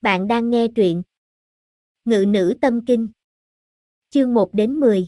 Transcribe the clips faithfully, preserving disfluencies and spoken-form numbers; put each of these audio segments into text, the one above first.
Bạn đang nghe truyện Ngự Nữ Tâm Kinh, chương một đến mười.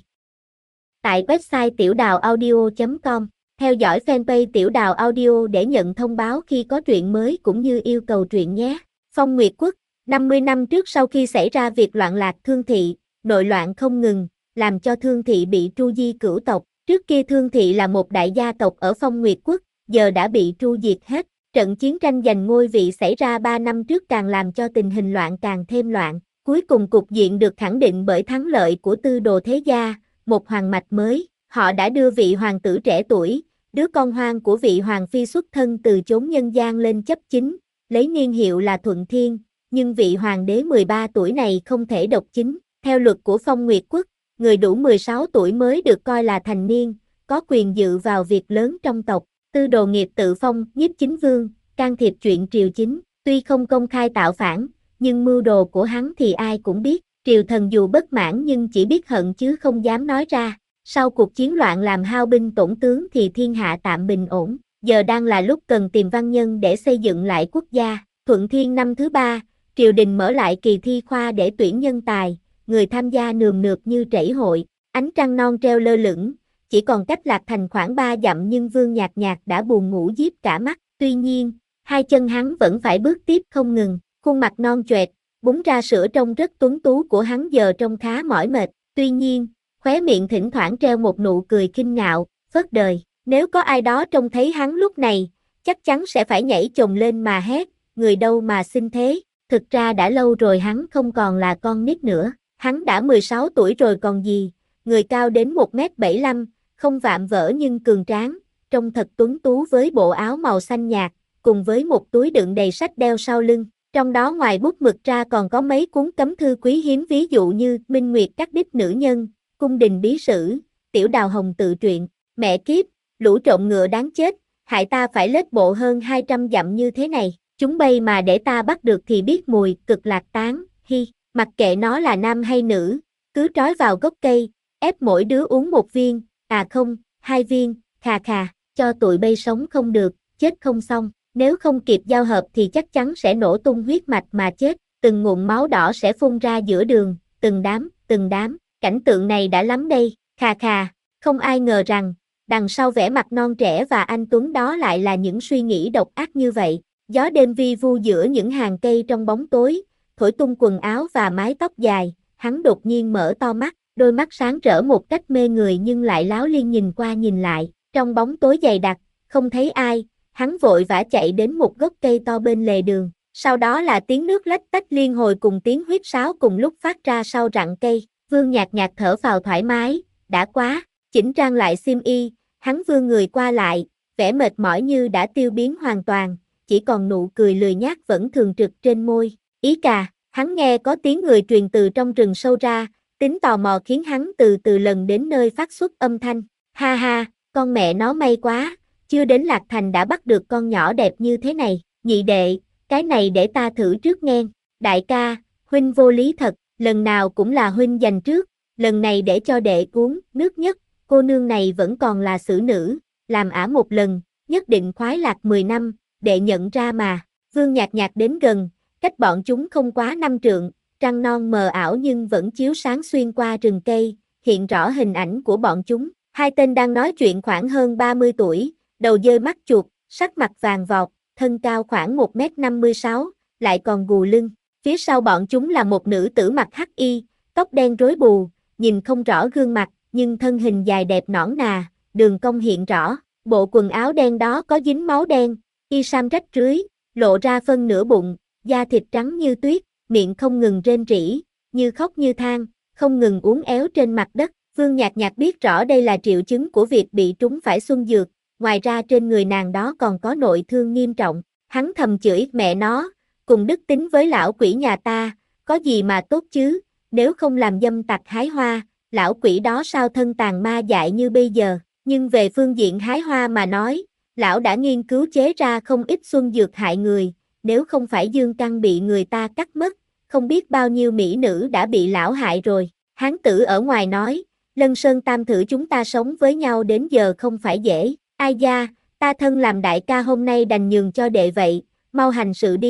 Tại website tiểu đào audio chấm com, theo dõi fanpage Tiểu Đào Audio để nhận thông báo khi có truyện mới cũng như yêu cầu truyện nhé. Phong Nguyệt Quốc, năm mươi năm trước sau khi xảy ra việc loạn lạc Thương Thị, nội loạn không ngừng, làm cho Thương Thị bị tru di cửu tộc. Trước kia Thương Thị là một đại gia tộc ở Phong Nguyệt Quốc, giờ đã bị tru diệt hết. Trận chiến tranh giành ngôi vị xảy ra ba năm trước càng làm cho tình hình loạn càng thêm loạn. Cuối cùng cục diện được khẳng định bởi thắng lợi của Tư Đồ Thế Gia, một hoàng mạch mới. Họ đã đưa vị hoàng tử trẻ tuổi, đứa con hoang của vị hoàng phi xuất thân từ chốn nhân gian lên chấp chính, lấy niên hiệu là Thuận Thiên, nhưng vị hoàng đế mười ba tuổi này không thể độc chính. Theo luật của Phong Nguyệt Quốc, người đủ mười sáu tuổi mới được coi là thành niên, có quyền dự vào việc lớn trong tộc. Tư Đồ Nghiệp tự phong nhiếp chính vương, can thiệp chuyện triều chính, tuy không công khai tạo phản, nhưng mưu đồ của hắn thì ai cũng biết. Triều thần dù bất mãn nhưng chỉ biết hận chứ không dám nói ra. Sau cuộc chiến loạn làm hao binh tổn tướng thì thiên hạ tạm bình ổn, giờ đang là lúc cần tìm văn nhân để xây dựng lại quốc gia. Thuận Thiên năm thứ ba, triều đình mở lại kỳ thi khoa để tuyển nhân tài, người tham gia nườm nượp như trẩy hội, ánh trăng non treo lơ lửng, chỉ còn cách Lạc Thành khoảng ba dặm nhưng Vương Nhạc Nhạc đã buồn ngủ díp cả mắt. Tuy nhiên, hai chân hắn vẫn phải bước tiếp không ngừng, khuôn mặt non choẹt, búng ra sữa trông rất tuấn tú của hắn giờ trông khá mỏi mệt. Tuy nhiên, khóe miệng thỉnh thoảng treo một nụ cười kinh ngạo, phớt đời. Nếu có ai đó trông thấy hắn lúc này, chắc chắn sẽ phải nhảy chồm lên mà hét, người đâu mà xinh thế. Thực ra đã lâu rồi hắn không còn là con nít nữa, hắn đã mười sáu tuổi rồi còn gì, người cao đến một mét bảy mươi lăm, không vạm vỡ nhưng cường tráng, trông thật tuấn tú với bộ áo màu xanh nhạt, cùng với một túi đựng đầy sách đeo sau lưng. Trong đó ngoài bút mực ra còn có mấy cuốn cấm thư quý hiếm, ví dụ như Minh Nguyệt Các Đích Nữ Nhân, Cung Đình Bí Sử, Tiểu Đào Hồng Tự Truyện. Mẹ kiếp, lũ trộm ngựa đáng chết, hại ta phải lết bộ hơn hai trăm dặm như thế này, chúng bay mà để ta bắt được thì biết mùi. Cực Lạc Tán, hi, mặc kệ nó là nam hay nữ, cứ trói vào gốc cây, ép mỗi đứa uống một viên, à không, hai viên, khà khà, cho tụi bay sống không được, chết không xong. Nếu không kịp giao hợp thì chắc chắn sẽ nổ tung huyết mạch mà chết, từng ngụm máu đỏ sẽ phun ra giữa đường, từng đám, từng đám, cảnh tượng này đã lắm đây, khà khà, không ai ngờ rằng, đằng sau vẻ mặt non trẻ và anh tuấn đó lại là những suy nghĩ độc ác như vậy. Gió đêm vi vu giữa những hàng cây trong bóng tối, thổi tung quần áo và mái tóc dài, hắn đột nhiên mở to mắt, đôi mắt sáng rỡ một cách mê người nhưng lại láo liên nhìn qua nhìn lại, trong bóng tối dày đặc, không thấy ai. Hắn vội vã chạy đến một gốc cây to bên lề đường, sau đó là tiếng nước lách tách liên hồi cùng tiếng huýt sáo cùng lúc phát ra sau rặng cây. Vương Nhạc Nhạc thở phào thoải mái, đã quá, chỉnh trang lại xiêm y, hắn vươn người qua lại, vẻ mệt mỏi như đã tiêu biến hoàn toàn, chỉ còn nụ cười lười nhác vẫn thường trực trên môi. Ý cà, hắn nghe có tiếng người truyền từ trong rừng sâu ra, tính tò mò khiến hắn từ từ lần đến nơi phát xuất âm thanh. Ha ha, con mẹ nó may quá. Chưa đến Lạc Thành đã bắt được con nhỏ đẹp như thế này. Nhị đệ, cái này để ta thử trước nghe. Đại ca, huynh vô lý thật, lần nào cũng là huynh giành trước, lần này để cho đệ uống nước nhất. Cô nương này vẫn còn là xử nữ, làm ả một lần, nhất định khoái lạc mười năm, đệ nhận ra mà. Vương Nhạc Nhạc đến gần, cách bọn chúng không quá năm trượng, trăng non mờ ảo nhưng vẫn chiếu sáng xuyên qua rừng cây, hiện rõ hình ảnh của bọn chúng. Hai tên đang nói chuyện khoảng hơn ba mươi tuổi. Đầu dơi mắt chuột, sắc mặt vàng vọt, thân cao khoảng một mét năm mươi sáu, lại còn gù lưng. Phía sau bọn chúng là một nữ tử mặc hắc y, tóc đen rối bù, nhìn không rõ gương mặt, nhưng thân hình dài đẹp nõn nà, đường cong hiện rõ. Bộ quần áo đen đó có dính máu đen, y sam rách rưới, lộ ra phân nửa bụng, da thịt trắng như tuyết, miệng không ngừng rên rỉ, như khóc như than, không ngừng uốn éo trên mặt đất. Vương Nhạc Nhạc biết rõ đây là triệu chứng của việc bị trúng phải xuân dược. Ngoài ra trên người nàng đó còn có nội thương nghiêm trọng, hắn thầm chửi mẹ nó, cùng đức tính với lão quỷ nhà ta, có gì mà tốt chứ, nếu không làm dâm tặc hái hoa, lão quỷ đó sao thân tàn ma dại như bây giờ. Nhưng về phương diện hái hoa mà nói, lão đã nghiên cứu chế ra không ít xuân dược hại người, nếu không phải dương căn bị người ta cắt mất, không biết bao nhiêu mỹ nữ đã bị lão hại rồi. Hán tử ở ngoài nói, Lân Sơn Tam Thử chúng ta sống với nhau đến giờ không phải dễ. Ai da, ta thân làm đại ca hôm nay đành nhường cho đệ vậy, mau hành sự đi,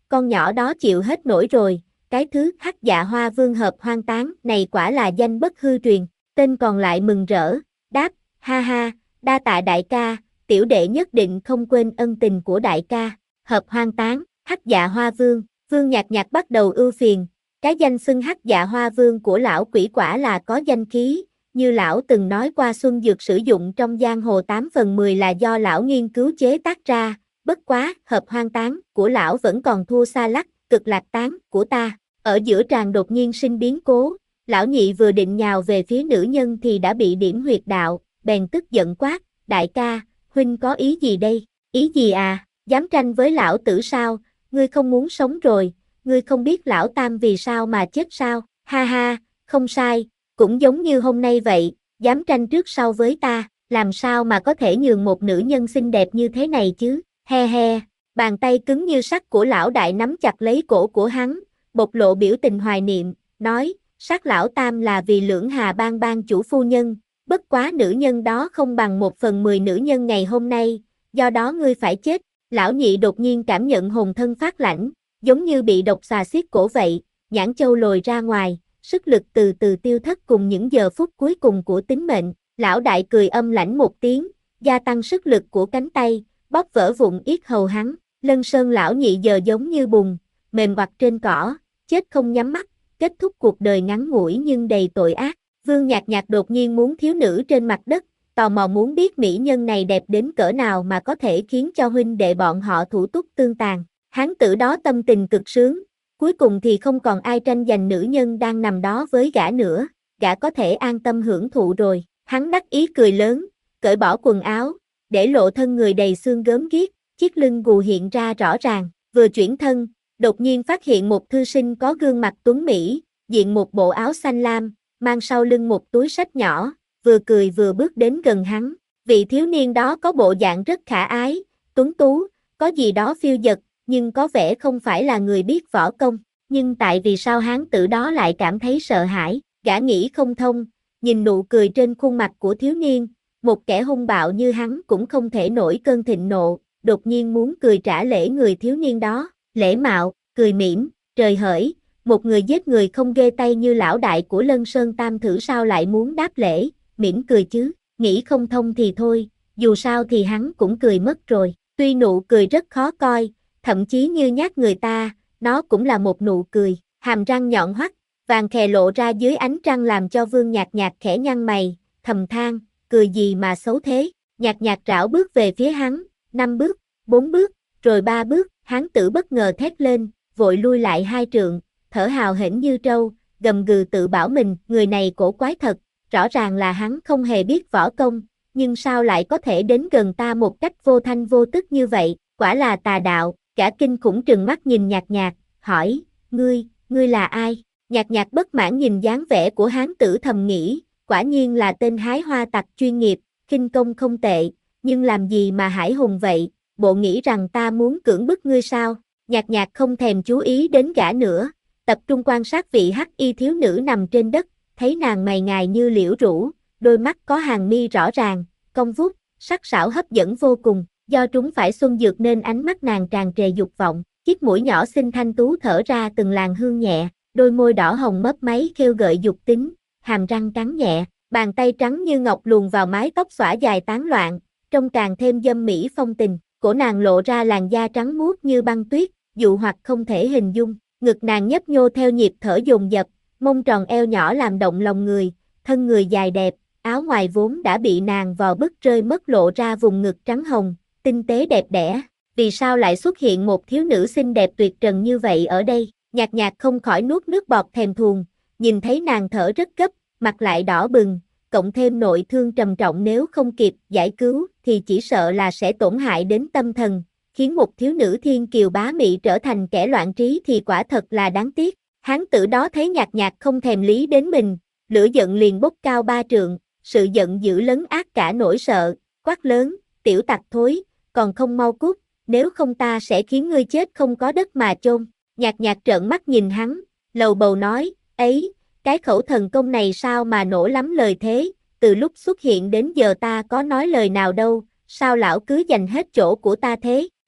con nhỏ đó chịu hết nổi rồi, cái thứ Hắc Dạ Hoa Vương hợp hoang tán này quả là danh bất hư truyền, tên còn lại mừng rỡ, đáp, ha ha, đa tạ đại ca, tiểu đệ nhất định không quên ân tình của đại ca, hợp hoang tán, Hắc Dạ Hoa Vương, Vương Nhạc Nhạc bắt đầu ưu phiền, cái danh xưng Hắc Dạ Hoa Vương của lão quỷ quả là có danh khí, như lão từng nói qua xuân dược sử dụng trong giang hồ tám phần mười là do lão nghiên cứu chế tác ra, bất quá, hợp hoang tán của lão vẫn còn thua xa lắc, cực lạc tán của ta, ở giữa tràng đột nhiên sinh biến cố, lão nhị vừa định nhào về phía nữ nhân thì đã bị điểm huyệt đạo, bèn tức giận quát, đại ca, huynh có ý gì đây, ý gì à, dám tranh với lão tử sao, ngươi không muốn sống rồi, ngươi không biết lão tam vì sao mà chết sao, ha ha, không sai, cũng giống như hôm nay vậy, dám tranh trước sau với ta, làm sao mà có thể nhường một nữ nhân xinh đẹp như thế này chứ, he he, bàn tay cứng như sắt của lão đại nắm chặt lấy cổ của hắn, bộc lộ biểu tình hoài niệm, nói, sát lão tam là vì Lưỡng Hà Bang bang chủ phu nhân, bất quá nữ nhân đó không bằng một phần mười nữ nhân ngày hôm nay, do đó ngươi phải chết, lão nhị đột nhiên cảm nhận hồn thân phát lãnh, giống như bị độc xà xiết cổ vậy, nhãn châu lồi ra ngoài, sức lực từ từ tiêu thất cùng những giờ phút cuối cùng của tính mệnh, lão đại cười âm lãnh một tiếng, gia tăng sức lực của cánh tay, bóp vỡ vụn yết hầu hắn, Lân Sơn lão nhị giờ giống như bùn, mềm oặt trên cỏ, chết không nhắm mắt, kết thúc cuộc đời ngắn ngủi nhưng đầy tội ác. Vương Nhạc Nhạc đột nhiên muốn thiếu nữ trên mặt đất, tò mò muốn biết mỹ nhân này đẹp đến cỡ nào mà có thể khiến cho huynh đệ bọn họ thủ túc tương tàn. Hán tử đó tâm tình cực sướng, cuối cùng thì không còn ai tranh giành nữ nhân đang nằm đó với gã nữa, gã có thể an tâm hưởng thụ rồi. Hắn đắc ý cười lớn, cởi bỏ quần áo, để lộ thân người đầy xương gớm ghiếc, chiếc lưng gù hiện ra rõ ràng, vừa chuyển thân, đột nhiên phát hiện một thư sinh có gương mặt tuấn mỹ, diện một bộ áo xanh lam, mang sau lưng một túi sách nhỏ, vừa cười vừa bước đến gần hắn. Vị thiếu niên đó có bộ dạng rất khả ái, tuấn tú, có gì đó phiêu dật, nhưng có vẻ không phải là người biết võ công. Nhưng tại vì sao hán tử đó lại cảm thấy sợ hãi, gã nghĩ không thông, nhìn nụ cười trên khuôn mặt của thiếu niên, một kẻ hung bạo như hắn cũng không thể nổi cơn thịnh nộ, đột nhiên muốn cười trả lễ người thiếu niên đó, lễ mạo, cười mỉm, trời hỡi, một người giết người không ghê tay như lão đại của Lân Sơn Tam thử sao lại muốn đáp lễ, mỉm cười chứ, nghĩ không thông thì thôi, dù sao thì hắn cũng cười mất rồi, tuy nụ cười rất khó coi, thậm chí như nhát người ta, nó cũng là một nụ cười, hàm răng nhọn hoắt, vàng khè lộ ra dưới ánh trăng làm cho Vương Nhạc Nhạc khẽ nhăn mày, thầm than, cười gì mà xấu thế, Nhạc Nhạc rảo bước về phía hắn, năm bước, bốn bước, rồi ba bước, hán tử bất ngờ thét lên, vội lui lại hai trượng, thở hào hển như trâu, gầm gừ tự bảo mình, người này cổ quái thật, rõ ràng là hắn không hề biết võ công, nhưng sao lại có thể đến gần ta một cách vô thanh vô tức như vậy, quả là tà đạo, cả kinh khủng trừng mắt nhìn Nhạc Nhạc, hỏi, ngươi, ngươi là ai? Nhạc Nhạc bất mãn nhìn dáng vẻ của hán tử thầm nghĩ, quả nhiên là tên hái hoa tặc chuyên nghiệp, khinh công không tệ, nhưng làm gì mà hải hùng vậy, bộ nghĩ rằng ta muốn cưỡng bức ngươi sao? Nhạc Nhạc không thèm chú ý đến gã nữa, tập trung quan sát vị hắc y thiếu nữ nằm trên đất, thấy nàng mày ngài như liễu rũ, đôi mắt có hàng mi rõ ràng, cong vút, sắc sảo hấp dẫn vô cùng, do trúng phải xuân dược nên ánh mắt nàng tràn trề dục vọng, chiếc mũi nhỏ xinh thanh tú thở ra từng làn hương nhẹ, đôi môi đỏ hồng mấp máy khêu gợi dục tính, hàm răng cắn nhẹ, bàn tay trắng như ngọc luồn vào mái tóc xõa dài tán loạn, trông càng thêm dâm mỹ phong tình, cổ nàng lộ ra làn da trắng muốt như băng tuyết, dụ hoặc không thể hình dung, ngực nàng nhấp nhô theo nhịp thở dồn dập, mông tròn eo nhỏ làm động lòng người, thân người dài đẹp, áo ngoài vốn đã bị nàng vò bứt rơi mất lộ ra vùng ngực trắng hồng, tinh tế đẹp đẽ, vì sao lại xuất hiện một thiếu nữ xinh đẹp tuyệt trần như vậy ở đây, Nhạc Nhạc không khỏi nuốt nước bọt thèm thuồng, nhìn thấy nàng thở rất gấp, mặt lại đỏ bừng, cộng thêm nội thương trầm trọng nếu không kịp giải cứu thì chỉ sợ là sẽ tổn hại đến tâm thần, khiến một thiếu nữ thiên kiều bá mị trở thành kẻ loạn trí thì quả thật là đáng tiếc. Hán tử đó thấy Nhạc Nhạc không thèm lý đến mình, lửa giận liền bốc cao ba trượng, sự giận dữ lấn át cả nỗi sợ, quát lớn, tiểu tặc thối, còn không mau cút, nếu không ta sẽ khiến ngươi chết không có đất mà chôn. Nhạc Nhạc trợn mắt nhìn hắn, lầu bầu nói, ấy, cái khẩu thần công này sao mà nổ lắm lời thế, từ lúc xuất hiện đến giờ ta có nói lời nào đâu, sao lão cứ giành hết chỗ của ta thế,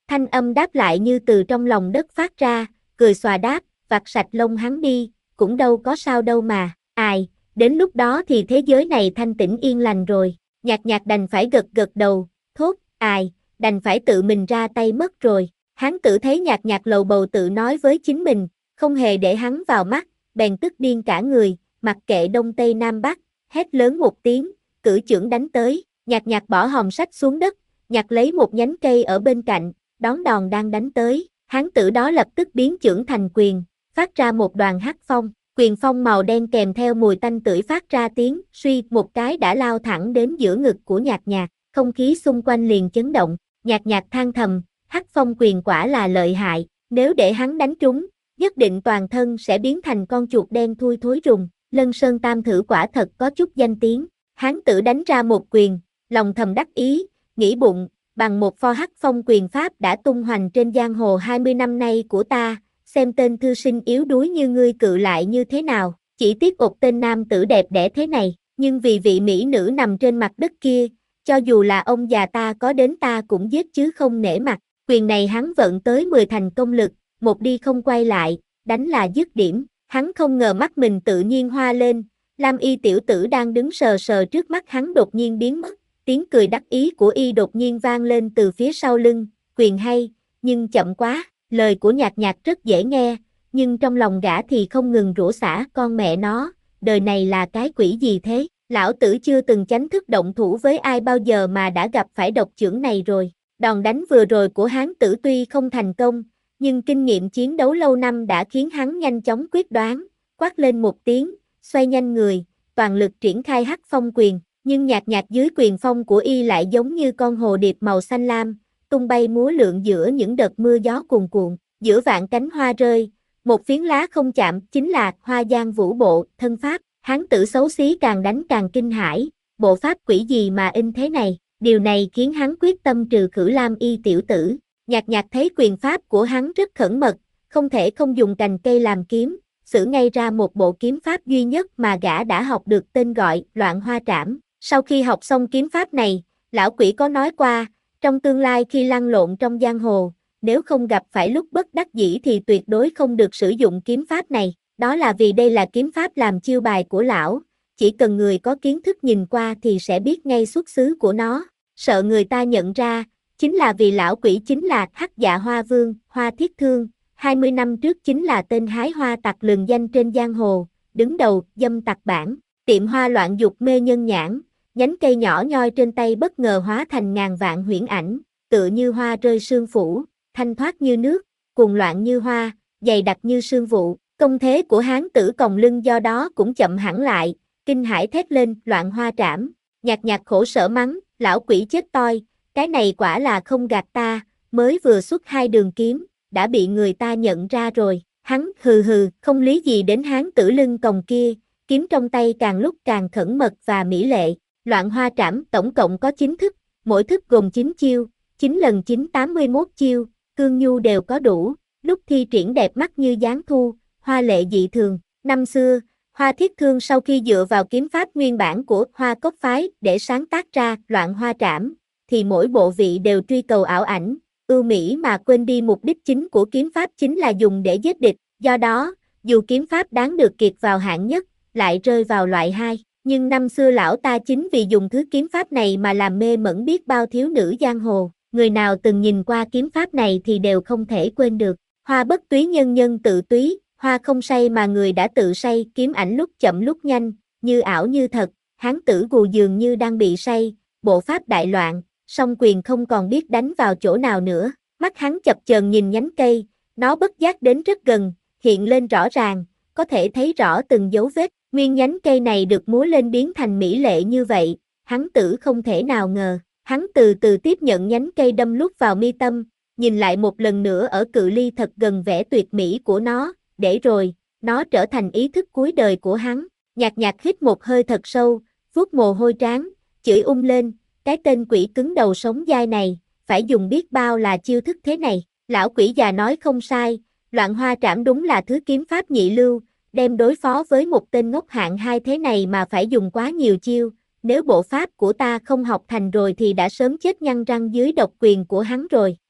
Thanh âm đáp lại như từ trong lòng đất phát ra, cười xòa đáp, vặt sạch lông hắn đi, cũng đâu có sao đâu mà, ai, đến lúc đó thì thế giới này thanh tĩnh yên lành rồi. Nhạc Nhạc đành phải gật gật đầu, thốt, ai, đành phải tự mình ra tay mất rồi. Hán tử thấy Nhạc Nhạc lầu bầu tự nói với chính mình, không hề để hắn vào mắt, bèn tức điên cả người, mặc kệ đông tây nam bắc, hét lớn một tiếng, cử chưởng đánh tới. Nhạc Nhạc bỏ hòm sách xuống đất, nhặt lấy một nhánh cây ở bên cạnh, đón đòn đang đánh tới. Hán tử đó lập tức biến chưởng thành quyền, phát ra một đoàn hắc phong, quyền phong màu đen kèm theo mùi tanh tưởi phát ra tiếng suy một cái đã lao thẳng đến giữa ngực của Nhạc Nhạc, không khí xung quanh liền chấn động. Nhạc Nhạc than thầm, hắc phong quyền quả là lợi hại, nếu để hắn đánh trúng, nhất định toàn thân sẽ biến thành con chuột đen thui thối rùng. Lân Sơn Tam Thử quả thật có chút danh tiếng. Hán tử đánh ra một quyền, lòng thầm đắc ý, nghĩ bụng, bằng một pho hắc phong quyền pháp đã tung hoành trên giang hồ hai mươi năm nay của ta, xem tên thư sinh yếu đuối như ngươi cự lại như thế nào, chỉ tiếc một tên nam tử đẹp đẽ thế này, nhưng vì vị mỹ nữ nằm trên mặt đất kia, cho dù là ông già ta có đến ta cũng giết chứ không nể mặt. Quyền này hắn vận tới mười thành công lực, một đi không quay lại, đánh là dứt điểm. Hắn không ngờ mắt mình tự nhiên hoa lên, Lam Y tiểu tử đang đứng sờ sờ trước mắt hắn đột nhiên biến mất, tiếng cười đắc ý của y đột nhiên vang lên từ phía sau lưng, quyền hay, nhưng chậm quá. Lời của Nhạc Nhạc rất dễ nghe, nhưng trong lòng gã thì không ngừng rủa xả, con mẹ nó, đời này là cái quỷ gì thế, lão tử chưa từng chánh thức động thủ với ai bao giờ mà đã gặp phải độc chưởng này rồi. Đòn đánh vừa rồi của hán tử tuy không thành công, nhưng kinh nghiệm chiến đấu lâu năm đã khiến hắn nhanh chóng quyết đoán, quát lên một tiếng, xoay nhanh người, toàn lực triển khai hắc phong quyền, nhưng Nhạc Nhạc dưới quyền phong của y lại giống như con hồ điệp màu xanh lam, tung bay múa lượn giữa những đợt mưa gió cuồn cuộn, giữa vạn cánh hoa rơi, một phiến lá không chạm, chính là Hoa Giang Vũ Bộ, thân pháp. Hán tử xấu xí càng đánh càng kinh hãi, bộ pháp quỷ gì mà in thế này, điều này khiến hắn quyết tâm trừ khử Lam Y tiểu tử. Nhạc Nhạc thấy quyền pháp của hắn rất khẩn mật, không thể không dùng cành cây làm kiếm, sử ngay ra một bộ kiếm pháp duy nhất mà gã đã học được, tên gọi Loạn Hoa Trảm. Sau khi học xong kiếm pháp này, lão quỷ có nói qua, trong tương lai khi lăn lộn trong giang hồ, nếu không gặp phải lúc bất đắc dĩ thì tuyệt đối không được sử dụng kiếm pháp này. Đó là vì đây là kiếm pháp làm chiêu bài của lão, chỉ cần người có kiến thức nhìn qua thì sẽ biết ngay xuất xứ của nó, sợ người ta nhận ra, chính là vì lão quỷ chính là Hắc Dạ Hoa Vương, Hoa Thiết Thương, hai mươi năm trước chính là tên hái hoa tặc lừng danh trên giang hồ, đứng đầu dâm tặc bảng, tiệm hoa loạn dục mê nhân nhãn, nhánh cây nhỏ nhoi trên tay bất ngờ hóa thành ngàn vạn huyễn ảnh, tựa như hoa rơi sương phủ, thanh thoát như nước, cuồng loạn như hoa, dày đặc như sương vụ. Công thế của hán tử còng lưng do đó cũng chậm hẳn lại, kinh hãi thét lên, Loạn Hoa Trảm. Nhạc Nhạc khổ sở mắng, lão quỷ chết toi, cái này quả là không gạt ta, mới vừa xuất hai đường kiếm, đã bị người ta nhận ra rồi. Hắn hừ hừ, không lý gì đến hán tử lưng còng kia, kiếm trong tay càng lúc càng khẩn mật và mỹ lệ. Loạn Hoa Trảm tổng cộng có chín thức, mỗi thức gồm chín chiêu, chín lần chín tám mươi mốt chiêu, cương nhu đều có đủ, lúc thi triển đẹp mắt như giáng thu, hoa lệ dị thường. Năm xưa, Hoa Thiết Thương sau khi dựa vào kiếm pháp nguyên bản của Hoa Cốc Phái để sáng tác ra Loạn Hoa Trảm, thì mỗi bộ vị đều truy cầu ảo ảnh, ưu mỹ mà quên đi mục đích chính của kiếm pháp chính là dùng để giết địch. Do đó, dù kiếm pháp đáng được kiệt vào hạng nhất, lại rơi vào loại hai. Nhưng năm xưa lão ta chính vì dùng thứ kiếm pháp này mà làm mê mẩn biết bao thiếu nữ giang hồ. Người nào từng nhìn qua kiếm pháp này thì đều không thể quên được. Hoa bất túy nhân nhân tự túy, hoa không say mà người đã tự say, kiếm ảnh lúc chậm lúc nhanh, như ảo như thật, hán tử gù dường như đang bị say, bộ pháp đại loạn, song quyền không còn biết đánh vào chỗ nào nữa. Mắt hắn chập chờn nhìn nhánh cây, nó bất giác đến rất gần, hiện lên rõ ràng, có thể thấy rõ từng dấu vết. Nguyên nhánh cây này được múa lên biến thành mỹ lệ như vậy, hắn tử không thể nào ngờ. Hắn từ từ tiếp nhận nhánh cây đâm lúc vào mi tâm, nhìn lại một lần nữa ở cự ly thật gần vẻ tuyệt mỹ của nó, để rồi, nó trở thành ý thức cuối đời của hắn. Nhạc Nhạc hít một hơi thật sâu, vuốt mồ hôi trán, chửi ung lên, cái tên quỷ cứng đầu sống dai này, phải dùng biết bao là chiêu thức thế này. Lão quỷ già nói không sai, Loạn Hoa Trảm đúng là thứ kiếm pháp nhị lưu, đem đối phó với một tên ngốc hạng hai thế này mà phải dùng quá nhiều chiêu. Nếu bộ pháp của ta không học thành rồi thì đã sớm chết nhăn răng dưới độc quyền của hắn rồi.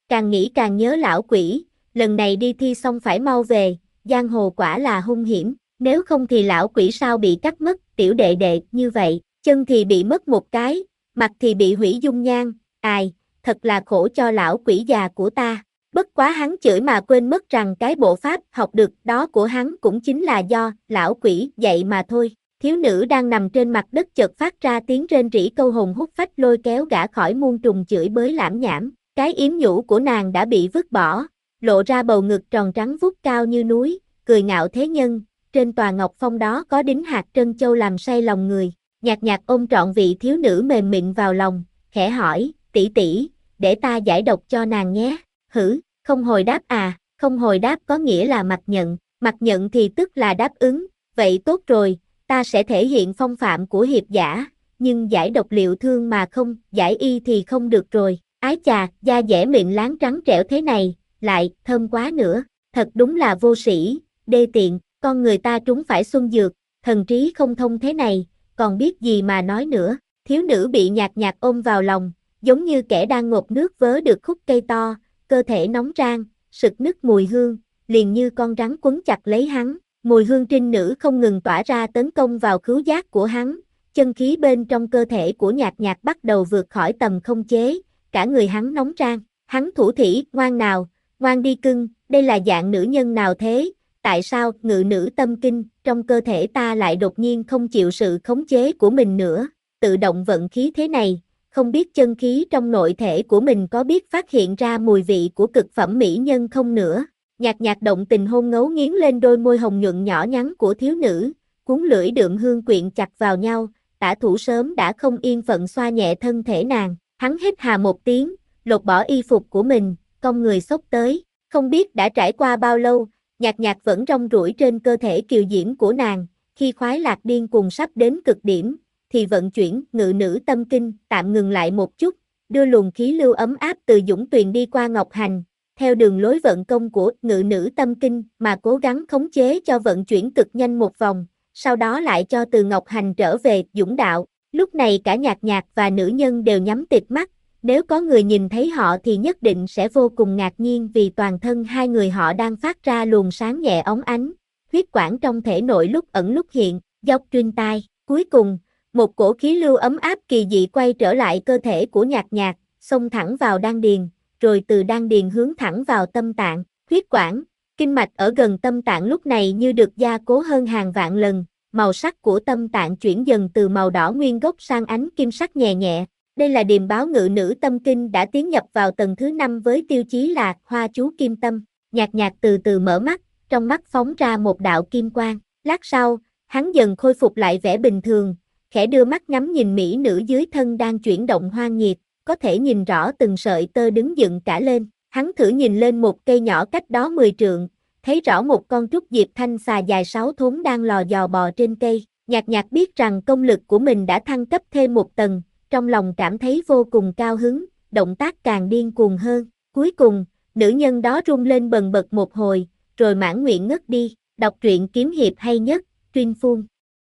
càng nghĩ càng nhớ lão quỷ, lần này đi thi xong phải mau về, giang hồ quả là hung hiểm, nếu không thì lão quỷ sao bị cắt mất, tiểu đệ đệ, như vậy, chân thì bị mất một cái, mặt thì bị hủy dung nhan, ai, thật là khổ cho lão quỷ già của ta. Bất quá hắn chửi mà quên mất rằng cái bộ pháp học được đó của hắn cũng chính là do lão quỷ dạy mà thôi. Thiếu nữ đang nằm trên mặt đất chợt phát ra tiếng rên rỉ câu hồn hút phách lôi kéo gã khỏi muôn trùng chửi bới lãm nhảm. Cái yếm nhũ của nàng đã bị vứt bỏ, lộ ra bầu ngực tròn trắng vuốt cao như núi, cười ngạo thế nhân. Trên tòa ngọc phong đó có đính hạt trân châu làm say lòng người. Nhạc Nhạc ôm trọn vị thiếu nữ mềm mịn vào lòng, khẽ hỏi, tỷ tỷ, để ta giải độc cho nàng nhé. Hử, không hồi đáp à, không hồi đáp có nghĩa là mặc nhận, mặc nhận thì tức là đáp ứng, vậy tốt rồi, ta sẽ thể hiện phong phạm của hiệp giả, nhưng giải độc liệu thương mà không, giải y thì không được rồi, ái chà, da dẻ mịn láng trắng trẻo thế này, lại, thơm quá nữa, thật đúng là vô sĩ, đê tiện, con người ta trúng phải xuân dược, thần trí không thông thế này, còn biết gì mà nói nữa, thiếu nữ bị Nhạc Nhạc ôm vào lòng, giống như kẻ đang ngộp nước vớ được khúc cây to, cơ thể nóng rang, sực nức mùi hương, liền như con rắn quấn chặt lấy hắn, mùi hương trinh nữ không ngừng tỏa ra tấn công vào khứu giác của hắn, chân khí bên trong cơ thể của Nhạc Nhạc bắt đầu vượt khỏi tầm không chế, cả người hắn nóng rang, hắn thủ thỉ, ngoan nào, ngoan đi cưng, đây là dạng nữ nhân nào thế, tại sao ngự nữ tâm kinh trong cơ thể ta lại đột nhiên không chịu sự khống chế của mình nữa, tự động vận khí thế này. Không biết chân khí trong nội thể của mình có biết phát hiện ra mùi vị của cực phẩm mỹ nhân không nữa. Nhạc Nhạc động tình hôn ngấu nghiến lên đôi môi hồng nhuận nhỏ nhắn của thiếu nữ, cuốn lưỡi đượm hương quyện chặt vào nhau, tả thủ sớm đã không yên phận xoa nhẹ thân thể nàng, hắn hít hà một tiếng, lột bỏ y phục của mình, cong người xốc tới, không biết đã trải qua bao lâu, Nhạc Nhạc vẫn rong ruổi trên cơ thể kiều diễm của nàng, khi khoái lạc điên cuồng sắp đến cực điểm, thì vận chuyển ngự nữ tâm kinh tạm ngừng lại một chút, đưa luồng khí lưu ấm áp từ dũng tuyền đi qua ngọc hành, theo đường lối vận công của ngự nữ tâm kinh mà cố gắng khống chế cho vận chuyển cực nhanh một vòng, sau đó lại cho từ ngọc hành trở về dũng đạo. Lúc này cả Nhạc Nhạc và nữ nhân đều nhắm tịt mắt, nếu có người nhìn thấy họ thì nhất định sẽ vô cùng ngạc nhiên vì toàn thân hai người họ đang phát ra luồng sáng nhẹ óng ánh, huyết quản trong thể nội lúc ẩn lúc hiện, dọc trên tai, cuối cùng, một cổ khí lưu ấm áp kỳ dị quay trở lại cơ thể của Nhạc Nhạc, xông thẳng vào đan điền, rồi từ đan điền hướng thẳng vào tâm tạng, huyết quản, kinh mạch ở gần tâm tạng lúc này như được gia cố hơn hàng vạn lần, màu sắc của tâm tạng chuyển dần từ màu đỏ nguyên gốc sang ánh kim sắc nhẹ nhẹ. Đây là điềm báo ngự nữ tâm kinh đã tiến nhập vào tầng thứ năm với tiêu chí là hoa chú kim tâm. Nhạc Nhạc từ từ mở mắt, trong mắt phóng ra một đạo kim quang. Lát sau, hắn dần khôi phục lại vẻ bình thường, khẽ đưa mắt ngắm nhìn mỹ nữ dưới thân đang chuyển động hoang nhiệt, có thể nhìn rõ từng sợi tơ đứng dựng cả lên. Hắn thử nhìn lên một cây nhỏ cách đó mười trượng, thấy rõ một con trúc diệp thanh xà dài sáu thốn đang lò dò bò trên cây. Nhạc Nhạc biết rằng công lực của mình đã thăng cấp thêm một tầng, trong lòng cảm thấy vô cùng cao hứng, động tác càng điên cuồng hơn. Cuối cùng, nữ nhân đó rung lên bần bật một hồi, rồi mãn nguyện ngất đi. Đọc truyện kiếm hiệp hay nhất, Truyên Phun.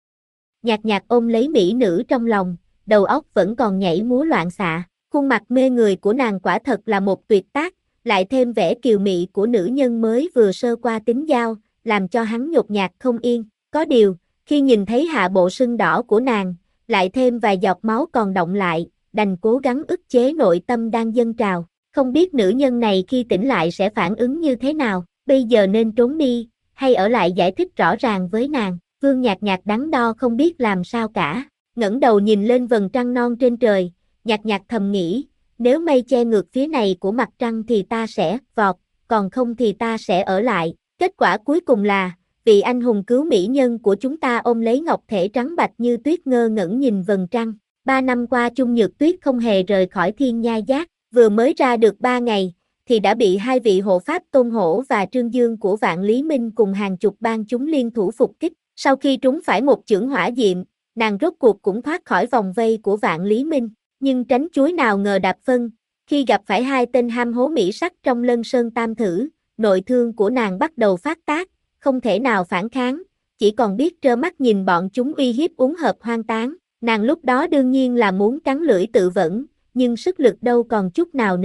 Nhạc Nhạc ôm lấy mỹ nữ trong lòng, đầu óc vẫn còn nhảy múa loạn xạ. Khuôn mặt mê người của nàng quả thật là một tuyệt tác, lại thêm vẻ kiều mị của nữ nhân mới vừa sơ qua tính giao, làm cho hắn nhột nhạt không yên. Có điều, khi nhìn thấy hạ bộ sưng đỏ của nàng, lại thêm vài giọt máu còn đọng lại, đành cố gắng ức chế nội tâm đang dâng trào. Không biết nữ nhân này khi tỉnh lại sẽ phản ứng như thế nào, bây giờ nên trốn đi, hay ở lại giải thích rõ ràng với nàng. Vương Nhạc Nhạc đắn đo không biết làm sao cả, ngẩng đầu nhìn lên vầng trăng non trên trời, Nhạc Nhạc thầm nghĩ, nếu mây che ngược phía này của mặt trăng thì ta sẽ vọt, còn không thì ta sẽ ở lại. Kết quả cuối cùng là, vị anh hùng cứu mỹ nhân của chúng ta ôm lấy ngọc thể trắng bạch như tuyết ngơ ngẩn nhìn vầng trăng. Ba năm qua Chung Nhược Tuyết không hề rời khỏi Thiên Nhai Giác, vừa mới ra được ba ngày, thì đã bị hai vị hộ pháp Tôn Hổ và Trương Dương của Vạn Lý Minh cùng hàng chục bang chúng liên thủ phục kích. Sau khi trúng phải một chưởng hỏa diệm, nàng rốt cuộc cũng thoát khỏi vòng vây của Vạn Lý Minh, nhưng tránh chuối nào ngờ đạp phân, khi gặp phải hai tên ham hố mỹ sắc trong Lân Sơn Tam Thử, nội thương của nàng bắt đầu phát tác, không thể nào phản kháng, chỉ còn biết trơ mắt nhìn bọn chúng uy hiếp uống hợp hoang tán. Nàng lúc đó đương nhiên là muốn cắn lưỡi tự vẫn, nhưng sức lực đâu còn chút nào nữa.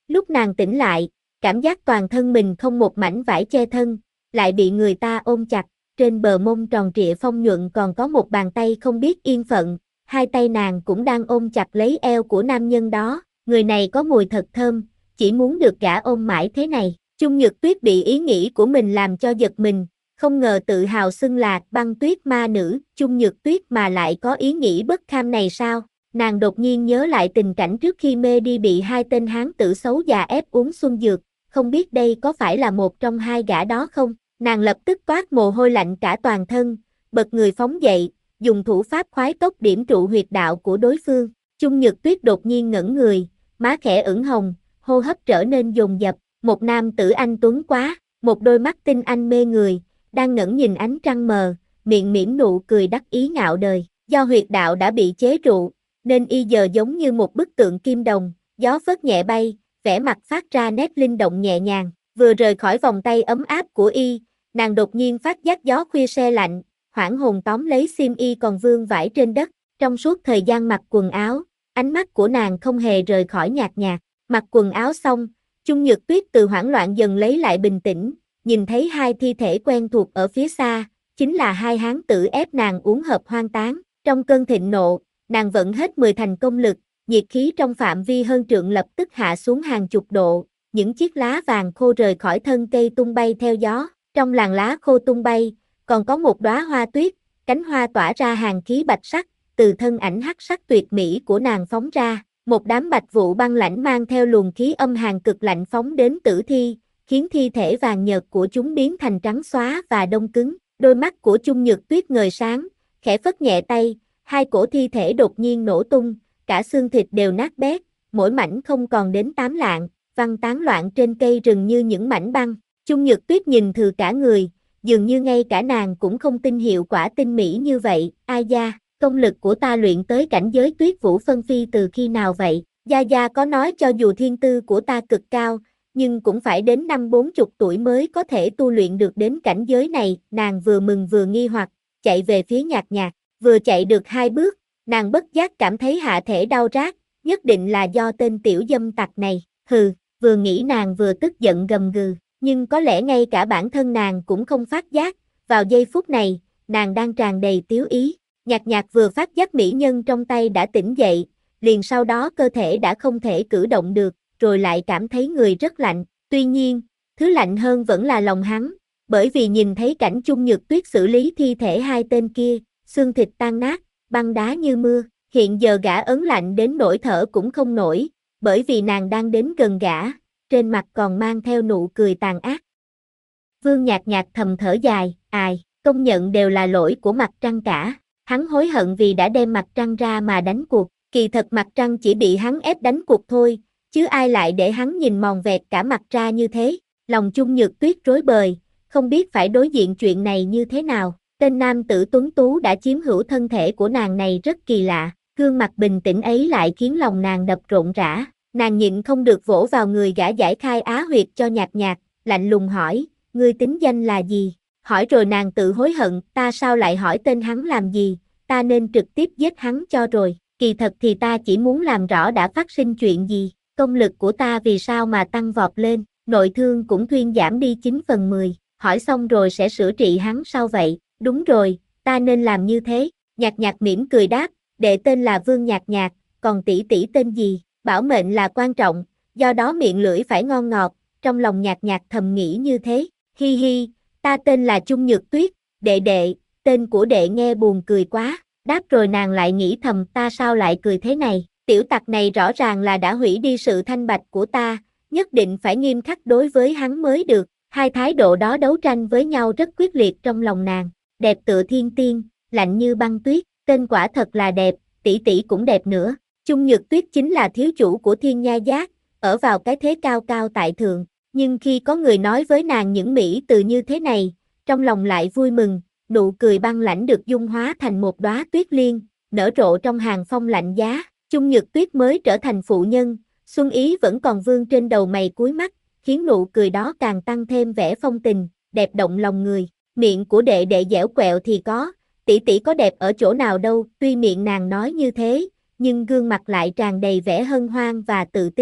Lúc nàng tỉnh lại, cảm giác toàn thân mình không một mảnh vải che thân, lại bị người ta ôm chặt, trên bờ mông tròn trịa phong nhuận còn có một bàn tay không biết yên phận, hai tay nàng cũng đang ôm chặt lấy eo của nam nhân đó, người này có mùi thật thơm, chỉ muốn được gã ôm mãi thế này. Chung Nhược Tuyết bị ý nghĩ của mình làm cho giật mình, không ngờ tự hào xưng là băng tuyết ma nữ, Chung Nhược Tuyết mà lại có ý nghĩ bất kham này sao? Nàng đột nhiên nhớ lại tình cảnh trước khi mê đi bị hai tên hán tử xấu già ép uống xuân dược, không biết đây có phải là một trong hai gã đó không? Nàng lập tức toát mồ hôi lạnh cả toàn thân, bật người phóng dậy, dùng thủ pháp khoái tốc điểm trụ huyệt đạo của đối phương. Chung Nhược Tuyết đột nhiên ngẩng người, má khẽ ửng hồng, hô hấp trở nên dồn dập, một nam tử anh tuấn quá, một đôi mắt tinh anh mê người, đang ngẩng nhìn ánh trăng mờ, miệng mỉm nụ cười đắc ý ngạo đời. Do huyệt đạo đã bị chế trụ, nên y giờ giống như một bức tượng kim đồng, gió phất nhẹ bay, vẻ mặt phát ra nét linh động nhẹ nhàng. Vừa rời khỏi vòng tay ấm áp của y, nàng đột nhiên phát giác gió khuya se lạnh, hoảng hồn tóm lấy xiêm y còn vương vãi trên đất. Trong suốt thời gian mặc quần áo, ánh mắt của nàng không hề rời khỏi Nhạc Nhạc. Mặc quần áo xong, Chung Nhược Tuyết từ hoảng loạn dần lấy lại bình tĩnh, nhìn thấy hai thi thể quen thuộc ở phía xa, chính là hai hán tử ép nàng uống hợp hoang tán. Trong cơn thịnh nộ, nàng vận hết mười thành công lực, nhiệt khí trong phạm vi hơn trượng lập tức hạ xuống hàng chục độ, những chiếc lá vàng khô rời khỏi thân cây tung bay theo gió. Trong làn lá khô tung bay, còn có một đóa hoa tuyết, cánh hoa tỏa ra hàng khí bạch sắc, từ thân ảnh hắc sắc tuyệt mỹ của nàng phóng ra, một đám bạch vụ băng lãnh mang theo luồng khí âm hàn cực lạnh phóng đến tử thi, khiến thi thể vàng nhợt của chúng biến thành trắng xóa và đông cứng. Đôi mắt của Chung Nhược Tuyết ngời sáng, khẽ phất nhẹ tay, hai cổ thi thể đột nhiên nổ tung, cả xương thịt đều nát bét, mỗi mảnh không còn đến tám lạng, văng tán loạn trên cây rừng như những mảnh băng. Chung Nhược Tuyết nhìn thừ cả người, dường như ngay cả nàng cũng không tin hiệu quả tinh mỹ như vậy. Ai da, công lực của ta luyện tới cảnh giới Tuyết Vũ Phân Phi từ khi nào vậy? Gia Gia có nói cho dù thiên tư của ta cực cao, nhưng cũng phải đến năm bốn chục tuổi mới có thể tu luyện được đến cảnh giới này. Nàng vừa mừng vừa nghi hoặc, chạy về phía Nhạc Nhạc, vừa chạy được hai bước, nàng bất giác cảm thấy hạ thể đau rát, nhất định là do tên tiểu dâm tặc này. Hừ, vừa nghĩ nàng vừa tức giận gầm gừ, nhưng có lẽ ngay cả bản thân nàng cũng không phát giác, vào giây phút này, nàng đang tràn đầy tiếu ý. Nhạc Nhạc vừa phát giác mỹ nhân trong tay đã tỉnh dậy, liền sau đó cơ thể đã không thể cử động được, rồi lại cảm thấy người rất lạnh. Tuy nhiên, thứ lạnh hơn vẫn là lòng hắn, bởi vì nhìn thấy cảnh Chung Nhược Tuyết xử lý thi thể hai tên kia, xương thịt tan nát, băng đá như mưa. Hiện giờ gã ớn lạnh đến nỗi thở cũng không nổi, bởi vì nàng đang đến gần gã, trên mặt còn mang theo nụ cười tàn ác. Vương Nhạc Nhạc thầm thở dài, ai, công nhận đều là lỗi của Mặt Trăng cả. Hắn hối hận vì đã đem Mặt Trăng ra mà đánh cuộc, kỳ thật Mặt Trăng chỉ bị hắn ép đánh cuộc thôi, chứ ai lại để hắn nhìn mòn vẹt cả mặt ra như thế. Lòng Chung Nhược Tuyết rối bời, không biết phải đối diện chuyện này như thế nào. Tên nam tử tuấn tú đã chiếm hữu thân thể của nàng này rất kỳ lạ, gương mặt bình tĩnh ấy lại khiến lòng nàng đập rộn rã. Nàng nhịn không được vỗ vào người gã giải khai á huyệt cho Nhạc Nhạc, lạnh lùng hỏi, ngươi tính danh là gì? Hỏi rồi nàng tự hối hận, ta sao lại hỏi tên hắn làm gì, ta nên trực tiếp giết hắn cho rồi. Kỳ thật thì ta chỉ muốn làm rõ đã phát sinh chuyện gì, công lực của ta vì sao mà tăng vọt lên, nội thương cũng thuyên giảm đi chín phần mười, hỏi xong rồi sẽ sửa trị hắn sao vậy? Đúng rồi, ta nên làm như thế. Nhạc Nhạc mỉm cười đáp, đệ tên là Vương Nhạc Nhạc, còn tỷ tỷ tên gì? Bảo mệnh là quan trọng, do đó miệng lưỡi phải ngon ngọt, trong lòng Nhạc Nhạc thầm nghĩ như thế. Hi hi, ta tên là Chung Nhược Tuyết, đệ đệ, tên của đệ nghe buồn cười quá. Đáp rồi nàng lại nghĩ thầm, ta sao lại cười thế này, tiểu tặc này rõ ràng là đã hủy đi sự thanh bạch của ta, nhất định phải nghiêm khắc đối với hắn mới được. Hai thái độ đó đấu tranh với nhau rất quyết liệt trong lòng nàng. Đẹp tựa thiên tiên, lạnh như băng tuyết, tên quả thật là đẹp, tỷ tỷ cũng đẹp nữa. Chung Nhược Tuyết chính là thiếu chủ của Thiên Nha Giác, ở vào cái thế cao cao tại thượng, nhưng khi có người nói với nàng những mỹ từ như thế này, trong lòng lại vui mừng, nụ cười băng lãnh được dung hóa thành một đóa tuyết liên, nở rộ trong hàng phong lạnh giá. Chung Nhược Tuyết mới trở thành phụ nhân, xuân ý vẫn còn vương trên đầu mày cuối mắt, khiến nụ cười đó càng tăng thêm vẻ phong tình, đẹp động lòng người. Miệng của đệ đệ dẻo quẹo thì có, tỷ tỷ có đẹp ở chỗ nào đâu. Tuy miệng nàng nói như thế, nhưng gương mặt lại tràn đầy vẻ hân hoan và tự tin.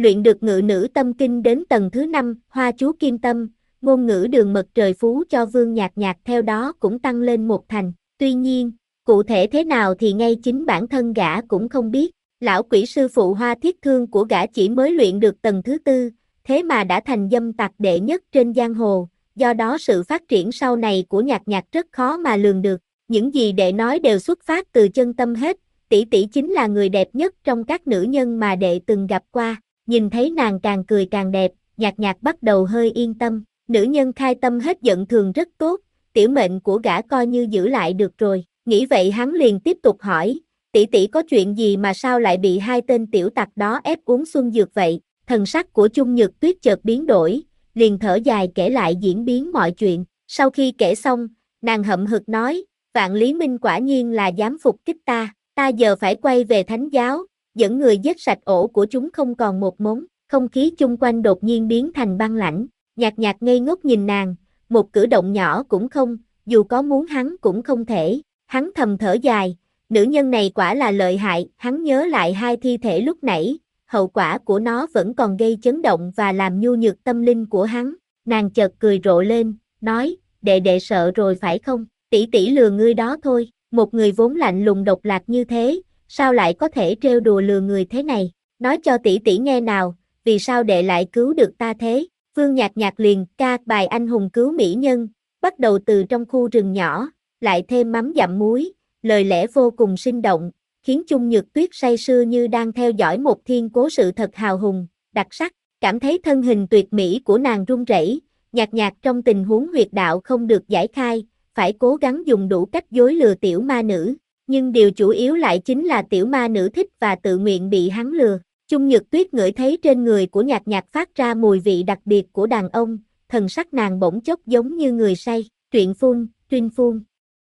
Luyện được ngự nữ tâm kinh đến tầng thứ năm, hoa chú kim tâm, ngôn ngữ đường mật trời phú cho Vương Nhạc Nhạc theo đó cũng tăng lên một thành. Tuy nhiên, cụ thể thế nào thì ngay chính bản thân gã cũng không biết. Lão quỷ sư phụ Hoa Thiết Thương của gã chỉ mới luyện được tầng thứ tư, thế mà đã thành dâm tặc đệ nhất trên giang hồ, do đó sự phát triển sau này của Nhạc Nhạc rất khó mà lường được. Những gì đệ nói đều xuất phát từ chân tâm hết, tỷ tỷ chính là người đẹp nhất trong các nữ nhân mà đệ từng gặp qua. Nhìn thấy nàng càng cười càng đẹp, Nhạc Nhạc bắt đầu hơi yên tâm. Nữ nhân khai tâm hết giận thường rất tốt, tiểu mệnh của gã coi như giữ lại được rồi. Nghĩ vậy hắn liền tiếp tục hỏi, tỷ tỷ có chuyện gì mà sao lại bị hai tên tiểu tặc đó ép uống xuân dược vậy? Thần sắc của Chung Nhược Tuyết chợt biến đổi, liền thở dài kể lại diễn biến mọi chuyện. Sau khi kể xong, nàng hậm hực nói, Vạn Lý Minh quả nhiên là dám phục kích ta, ta giờ phải quay về thánh giáo, dẫn người giết sạch ổ của chúng không còn một mống. Không khí chung quanh đột nhiên biến thành băng lãnh, Nhạc Nhạc ngây ngốc nhìn nàng, một cử động nhỏ cũng không, dù có muốn hắn cũng không thể. Hắn thầm thở dài, nữ nhân này quả là lợi hại, hắn nhớ lại hai thi thể lúc nãy, hậu quả của nó vẫn còn gây chấn động và làm nhu nhược tâm linh của hắn. Nàng chợt cười rộ lên, nói, đệ đệ sợ rồi phải không, tỷ tỷ lừa ngươi đó thôi, một người vốn lạnh lùng độc lạc như thế, sao lại có thể trêu đùa lừa người thế này, nói cho tỷ tỷ nghe nào, vì sao đệ lại cứu được ta thế? Vương Nhạc Nhạc liền ca bài anh hùng cứu mỹ nhân, bắt đầu từ trong khu rừng nhỏ, lại thêm mắm dặm muối, lời lẽ vô cùng sinh động, khiến Chung Nhược Tuyết say sưa như đang theo dõi một thiên cố sự thật hào hùng, đặc sắc, cảm thấy thân hình tuyệt mỹ của nàng run rẩy. Nhạc Nhạc trong tình huống huyệt đạo không được giải khai, phải cố gắng dùng đủ cách dối lừa tiểu ma nữ, nhưng điều chủ yếu lại chính là tiểu ma nữ thích và tự nguyện bị hắn lừa. Chung Nhược Tuyết ngửi thấy trên người của Nhạc Nhạc phát ra mùi vị đặc biệt của đàn ông, thần sắc nàng bỗng chốc giống như người say. Truyện phun, truyện phun.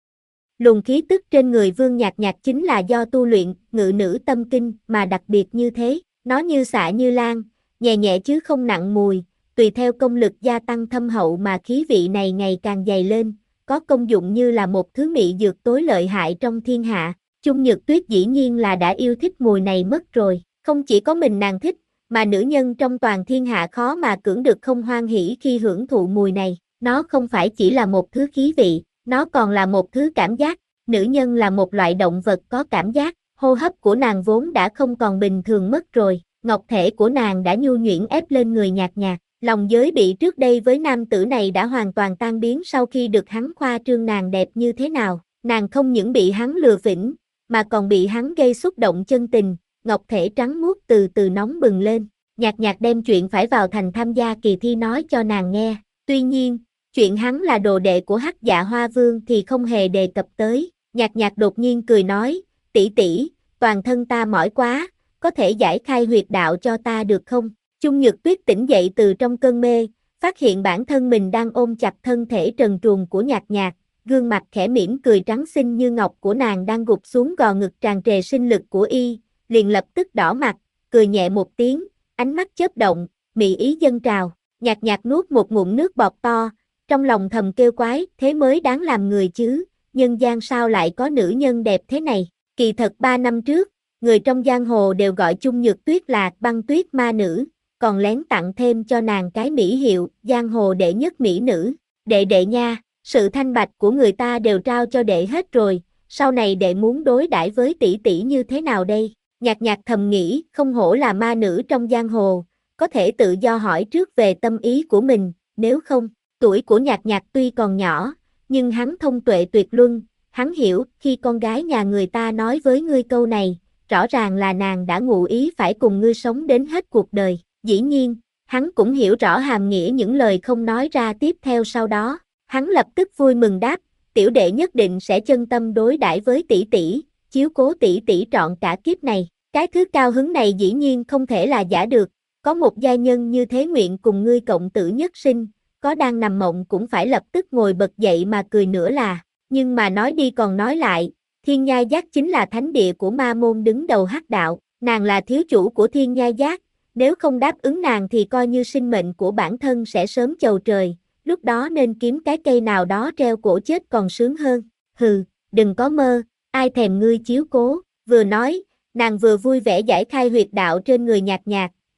Luồng khí tức trên người Vương Nhạc Nhạc chính là do tu luyện ngự nữ tâm kinh mà đặc biệt như thế, nó như xạ như lan, nhẹ nhẹ chứ không nặng mùi, tùy theo công lực gia tăng thâm hậu mà khí vị này ngày càng dày lên, có công dụng như là một thứ mị dược tối lợi hại trong thiên hạ. Chung Nhược Tuyết dĩ nhiên là đã yêu thích mùi này mất rồi, không chỉ có mình nàng thích, mà nữ nhân trong toàn thiên hạ khó mà cưỡng được không hoan hỉ khi hưởng thụ mùi này. Nó không phải chỉ là một thứ khí vị, nó còn là một thứ cảm giác. Nữ nhân là một loại động vật có cảm giác, hô hấp của nàng vốn đã không còn bình thường mất rồi, ngọc thể của nàng đã nhu nhuyễn ép lên người Nhạc Nhạc. Lòng giới bị trước đây với nam tử này đã hoàn toàn tan biến sau khi được hắn khoa trương nàng đẹp như thế nào. Nàng không những bị hắn lừa phỉnh, mà còn bị hắn gây xúc động chân tình, ngọc thể trắng muốt từ từ nóng bừng lên. Nhạc Nhạc đem chuyện phải vào thành tham gia kỳ thi nói cho nàng nghe. Tuy nhiên, chuyện hắn là đồ đệ của Hắc Dạ Hoa Vương thì không hề đề cập tới. Nhạc Nhạc đột nhiên cười nói, tỷ tỷ, toàn thân ta mỏi quá, có thể giải khai huyệt đạo cho ta được không? Chung Nhược Tuyết tỉnh dậy từ trong cơn mê, phát hiện bản thân mình đang ôm chặt thân thể trần truồng của Nhạc Nhạc, gương mặt khẽ mỉm cười trắng xinh như ngọc của nàng đang gục xuống gò ngực tràn trề sinh lực của y, liền lập tức đỏ mặt, cười nhẹ một tiếng, ánh mắt chớp động, mị ý dâng trào. Nhạc Nhạc nuốt một ngụm nước bọt to, trong lòng thầm kêu quái, thế mới đáng làm người chứ, nhân gian sao lại có nữ nhân đẹp thế này. Kỳ thật ba năm trước, người trong giang hồ đều gọi Chung Nhược Tuyết là băng tuyết ma nữ, còn lén tặng thêm cho nàng cái mỹ hiệu, giang hồ đệ nhất mỹ nữ. Đệ đệ nha, sự thanh bạch của người ta đều trao cho đệ hết rồi, sau này đệ muốn đối đãi với tỷ tỷ như thế nào đây? Nhạc Nhạc thầm nghĩ, không hổ là ma nữ trong giang hồ, có thể tự do hỏi trước về tâm ý của mình, nếu không, tuổi của Nhạc Nhạc tuy còn nhỏ, nhưng hắn thông tuệ tuyệt luân, hắn hiểu, khi con gái nhà người ta nói với ngươi câu này, rõ ràng là nàng đã ngụ ý phải cùng ngươi sống đến hết cuộc đời. Dĩ nhiên, hắn cũng hiểu rõ hàm nghĩa những lời không nói ra tiếp theo sau đó. Hắn lập tức vui mừng đáp, tiểu đệ nhất định sẽ chân tâm đối đãi với tỷ tỷ, chiếu cố tỷ tỷ trọn cả kiếp này. Cái thứ cao hứng này dĩ nhiên không thể là giả được, có một giai nhân như thế nguyện cùng ngươi cộng tử nhất sinh, có đang nằm mộng cũng phải lập tức ngồi bật dậy mà cười nữa là. Nhưng mà nói đi còn nói lại, Thiên Nhai Giác chính là thánh địa của ma môn đứng đầu hắc đạo, nàng là thiếu chủ của Thiên Nhai Giác, nếu không đáp ứng nàng thì coi như sinh mệnh của bản thân sẽ sớm chầu trời, lúc đó nên kiếm cái cây nào đó treo cổ chết còn sướng hơn. Hừ, đừng có mơ, ai thèm ngươi chiếu cố. Vừa nói, nàng vừa vui vẻ giải khai huyệt đạo trên người Nhạc Nhạc,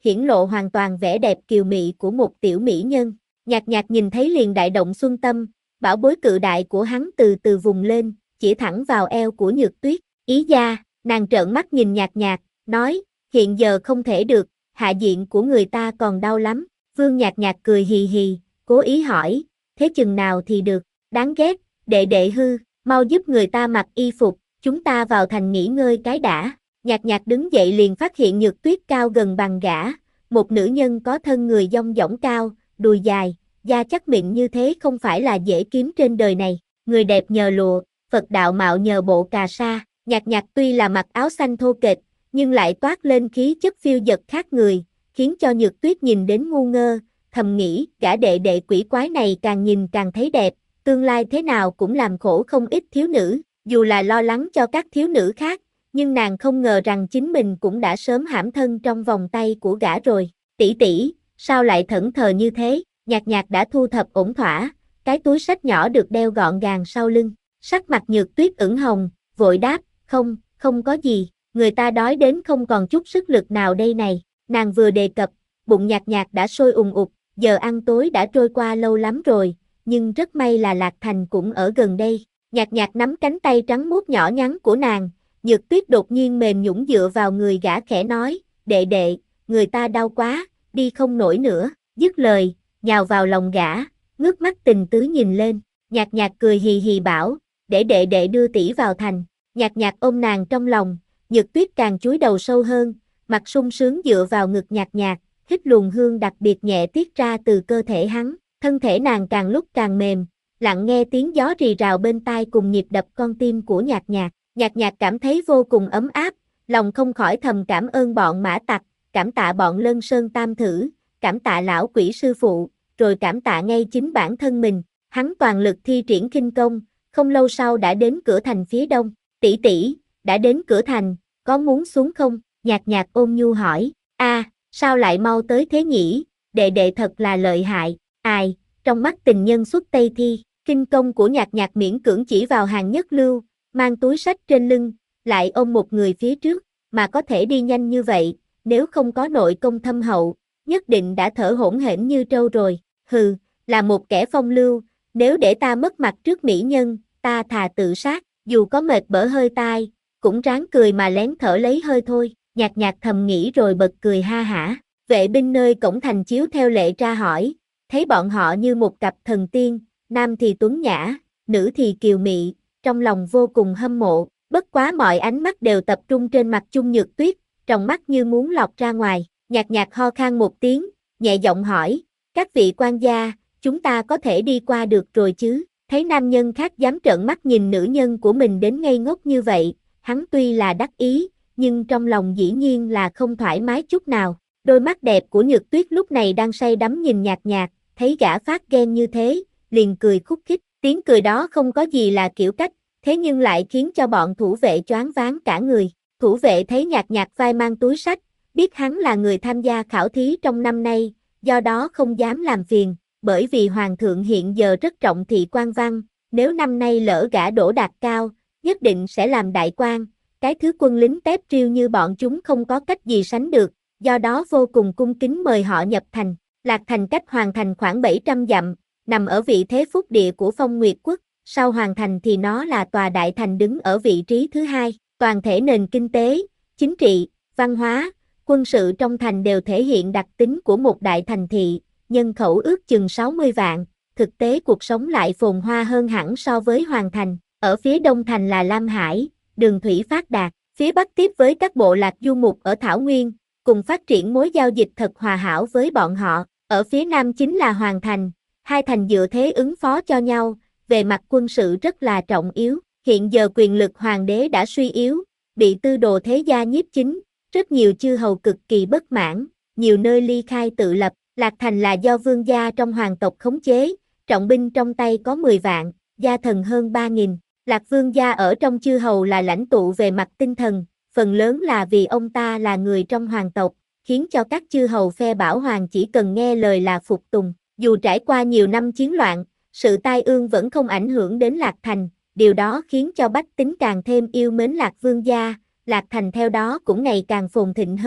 hiển lộ hoàn toàn vẻ đẹp kiều mị của một tiểu mỹ nhân. Nhạc Nhạc nhìn thấy liền đại động xuân tâm, bảo bối cự đại của hắn từ từ vùng lên, chỉ thẳng vào eo của Nhược Tuyết. Ý gia, nàng trợn mắt nhìn Nhạc Nhạc, nói, hiện giờ không thể được, hạ diện của người ta còn đau lắm. Vương Nhạc Nhạc cười hì hì, cố ý hỏi, thế chừng nào thì được, đáng ghét, đệ đệ hư, mau giúp người ta mặc y phục, chúng ta vào thành nghỉ ngơi cái đã. Nhạc Nhạc đứng dậy liền phát hiện Nhược Tuyết cao gần bằng gã, một nữ nhân có thân người dong dỏng cao, đùi dài, da chắc mịn như thế không phải là dễ kiếm trên đời này. Người đẹp nhờ lụa, Phật đạo mạo nhờ bộ cà sa. Nhạc Nhạc tuy là mặc áo xanh thô kệch, nhưng lại toát lên khí chất phiêu dật khác người, khiến cho Nhược Tuyết nhìn đến ngu ngơ, thầm nghĩ, gã đệ đệ quỷ quái này càng nhìn càng thấy đẹp, tương lai thế nào cũng làm khổ không ít thiếu nữ, dù là lo lắng cho các thiếu nữ khác, nhưng nàng không ngờ rằng chính mình cũng đã sớm hãm thân trong vòng tay của gã rồi. Tỷ tỷ, sao lại thẫn thờ như thế? Nhạc Nhạc đã thu thập ổn thỏa, cái túi xách nhỏ được đeo gọn gàng sau lưng, sắc mặt Nhược Tuyết ửng hồng, vội đáp, không, không có gì, người ta đói đến không còn chút sức lực nào đây này. Nàng vừa đề cập, bụng Nhạc Nhạc đã sôi ùn ụt, giờ ăn tối đã trôi qua lâu lắm rồi, nhưng rất may là Lạc Thành cũng ở gần đây. Nhạc Nhạc nắm cánh tay trắng muốt nhỏ nhắn của nàng, Nhược Tuyết đột nhiên mềm nhũn dựa vào người gã khẽ nói, đệ đệ, người ta đau quá, đi không nổi nữa, dứt lời, nhào vào lòng gã, ngước mắt tình tứ nhìn lên. Nhạc Nhạc cười hì hì bảo, để đệ đệ đưa tỷ vào thành. Nhạc Nhạc ôm nàng trong lòng, Nhược Tuyết càng chúi đầu sâu hơn, mặt sung sướng dựa vào ngực Nhạc Nhạc, hít luồng hương đặc biệt nhẹ tiết ra từ cơ thể hắn, thân thể nàng càng lúc càng mềm, lặng nghe tiếng gió rì rào bên tai cùng nhịp đập con tim của Nhạc Nhạc. Nhạc Nhạc cảm thấy vô cùng ấm áp, lòng không khỏi thầm cảm ơn bọn Mã Tặc, cảm tạ bọn Lân Sơn Tam Thử, cảm tạ lão quỷ sư phụ, rồi cảm tạ ngay chính bản thân mình. Hắn toàn lực thi triển khinh công, không lâu sau đã đến cửa thành phía đông. Tỷ tỷ, đã đến cửa thành, có muốn xuống không? Nhạc Nhạc ôn nhu hỏi. A, à, sao lại mau tới thế nhỉ? Đệ đệ thật là lợi hại. Ai, trong mắt tình nhân xuất Tây Thi, khinh công của Nhạc Nhạc miễn cưỡng chỉ vào hàng nhất lưu, mang túi sách trên lưng, lại ôm một người phía trước, mà có thể đi nhanh như vậy, nếu không có nội công thâm hậu, nhất định đã thở hổn hển như trâu rồi. Hừ, là một kẻ phong lưu, nếu để ta mất mặt trước mỹ nhân, ta thà tự sát, dù có mệt bở hơi tai, cũng ráng cười mà lén thở lấy hơi thôi. Nhạc Nhạc thầm nghĩ rồi bật cười ha hả. Vệ binh nơi cổng thành chiếu theo lệ ra hỏi, thấy bọn họ như một cặp thần tiên, nam thì tuấn nhã, nữ thì kiều mị, trong lòng vô cùng hâm mộ, bất quá mọi ánh mắt đều tập trung trên mặt Chung Nhược Tuyết, trong mắt như muốn lọt ra ngoài. Nhạc Nhạc ho khan một tiếng, nhẹ giọng hỏi, các vị quan gia, chúng ta có thể đi qua được rồi chứ? Thấy nam nhân khác dám trợn mắt nhìn nữ nhân của mình đến ngây ngốc như vậy, hắn tuy là đắc ý, nhưng trong lòng dĩ nhiên là không thoải mái chút nào. Đôi mắt đẹp của Nhược Tuyết lúc này đang say đắm nhìn Nhạc Nhạc, thấy gã phát ghen như thế, liền cười khúc khích, tiếng cười đó không có gì là kiểu cách, thế nhưng lại khiến cho bọn thủ vệ choáng váng cả người. Thủ vệ thấy Nhạc Nhạc vai mang túi sách, biết hắn là người tham gia khảo thí trong năm nay, do đó không dám làm phiền, bởi vì Hoàng thượng hiện giờ rất trọng thị quan văn, nếu năm nay lỡ gã đỗ đạt cao, nhất định sẽ làm đại quan, cái thứ quân lính tép triêu như bọn chúng không có cách gì sánh được, do đó vô cùng cung kính mời họ nhập thành. Lạc Thành cách Hoàng thành khoảng bảy trăm dặm, nằm ở vị thế phúc địa của Phong Nguyệt Quốc, sau Hoàng thành thì nó là tòa đại thành đứng ở vị trí thứ hai, toàn thể nền kinh tế, chính trị, văn hóa, quân sự trong thành đều thể hiện đặc tính của một đại thành thị, nhân khẩu ước chừng sáu mươi vạn, thực tế cuộc sống lại phồn hoa hơn hẳn so với Hoàng thành. Ở phía đông thành là Lam Hải, đường thủy phát đạt, phía bắc tiếp với các bộ lạc du mục ở Thảo Nguyên, cùng phát triển mối giao dịch thật hòa hảo với bọn họ. Ở phía nam chính là Hoàng thành, hai thành dựa thế ứng phó cho nhau, về mặt quân sự rất là trọng yếu. Hiện giờ quyền lực hoàng đế đã suy yếu, bị tư đồ thế gia nhiếp chính, rất nhiều chư hầu cực kỳ bất mãn, nhiều nơi ly khai tự lập. Lạc Thành là do vương gia trong hoàng tộc khống chế, trọng binh trong tay có mười vạn, gia thần hơn ba nghìn. Lạc vương gia ở trong chư hầu là lãnh tụ về mặt tinh thần, phần lớn là vì ông ta là người trong hoàng tộc, khiến cho các chư hầu phe bảo hoàng chỉ cần nghe lời là phục tùng. Dù trải qua nhiều năm chiến loạn, sự tai ương vẫn không ảnh hưởng đến Lạc Thành, điều đó khiến cho bách tính càng thêm yêu mến Lạc vương gia, Lạc Thành theo đó cũng ngày càng phồn thịnh hơn.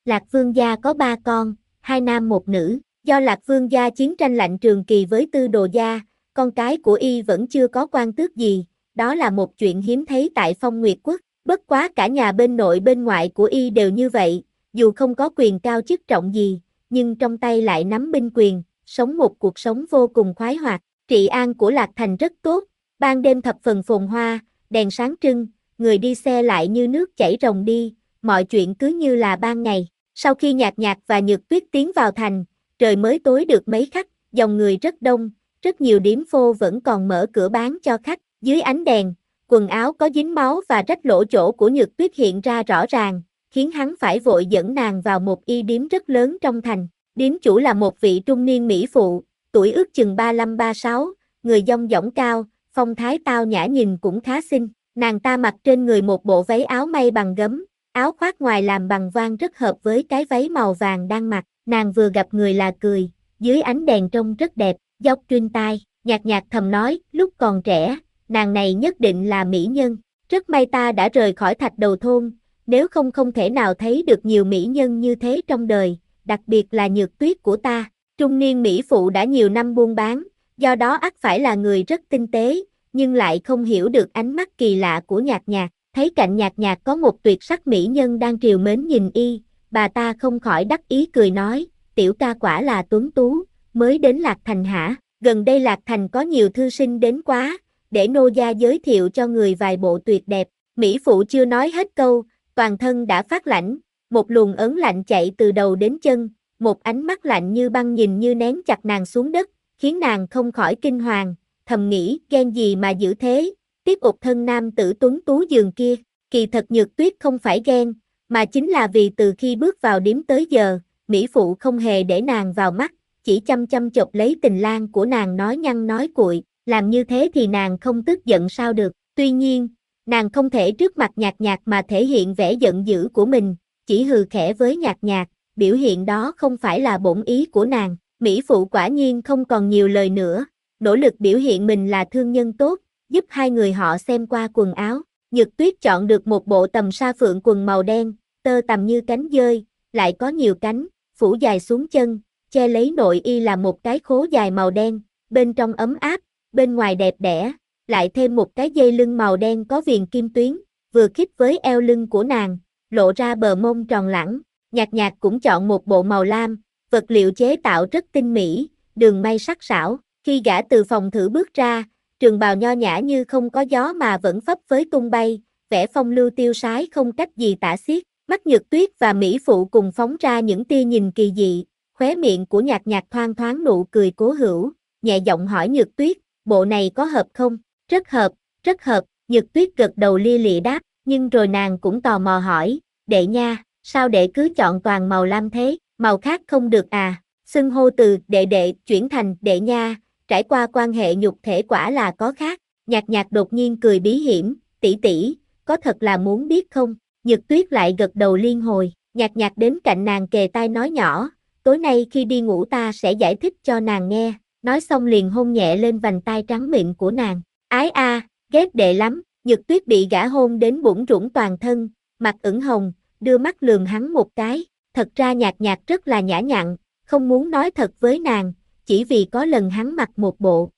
Lạc Vương gia có ba con, hai nam một nữ. Do Lạc Vương gia chiến tranh lạnh trường kỳ với Tư Đồ gia, con cái của y vẫn chưa có quan tước gì, đó là một chuyện hiếm thấy tại Phong Nguyệt Quốc. Bất quá cả nhà bên nội bên ngoại của y đều như vậy, dù không có quyền cao chức trọng gì, nhưng trong tay lại nắm binh quyền, sống một cuộc sống vô cùng khoái hoạt. Trị an của Lạc Thành rất tốt, ban đêm thập phần phồn hoa, đèn sáng trưng, người đi xe lại như nước chảy ròng đi, mọi chuyện cứ như là ban ngày. Sau khi Nhạc Nhạc và Nhược Tuyết tiến vào thành, trời mới tối được mấy khắc, dòng người rất đông, rất nhiều điếm phô vẫn còn mở cửa bán cho khách, dưới ánh đèn, quần áo có dính máu và rách lỗ chỗ của Nhược Tuyết hiện ra rõ ràng, khiến hắn phải vội dẫn nàng vào một y điếm rất lớn trong thành. Điếm chủ là một vị trung niên mỹ phụ, tuổi ước chừng ba lăm ba sáu, người dong dỏng cao, phong thái tao nhã nhìn cũng khá xinh. Nàng ta mặc trên người một bộ váy áo may bằng gấm, áo khoác ngoài làm bằng voan rất hợp với cái váy màu vàng đang mặc. Nàng vừa gặp người là cười, dưới ánh đèn trông rất đẹp, dốc trên tai, Nhạc Nhạc thầm nói, lúc còn trẻ, nàng này nhất định là mỹ nhân. Rất may ta đã rời khỏi Thạch Đầu thôn, nếu không không thể nào thấy được nhiều mỹ nhân như thế trong đời, đặc biệt là Nhược Tuyết của ta. Trung niên mỹ phụ đã nhiều năm buôn bán, do đó ắt phải là người rất tinh tế, nhưng lại không hiểu được ánh mắt kỳ lạ của Nhạc Nhạc. Thấy cạnh Nhạc Nhạc có một tuyệt sắc mỹ nhân đang trìu mến nhìn y, bà ta không khỏi đắc ý cười nói, tiểu ca quả là tuấn tú, mới đến Lạc Thành hả? Gần đây Lạc Thành có nhiều thư sinh đến quá, để nô gia giới thiệu cho người vài bộ tuyệt đẹp. Mỹ phụ chưa nói hết câu, toàn thân đã phát lạnh, một luồng ớn lạnh chạy từ đầu đến chân, một ánh mắt lạnh như băng nhìn như nén chặt nàng xuống đất, khiến nàng không khỏi kinh hoàng, thầm nghĩ ghen gì mà dữ thế, tiếp ụt thân nam tử tuấn tú giường kia. Kỳ thật Nhược Tuyết không phải ghen, mà chính là vì từ khi bước vào điếm tới giờ, mỹ phụ không hề để nàng vào mắt, chỉ chăm chăm chọc lấy tình lang của nàng nói nhăng nói cuội, làm như thế thì nàng không tức giận sao được. Tuy nhiên, nàng không thể trước mặt Nhạc Nhạc mà thể hiện vẻ giận dữ của mình, chỉ hừ khẽ với Nhạc Nhạc, biểu hiện đó không phải là bổn ý của nàng. Mỹ phụ quả nhiên không còn nhiều lời nữa, nỗ lực biểu hiện mình là thương nhân tốt, giúp hai người họ xem qua quần áo. Nhược Tuyết chọn được một bộ tầm sa phượng quần màu đen, tơ tằm như cánh dơi, lại có nhiều cánh, phủ dài xuống chân, che lấy nội y là một cái khố dài màu đen, bên trong ấm áp, bên ngoài đẹp đẽ, lại thêm một cái dây lưng màu đen có viền kim tuyến, vừa khít với eo lưng của nàng, lộ ra bờ mông tròn lẳng. Nhạc Nhạc cũng chọn một bộ màu lam, vật liệu chế tạo rất tinh mỹ, đường may sắc sảo. Khi gã từ phòng thử bước ra, trường bào nho nhã như không có gió mà vẫn phấp phới tung bay, vẻ phong lưu tiêu sái không cách gì tả xiết. Mắt Nhược Tuyết và mỹ phụ cùng phóng ra những tia nhìn kỳ dị, khóe miệng của Nhạc Nhạc thoang thoáng nụ cười cố hữu, nhẹ giọng hỏi Nhược Tuyết, bộ này có hợp không? Rất hợp, rất hợp, Nhược Tuyết gật đầu lia lịa đáp, nhưng rồi nàng cũng tò mò hỏi, đệ nha, sao đệ cứ chọn toàn màu lam thế, màu khác không được à? Xưng hô từ đệ đệ chuyển thành đệ nha, trải qua quan hệ nhục thể quả là có khác. Nhạc Nhạc đột nhiên cười bí hiểm, tỷ tỷ, có thật là muốn biết không? Nhược Tuyết lại gật đầu liên hồi, Nhạc Nhạc đến cạnh nàng kề tai nói nhỏ, tối nay khi đi ngủ ta sẽ giải thích cho nàng nghe. Nói xong liền hôn nhẹ lên vành tai trắng mịn của nàng. Ái a, à, ghét đệ lắm. Nhược Tuyết bị gã hôn đến bủn rủn toàn thân, mặt ửng hồng, đưa mắt lườm hắn một cái. Thật ra Nhạc Nhạc rất là nhã nhặn, không muốn nói thật với nàng, chỉ vì có lần hắn mặc một bộ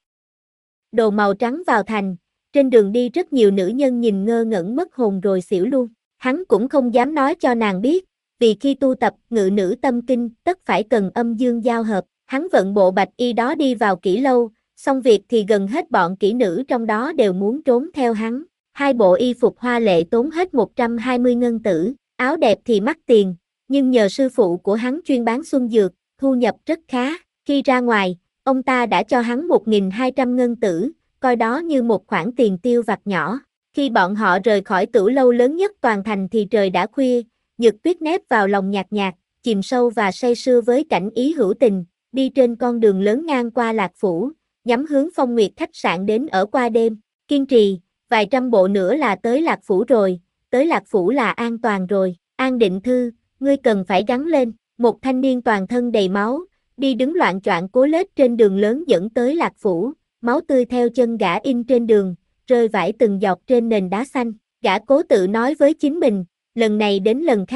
đồ màu trắng vào thành, trên đường đi rất nhiều nữ nhân nhìn ngơ ngẩn mất hồn rồi xỉu luôn. Hắn cũng không dám nói cho nàng biết, vì khi tu tập ngự nữ tâm kinh tất phải cần âm dương giao hợp. Hắn vận bộ bạch y đó đi vào kỹ lâu, xong việc thì gần hết bọn kỹ nữ trong đó đều muốn trốn theo hắn. Hai bộ y phục hoa lệ tốn hết một trăm hai mươi ngân tử, áo đẹp thì mắc tiền, nhưng nhờ sư phụ của hắn chuyên bán xuân dược, thu nhập rất khá. Khi ra ngoài, ông ta đã cho hắn một nghìn hai trăm ngân tử, coi đó như một khoản tiền tiêu vặt nhỏ. Khi bọn họ rời khỏi tử lâu lớn nhất toàn thành thì trời đã khuya, Nhược Tuyết nép vào lòng Nhạc Nhạc, chìm sâu và say sưa với cảnh ý hữu tình, đi trên con đường lớn ngang qua Lạc Phủ, nhắm hướng Phong Nguyệt khách sạn đến ở qua đêm. Kiên trì, vài trăm bộ nữa là tới Lạc Phủ rồi, tới Lạc Phủ là an toàn rồi. An Định Thư, ngươi cần phải gắng lên. Một thanh niên toàn thân đầy máu, đi đứng loạn choạng cố lết trên đường lớn dẫn tới Lạc Phủ, máu tươi theo chân gã in trên đường, rơi vãi từng giọt trên nền đá xanh. Gã cố tự nói với chính mình, lần này đến lần khác,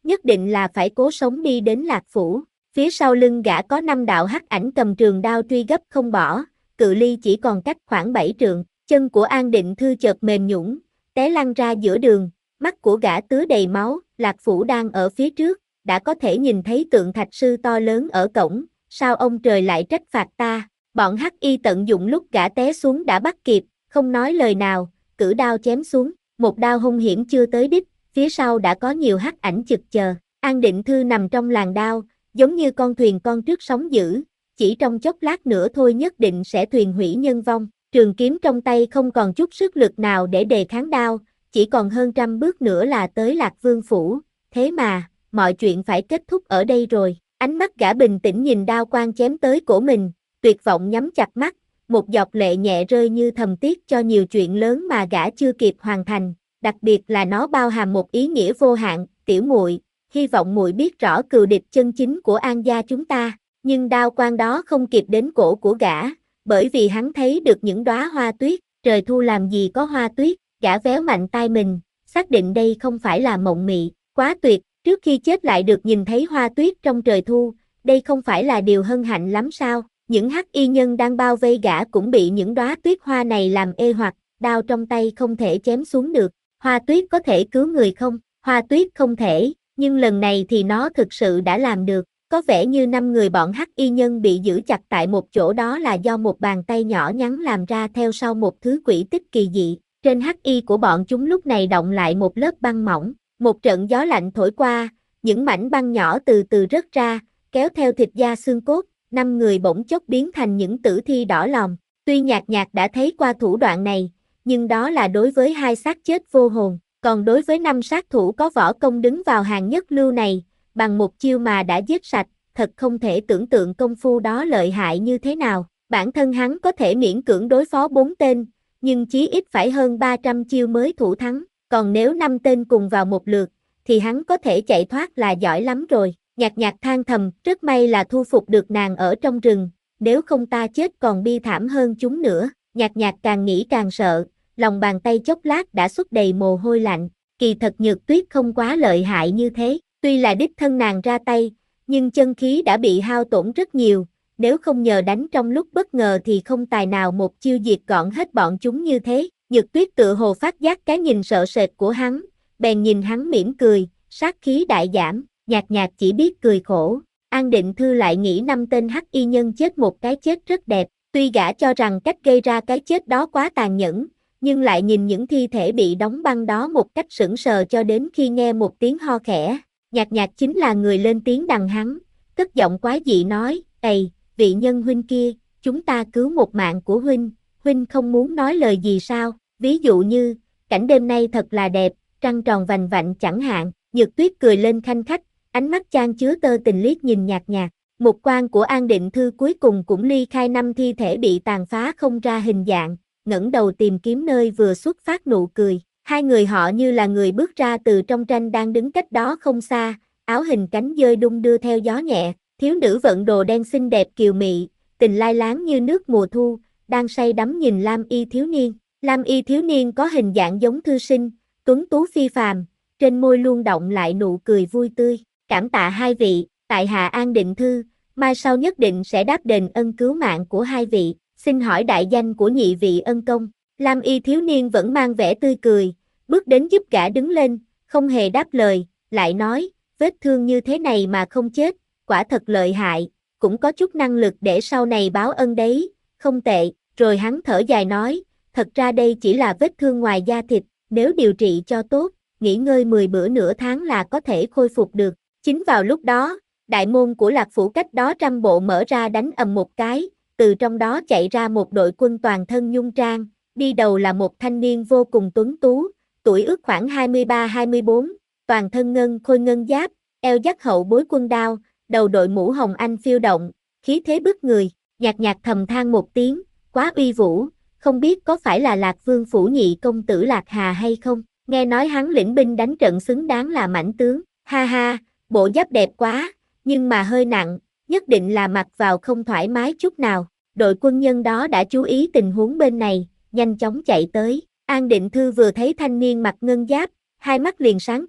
nhất định là phải cố sống đi đến Lạc Phủ. Phía sau lưng gã có năm đạo hắc ảnh cầm trường đao truy gấp không bỏ, cự ly chỉ còn cách khoảng bảy trượng, chân của An Định Thư chợt mềm nhũn, té lăn ra giữa đường, mắt của gã tứa đầy máu, Lạc Phủ đang ở phía trước, đã có thể nhìn thấy tượng thạch sư to lớn ở cổng, sao ông trời lại trách phạt ta, bọn hắc y tận dụng lúc gã té xuống đã bắt kịp, không nói lời nào, cử đao chém xuống, một đao hung hiểm chưa tới đích, phía sau đã có nhiều hắc ảnh chực chờ, An Định Thư nằm trong làn đao, giống như con thuyền con trước sóng dữ, chỉ trong chốc lát nữa thôi nhất định sẽ thuyền hủy nhân vong, trường kiếm trong tay không còn chút sức lực nào để đề kháng đao, chỉ còn hơn trăm bước nữa là tới Lạc Vương phủ, thế mà, mọi chuyện phải kết thúc ở đây rồi, ánh mắt gã bình tĩnh nhìn đao quang chém tới cổ mình, tuyệt vọng nhắm chặt mắt, một giọt lệ nhẹ rơi như thầm tiếc cho nhiều chuyện lớn mà gã chưa kịp hoàn thành, đặc biệt là nó bao hàm một ý nghĩa vô hạn, tiểu muội, hy vọng muội biết rõ cừu địch chân chính của An gia chúng ta, nhưng đao quang đó không kịp đến cổ của gã, bởi vì hắn thấy được những đóa hoa tuyết, trời thu làm gì có hoa tuyết, gã véo mạnh tai mình, xác định đây không phải là mộng mị, quá tuyệt, trước khi chết lại được nhìn thấy hoa tuyết trong trời thu, đây không phải là điều hân hạnh lắm sao, những hắc y nhân đang bao vây gã cũng bị những đóa tuyết hoa này làm ê hoặc, đao trong tay không thể chém xuống được, hoa tuyết có thể cứu người không, hoa tuyết không thể, nhưng lần này thì nó thực sự đã làm được. Có vẻ như năm người bọn hắc y nhân bị giữ chặt tại một chỗ đó là do một bàn tay nhỏ nhắn làm ra theo sau một thứ quỷ tích kỳ dị. Trên hắc y của bọn chúng lúc này đọng lại một lớp băng mỏng. Một trận gió lạnh thổi qua, những mảnh băng nhỏ từ từ rớt ra, kéo theo thịt da xương cốt. Năm người bỗng chốc biến thành những tử thi đỏ lòm. Tuy nhạt nhạt đã thấy qua thủ đoạn này, nhưng đó là đối với hai xác chết vô hồn. Còn đối với năm sát thủ có võ công đứng vào hàng nhất lưu này, bằng một chiêu mà đã giết sạch, thật không thể tưởng tượng công phu đó lợi hại như thế nào. Bản thân hắn có thể miễn cưỡng đối phó bốn tên, nhưng chí ít phải hơn ba trăm chiêu mới thủ thắng, còn nếu năm tên cùng vào một lượt, thì hắn có thể chạy thoát là giỏi lắm rồi. Nhạt nhạt than thầm, rất may là thu phục được nàng ở trong rừng, nếu không ta chết còn bi thảm hơn chúng nữa. Nhạt nhạt càng nghĩ càng sợ, lòng bàn tay chốc lát đã xuất đầy mồ hôi lạnh, kỳ thật Nhược Tuyết không quá lợi hại như thế. Tuy là đích thân nàng ra tay, nhưng chân khí đã bị hao tổn rất nhiều, nếu không nhờ đánh trong lúc bất ngờ thì không tài nào một chiêu diệt gọn hết bọn chúng như thế. Nhược Tuyết tự hồ phát giác cái nhìn sợ sệt của hắn, bèn nhìn hắn mỉm cười, sát khí đại giảm, nhạt nhạt chỉ biết cười khổ. An Định Thư lại nghĩ năm tên hắc y nhân chết một cái chết rất đẹp, tuy gã cho rằng cách gây ra cái chết đó quá tàn nhẫn, nhưng lại nhìn những thi thể bị đóng băng đó một cách sững sờ cho đến khi nghe một tiếng ho khẽ. Nhạt nhạt chính là người lên tiếng đằng hắn, cất giọng quái dị nói, ầy, vị nhân huynh kia, chúng ta cứu một mạng của huynh, huynh không muốn nói lời gì sao, ví dụ như, cảnh đêm nay thật là đẹp, trăng tròn vành vạnh chẳng hạn. Nhược Tuyết cười lên khanh khách, ánh mắt chan chứa tơ tình liếc nhìn nhạt nhạt. Một quan của An Định Thư cuối cùng cũng ly khai năm thi thể bị tàn phá không ra hình dạng, ngẩng đầu tìm kiếm nơi vừa xuất phát nụ cười. Hai người họ như là người bước ra từ trong tranh đang đứng cách đó không xa, áo hình cánh dơi đung đưa theo gió nhẹ, thiếu nữ vận đồ đen xinh đẹp kiều mị, tình lai láng như nước mùa thu, đang say đắm nhìn Lam Y thiếu niên. Lam Y thiếu niên có hình dạng giống thư sinh, tuấn tú phi phàm, trên môi luôn đọng lại nụ cười vui tươi. Cảm tạ hai vị, tại hạ An Định Thư, mai sau nhất định sẽ đáp đền ân cứu mạng của hai vị, xin hỏi đại danh của nhị vị ân công. Lam Y thiếu niên vẫn mang vẻ tươi cười, bước đến giúp gã đứng lên, không hề đáp lời, lại nói, vết thương như thế này mà không chết, quả thật lợi hại, cũng có chút năng lực để sau này báo ân đấy, không tệ, rồi hắn thở dài nói, thật ra đây chỉ là vết thương ngoài da thịt, nếu điều trị cho tốt, nghỉ ngơi mười bữa nửa tháng là có thể khôi phục được. Chính vào lúc đó, đại môn của Lạc Phủ cách đó trăm bộ mở ra đánh ầm một cái, từ trong đó chạy ra một đội quân toàn thân nhung trang, đi đầu là một thanh niên vô cùng tuấn tú, tuổi ước khoảng hai mươi ba hai mươi bốn, toàn thân ngân khôi ngân giáp, eo dắt hậu bối quân đao, đầu đội mũ hồng anh phiêu động, khí thế bức người. Nhạt nhạt thầm than một tiếng, quá uy vũ, không biết có phải là Lạc Vương phủ nhị công tử Lạc Hà hay không, nghe nói hắn lĩnh binh đánh trận xứng đáng là mãnh tướng, ha ha, bộ giáp đẹp quá, nhưng mà hơi nặng, nhất định là mặc vào không thoải mái chút nào. Đội quân nhân đó đã chú ý tình huống bên này, nhanh chóng chạy tới. An Định Thư vừa thấy thanh niên mặc ngân giáp, hai mắt liền sáng rực,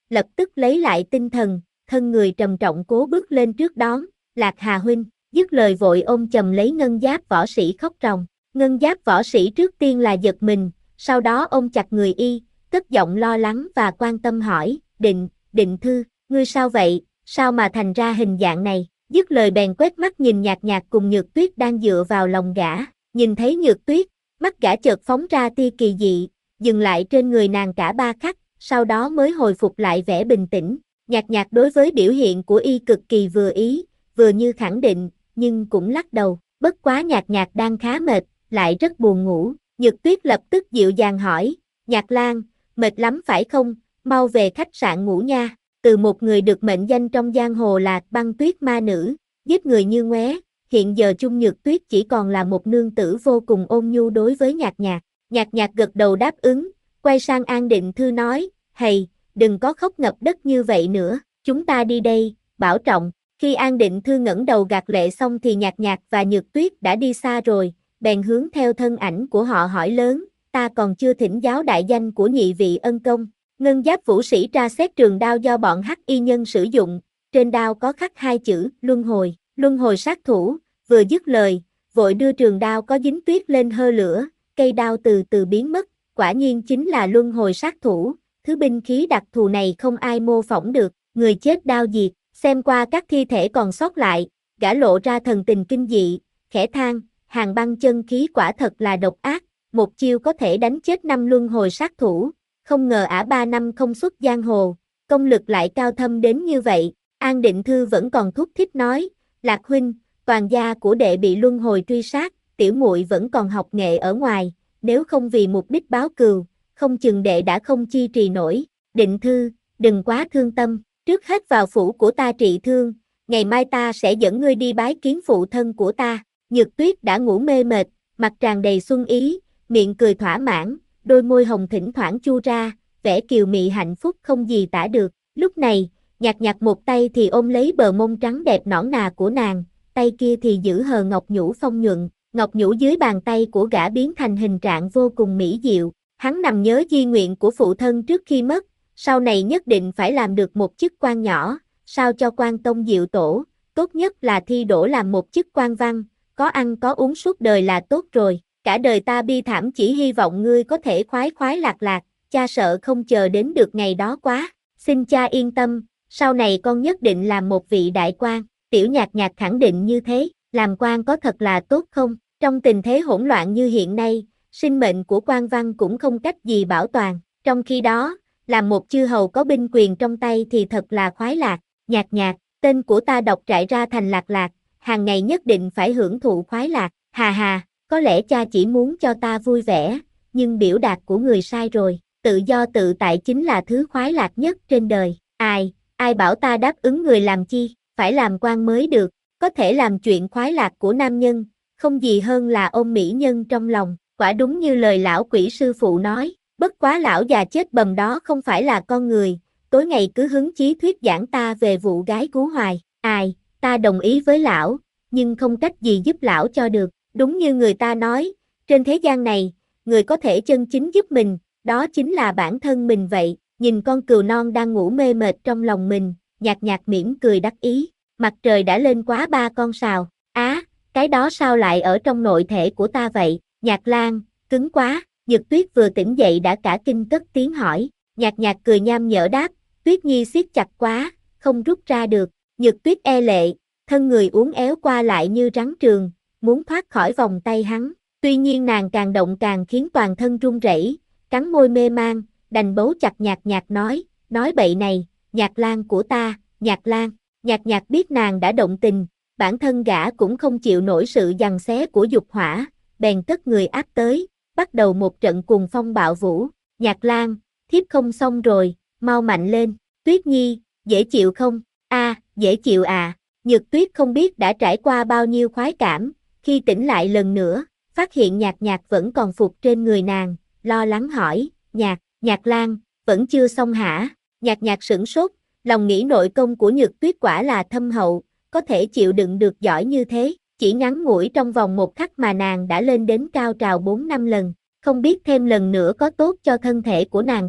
lập tức lấy lại tinh thần, thân người trầm trọng cố bước lên trước đón, Lạc Hà huynh, dứt lời vội ôm chầm lấy ngân giáp võ sĩ khóc ròng. Ngân giáp võ sĩ trước tiên là giật mình, sau đó ôm chặt người y, cất giọng lo lắng và quan tâm hỏi, định, định thư, ngươi sao vậy, sao mà thành ra hình dạng này, dứt lời bèn quét mắt nhìn Nhạc Nhạc cùng Nhược Tuyết đang dựa vào lòng gã, nhìn thấy Nhược Tuyết, mắt gã chợt phóng ra tia kỳ dị, dừng lại trên người nàng cả ba khắc, sau đó mới hồi phục lại vẻ bình tĩnh. Nhạc Nhạc đối với biểu hiện của y cực kỳ vừa ý, vừa như khẳng định, nhưng cũng lắc đầu, bất quá Nhạc Nhạc đang khá mệt, lại rất buồn ngủ. Nhược Tuyết lập tức dịu dàng hỏi, Nhạc Lan, mệt lắm phải không, mau về khách sạn ngủ nha. Từ một người được mệnh danh trong giang hồ là băng tuyết ma nữ, giết người như ngoé, hiện giờ Chung Nhược Tuyết chỉ còn là một nương tử vô cùng ôn nhu đối với Nhạc Nhạc. Nhạc Nhạc gật đầu đáp ứng, quay sang An Định Thư nói, hầy, đừng có khóc ngập đất như vậy nữa, chúng ta đi đây, bảo trọng. Khi An Định Thư ngẩng đầu gạt lệ xong thì Nhạc Nhạc và Nhược Tuyết đã đi xa rồi, bèn hướng theo thân ảnh của họ hỏi lớn, ta còn chưa thỉnh giáo đại danh của nhị vị ân công. Ngân giáp vũ sĩ tra xét trường đao do bọn hắc y nhân sử dụng, trên đao có khắc hai chữ, luân hồi, luân hồi sát thủ, vừa dứt lời, vội đưa trường đao có dính tuyết lên hơ lửa, cây đao từ từ biến mất, quả nhiên chính là luân hồi sát thủ, thứ binh khí đặc thù này không ai mô phỏng được, người chết đao diệt, xem qua các thi thể còn sót lại, gã lộ ra thần tình kinh dị, khẽ than, hàng băng chân khí quả thật là độc ác, một chiêu có thể đánh chết năm luân hồi sát thủ. Không ngờ ả ba năm không xuất giang hồ, công lực lại cao thâm đến như vậy. An Định Thư vẫn còn thúc thích nói, Lạc huynh, toàn gia của đệ bị luân hồi truy sát, tiểu muội vẫn còn học nghệ ở ngoài, nếu không vì mục đích báo cừu, không chừng đệ đã không chi trì nổi. Định Thư, đừng quá thương tâm, trước hết vào phủ của ta trị thương, ngày mai ta sẽ dẫn ngươi đi bái kiến phụ thân của ta. Nhược Tuyết đã ngủ mê mệt, mặt tràn đầy xuân ý, miệng cười thỏa mãn, đôi môi hồng thỉnh thoảng chu ra, vẻ kiều mị hạnh phúc không gì tả được. Lúc này, Nhạc Nhạc một tay thì ôm lấy bờ mông trắng đẹp nõn nà của nàng, tay kia thì giữ hờ ngọc nhũ phong nhuận, ngọc nhũ dưới bàn tay của gã biến thành hình trạng vô cùng mỹ diệu. Hắn nằm nhớ di nguyện của phụ thân trước khi mất, sau này nhất định phải làm được một chức quan nhỏ, sao cho quan tông diệu tổ, tốt nhất là thi đỗ làm một chức quan văn, có ăn có uống suốt đời là tốt rồi. Cả đời ta bi thảm chỉ hy vọng ngươi có thể khoái khoái lạc lạc, cha sợ không chờ đến được ngày đó quá. Xin cha yên tâm, sau này con nhất định làm một vị đại quan. Tiểu Nhạc Nhạc khẳng định như thế, làm quan có thật là tốt không? Trong tình thế hỗn loạn như hiện nay, sinh mệnh của quan văn cũng không cách gì bảo toàn. Trong khi đó, làm một chư hầu có binh quyền trong tay thì thật là khoái lạc. Nhạc Nhạc, tên của ta đọc trại ra thành Lạc Lạc, hàng ngày nhất định phải hưởng thụ khoái lạc. Hà hà. Có lẽ cha chỉ muốn cho ta vui vẻ, nhưng biểu đạt của người sai rồi, tự do tự tại chính là thứ khoái lạc nhất trên đời. Ai, ai bảo ta đáp ứng người làm chi, phải làm quan mới được, có thể làm chuyện khoái lạc của nam nhân, không gì hơn là ôm mỹ nhân trong lòng, quả đúng như lời lão quỷ sư phụ nói, bất quá lão già chết bầm đó không phải là con người, tối ngày cứ hứng chí thuyết giảng ta về vụ gái cú hoài. Ai, ta đồng ý với lão, nhưng không cách gì giúp lão cho được. Đúng như người ta nói, trên thế gian này, người có thể chân chính giúp mình, đó chính là bản thân mình vậy. Nhìn con cừu non đang ngủ mê mệt trong lòng mình, Nhạc Nhạc mỉm cười đắc ý. Mặt trời đã lên quá ba con sào. Á, à, cái đó sao lại ở trong nội thể của ta vậy? Nhạc Lan, cứng quá. Nhược Tuyết vừa tỉnh dậy đã cả kinh cất tiếng hỏi. Nhạc Nhạc cười nham nhở đáp, Tuyết Nhi siết chặt quá, không rút ra được. Nhược Tuyết e lệ, thân người uốn éo qua lại như rắn trường, muốn thoát khỏi vòng tay hắn. Tuy nhiên nàng càng động càng khiến toàn thân run rẩy, cắn môi mê man, đành bấu chặt Nhạc Nhạc nói, nói bậy này, Nhạc Lan của ta, Nhạc Lan. Nhạc Nhạc biết nàng đã động tình, bản thân gã cũng không chịu nổi sự giằng xé của dục hỏa, bèn cất người áp tới, bắt đầu một trận cuồng phong bạo vũ. Nhạc Lan, thiếp không xong rồi, mau mạnh lên. Tuyết Nhi, dễ chịu không? A, à, dễ chịu à. Nhược Tuyết không biết đã trải qua bao nhiêu khoái cảm, khi tỉnh lại lần nữa, phát hiện Nhạc Nhạc vẫn còn phục trên người nàng, lo lắng hỏi, Nhạc, Nhạc Lan, vẫn chưa xong hả? Nhạc Nhạc sửng sốt, lòng nghĩ nội công của Nhược Tuyết quả là thâm hậu, có thể chịu đựng được giỏi như thế, chỉ ngắn ngủi trong vòng một khắc mà nàng đã lên đến cao trào bốn năm lần, không biết thêm lần nữa có tốt cho thân thể của nàng không?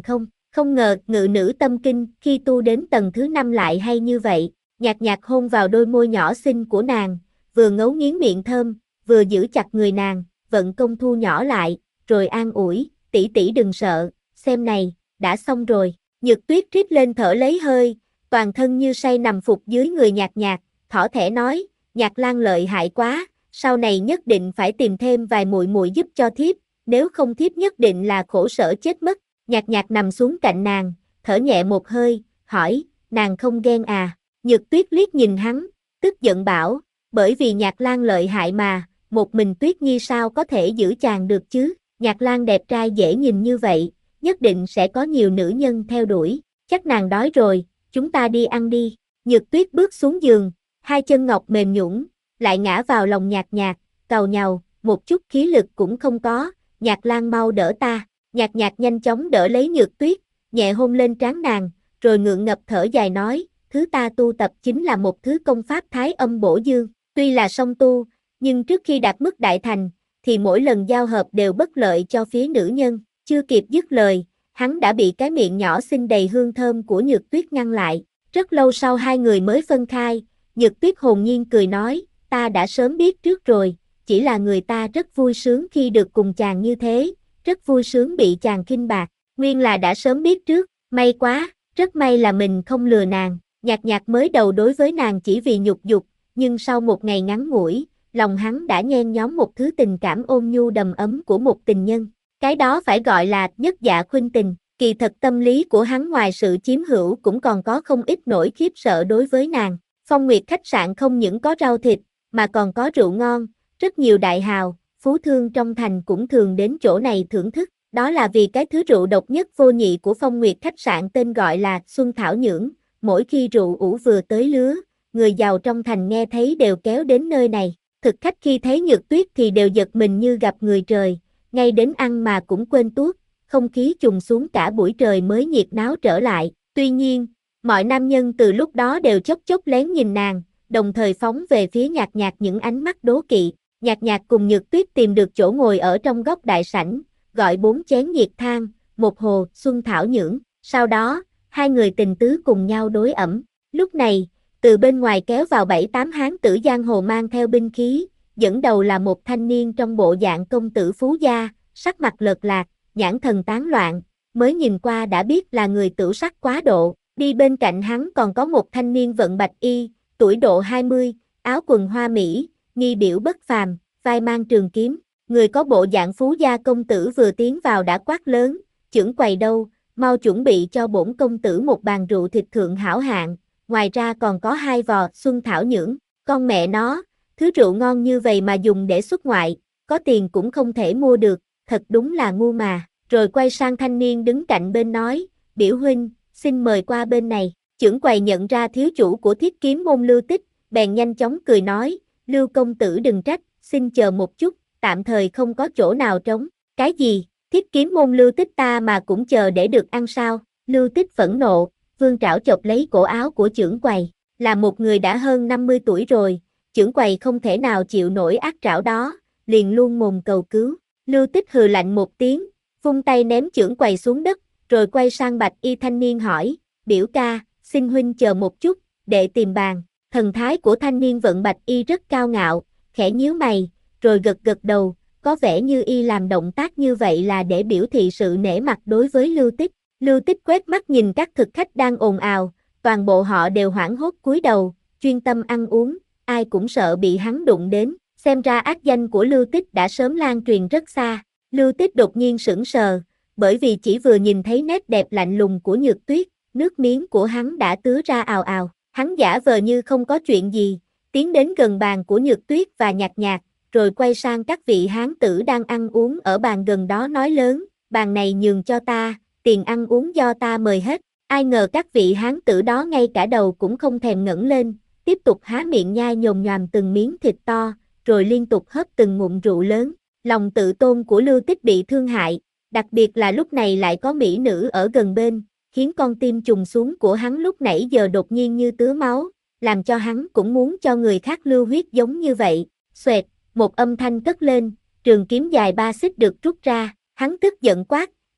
Không ngờ ngự nữ tâm kinh khi tu đến tầng thứ năm lại hay như vậy, nhạt nhạt hôn vào đôi môi nhỏ xinh của nàng, vừa ngấu nghiến miệng thơm, vừa giữ chặt người nàng, vận công thu nhỏ lại, rồi an ủi, tỷ tỷ đừng sợ, xem này, đã xong rồi. Nhược Tuyết rít lên thở lấy hơi, toàn thân như say nằm phục dưới người nhạt nhạt, thỏ thẻ nói, Nhạc Lang lợi hại quá, sau này nhất định phải tìm thêm vài muội muội giúp cho thiếp, nếu không thiếp nhất định là khổ sở chết mất. Nhạc nhạc nằm xuống cạnh nàng, thở nhẹ một hơi, hỏi, nàng không ghen à? Nhược Tuyết liếc nhìn hắn, tức giận bảo, bởi vì Nhạc Lang lợi hại mà, một mình Tuyết Nhi sao có thể giữ chàng được chứ? Nhạc Lang đẹp trai dễ nhìn như vậy, nhất định sẽ có nhiều nữ nhân theo đuổi, chắc nàng đói rồi, chúng ta đi ăn đi. Nhược Tuyết bước xuống giường, hai chân ngọc mềm nhũn, lại ngã vào lòng nhạc nhạc, càu nhàu, một chút khí lực cũng không có, Nhạc Lang mau đỡ ta. Nhạc nhạc nhanh chóng đỡ lấy Nhược Tuyết, nhẹ hôn lên trán nàng, rồi ngượng ngập thở dài nói, thứ ta tu tập chính là một thứ công pháp thái âm bổ dương, tuy là song tu, nhưng trước khi đạt mức đại thành, thì mỗi lần giao hợp đều bất lợi cho phía nữ nhân, chưa kịp dứt lời, hắn đã bị cái miệng nhỏ xinh đầy hương thơm của Nhược Tuyết ngăn lại, rất lâu sau hai người mới phân khai, Nhược Tuyết hồn nhiên cười nói, ta đã sớm biết trước rồi, chỉ là người ta rất vui sướng khi được cùng chàng như thế. Rất vui sướng bị chàng khinh bạc, nguyên là đã sớm biết trước, may quá, rất may là mình không lừa nàng. Nhạc nhạc mới đầu đối với nàng chỉ vì nhục dục, nhưng sau một ngày ngắn ngủi, lòng hắn đã nhen nhóm một thứ tình cảm ôn nhu đầm ấm của một tình nhân. Cái đó phải gọi là nhất dạ khuynh tình, kỳ thật tâm lý của hắn ngoài sự chiếm hữu cũng còn có không ít nỗi khiếp sợ đối với nàng. Phong Nguyệt khách sạn không những có rau thịt, mà còn có rượu ngon, rất nhiều đại hào, phú thương trong thành cũng thường đến chỗ này thưởng thức, đó là vì cái thứ rượu độc nhất vô nhị của Phong Nguyệt khách sạn tên gọi là Xuân Thảo Nhưỡng, mỗi khi rượu ủ vừa tới lứa, người giàu trong thành nghe thấy đều kéo đến nơi này, thực khách khi thấy Nhược Tuyết thì đều giật mình như gặp người trời, ngay đến ăn mà cũng quên tuốt, không khí trùng xuống cả buổi trời mới nhiệt náo trở lại, tuy nhiên, mọi nam nhân từ lúc đó đều chốc chốc lén nhìn nàng, đồng thời phóng về phía nhạc nhạc những ánh mắt đố kỵ. Nhạc nhạc cùng Nhược Tuyết tìm được chỗ ngồi ở trong góc đại sảnh, gọi bốn chén nhiệt thang, một hồ Xuân Thảo Nhưỡng, sau đó, hai người tình tứ cùng nhau đối ẩm. Lúc này, từ bên ngoài kéo vào bảy tám hán tử giang hồ mang theo binh khí, dẫn đầu là một thanh niên trong bộ dạng công tử phú gia, sắc mặt lợt lạc, nhãn thần tán loạn, mới nhìn qua đã biết là người tửu sắc quá độ, đi bên cạnh hắn còn có một thanh niên vận bạch y, tuổi độ hai mươi, áo quần hoa mỹ, nghi biểu bất phàm, vai mang trường kiếm, người có bộ dạng phú gia công tử vừa tiến vào đã quát lớn, chưởng quầy đâu, mau chuẩn bị cho bổn công tử một bàn rượu thịt thượng hảo hạng, ngoài ra còn có hai vò Xuân Thảo Nhưỡng, con mẹ nó, thứ rượu ngon như vậy mà dùng để xuất ngoại, có tiền cũng không thể mua được, thật đúng là ngu mà, rồi quay sang thanh niên đứng cạnh bên nói, biểu huynh, xin mời qua bên này, chưởng quầy nhận ra thiếu chủ của Thiết Kiếm môn Lưu Tích, bèn nhanh chóng cười nói, Lưu công tử đừng trách, xin chờ một chút, tạm thời không có chỗ nào trống. Cái gì, Thiết Kiếm môn Lưu Tích ta mà cũng chờ để được ăn sao? Lưu Tích phẫn nộ, vương trảo chộp lấy cổ áo của chưởng quầy, là một người đã hơn năm mươi tuổi rồi, chưởng quầy không thể nào chịu nổi ác trảo đó, liền luôn mồm cầu cứu. Lưu Tích hừ lạnh một tiếng, vung tay ném chưởng quầy xuống đất, rồi quay sang bạch y thanh niên hỏi, biểu ca, xin huynh chờ một chút, để tìm bàn. Thần thái của thanh niên vận bạch y rất cao ngạo, khẽ nhíu mày, rồi gật gật đầu, có vẻ như y làm động tác như vậy là để biểu thị sự nể mặt đối với Lưu Tích. Lưu Tích quét mắt nhìn các thực khách đang ồn ào, toàn bộ họ đều hoảng hốt cúi đầu, chuyên tâm ăn uống, ai cũng sợ bị hắn đụng đến, xem ra ác danh của Lưu Tích đã sớm lan truyền rất xa. Lưu Tích đột nhiên sững sờ, bởi vì chỉ vừa nhìn thấy nét đẹp lạnh lùng của Nhược Tuyết, nước miếng của hắn đã tứa ra ào ào. Hắn giả vờ như không có chuyện gì, tiến đến gần bàn của Nhược Tuyết và nhạc nhạc, rồi quay sang các vị hán tử đang ăn uống ở bàn gần đó nói lớn, bàn này nhường cho ta, tiền ăn uống do ta mời hết. Ai ngờ các vị hán tử đó ngay cả đầu cũng không thèm ngẩng lên, tiếp tục há miệng nhai nhồm nhoàm từng miếng thịt to, rồi liên tục hớp từng ngụm rượu lớn. Lòng tự tôn của Lưu Tích bị thương hại, đặc biệt là lúc này lại có mỹ nữ ở gần bên, khiến con tim trùng xuống của hắn lúc nãy giờ đột nhiên như tứa máu, làm cho hắn cũng muốn cho người khác lưu huyết giống như vậy. Xoẹt, một âm thanh cất lên, trường kiếm dài ba xích được rút ra, hắn tức giận quát,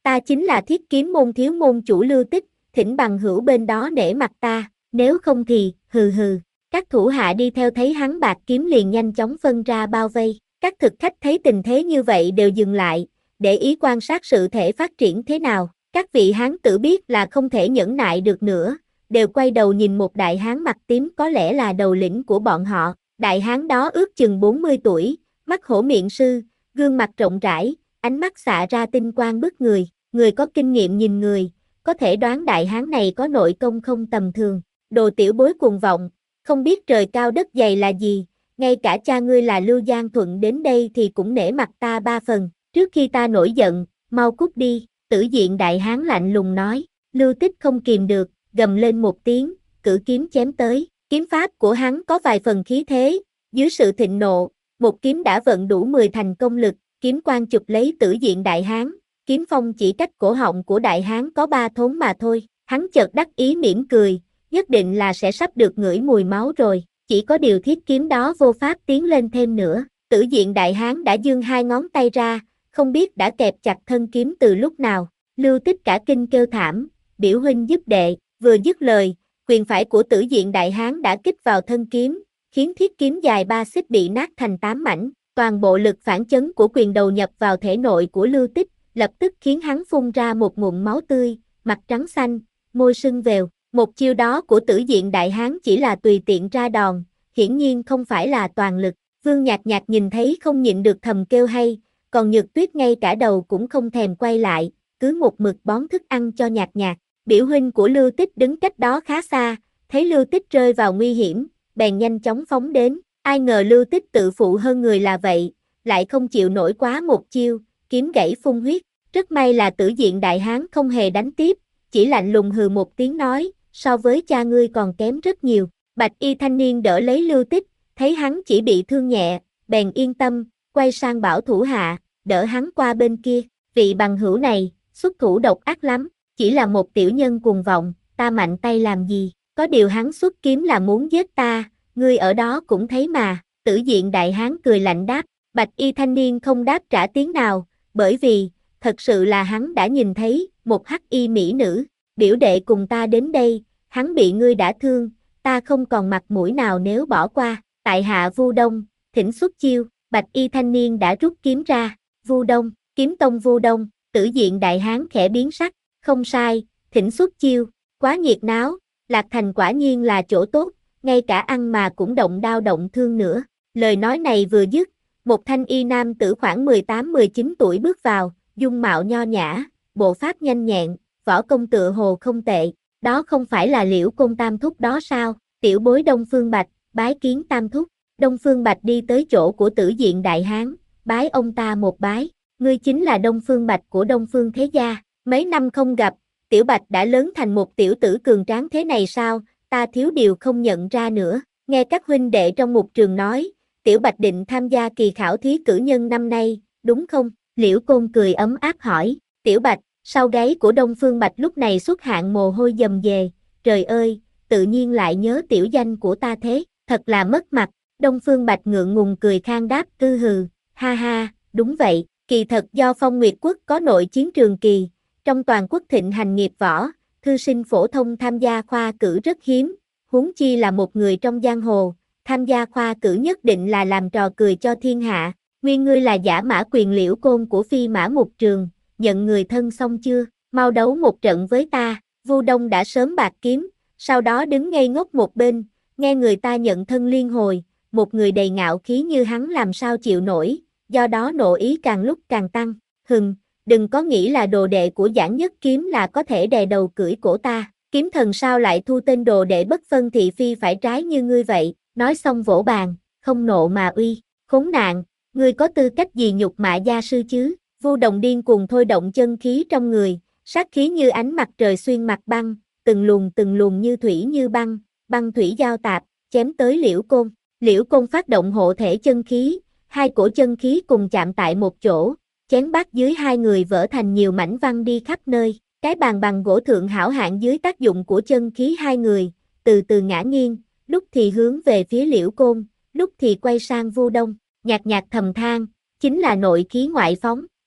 ta chính là Thiết Kiếm môn thiếu môn chủ Lưu Tích, thỉnh bằng hữu bên đó nể mặt ta, nếu không thì, hừ hừ. Các thủ hạ đi theo thấy hắn bạc kiếm liền nhanh chóng phân ra bao vây, các thực khách thấy tình thế như vậy đều dừng lại, để ý quan sát sự thể phát triển thế nào. Các vị hán tử biết là không thể nhẫn nại được nữa, đều quay đầu nhìn một đại hán mặt tím có lẽ là đầu lĩnh của bọn họ. Đại hán đó ước chừng bốn mươi tuổi, mắt hổ miệng sư, gương mặt rộng rãi, ánh mắt xạ ra tinh quang bức người, người có kinh nghiệm nhìn người, có thể đoán đại hán này có nội công không tầm thường. Đồ tiểu bối cuồng vọng, không biết trời cao đất dày là gì, ngay cả cha ngươi là Lưu Giang Thuận đến đây thì cũng nể mặt ta ba phần, trước khi ta nổi giận, mau cút đi. Tử diện đại hán lạnh lùng nói. Lưu Tích không kìm được, gầm lên một tiếng, cử kiếm chém tới. Kiếm pháp của hắn có vài phần khí thế, dưới sự thịnh nộ, một kiếm đã vận đủ mười thành công lực, kiếm quang chụp lấy tử diện đại hán, kiếm phong chỉ cách cổ họng của đại hán có ba thốn mà thôi. Hắn chợt đắc ý mỉm cười, nhất định là sẽ sắp được ngửi mùi máu rồi, chỉ có điều thiết kiếm đó vô pháp tiến lên thêm nữa. Tử diện đại hán đã giương hai ngón tay ra, không biết đã kẹp chặt thân kiếm từ lúc nào. Lưu Tích cả kinh kêu thảm, biểu huynh giúp đệ, vừa dứt lời, quyền phải của tử diện đại hán đã kích vào thân kiếm, khiến thiết kiếm dài ba xích bị nát thành tám mảnh. Toàn bộ lực phản chấn của quyền đầu nhập vào thể nội của Lưu Tích, lập tức khiến hắn phun ra một ngụm máu tươi, mặt trắng xanh, môi sưng vèo. Một chiêu đó của tử diện đại hán chỉ là tùy tiện ra đòn, hiển nhiên không phải là toàn lực. Vương Nhạc Nhạc nhìn thấy không nhịn được thầm kêu hay, còn Nhược Tuyết ngay cả đầu cũng không thèm quay lại, cứ một mực bón thức ăn cho Nhạc Nhạc. Biểu huynh của Lưu Tích đứng cách đó khá xa, thấy Lưu Tích rơi vào nguy hiểm, bèn nhanh chóng phóng đến. Ai ngờ Lưu Tích tự phụ hơn người là vậy, lại không chịu nổi quá một chiêu, kiếm gãy phun huyết. Rất may là tử diện đại hán không hề đánh tiếp, chỉ lạnh lùng hừ một tiếng nói, so với cha ngươi còn kém rất nhiều. Bạch y thanh niên đỡ lấy Lưu Tích, thấy hắn chỉ bị thương nhẹ, bèn yên tâm, quay sang bảo thủ hạ, đỡ hắn qua bên kia. Vị bằng hữu này, xuất thủ độc ác lắm, chỉ là một tiểu nhân cuồng vọng, ta mạnh tay làm gì, có điều hắn xuất kiếm là muốn giết ta, ngươi ở đó cũng thấy mà. Tử diện đại hán cười lạnh đáp. Bạch y thanh niên không đáp trả tiếng nào, bởi vì, thật sự là hắn đã nhìn thấy, một hắc y mỹ nữ, biểu đệ cùng ta đến đây, hắn bị ngươi đã thương, ta không còn mặt mũi nào nếu bỏ qua. Tại hạ Vu Đông, thỉnh xuất chiêu. Bạch y thanh niên đã rút kiếm ra. Vu Đông, kiếm tông Vu Đông. Tử diện đại hán khẽ biến sắc, không sai, thỉnh xuất chiêu, quá nhiệt náo, Lạc Thành quả nhiên là chỗ tốt, ngay cả ăn mà cũng động đao động thương nữa. Lời nói này vừa dứt, một thanh y nam tử khoảng mười tám mười chín tuổi bước vào, dung mạo nho nhã, bộ pháp nhanh nhẹn, võ công tựa hồ không tệ. Đó không phải là Liễu Côn Tam Thúc đó sao? Tiểu bối Đông Phương Bạch, bái kiến Tam Thúc. Đông Phương Bạch đi tới chỗ của tử diện đại hán, bái ông ta một bái. Ngươi chính là Đông Phương Bạch của Đông Phương Thế Gia. Mấy năm không gặp, Tiểu Bạch đã lớn thành một tiểu tử cường tráng thế này sao? Ta thiếu điều không nhận ra nữa. Nghe các huynh đệ trong mục trường nói, Tiểu Bạch định tham gia kỳ khảo thí cử nhân năm nay, đúng không? Liễu Côn cười ấm áp hỏi. Tiểu Bạch, sau gáy của Đông Phương Bạch lúc này xuất hạn mồ hôi dầm dề. Trời ơi, tự nhiên lại nhớ tiểu danh của ta thế, thật là mất mặt. Đông Phương Bạch ngượng ngùng cười khang đáp cư hừ, ha ha, đúng vậy. Kỳ thật do Phong Nguyệt Quốc có nội chiến trường kỳ, trong toàn quốc thịnh hành nghiệp võ, thư sinh phổ thông tham gia khoa cử rất hiếm, huống chi là một người trong giang hồ, tham gia khoa cử nhất định là làm trò cười cho thiên hạ. Nguyên ngươi là giả mã quyền Liễu Côn của Phi Mã Mục Trường, nhận người thân xong chưa, mau đấu một trận với ta. Vu Đông đã sớm bạc kiếm, sau đó đứng ngây ngốc một bên, nghe người ta nhận thân liên hồi, một người đầy ngạo khí như hắn làm sao chịu nổi. Do đó nộ ý càng lúc càng tăng. Hừm, đừng có nghĩ là đồ đệ của Giảng Nhất Kiếm là có thể đè đầu cưỡi cổ ta. Kiếm thần sao lại thu tên đồ đệ bất phân thị phi phải trái như ngươi vậy. Nói xong vỗ bàn, không nộ mà uy. Khốn nạn, ngươi có tư cách gì nhục mạ gia sư chứ? Vu Đồng điên cuồng thôi động chân khí trong người, sát khí như ánh mặt trời xuyên mặt băng, từng luồng từng luồng như thủy như băng, băng thủy giao tạp, chém tới Liễu Côn. Liễu Côn phát động hộ thể chân khí. Hai cổ chân khí cùng chạm tại một chỗ, chén bát dưới hai người vỡ thành nhiều mảnh văng đi khắp nơi. Cái bàn bằng gỗ thượng hảo hạng dưới tác dụng của chân khí hai người, từ từ ngã nghiêng, lúc thì hướng về phía Liễu Côn, lúc thì quay sang Vu Đông. Nhạc Nhạc thầm than, chính là nội khí ngoại phóng,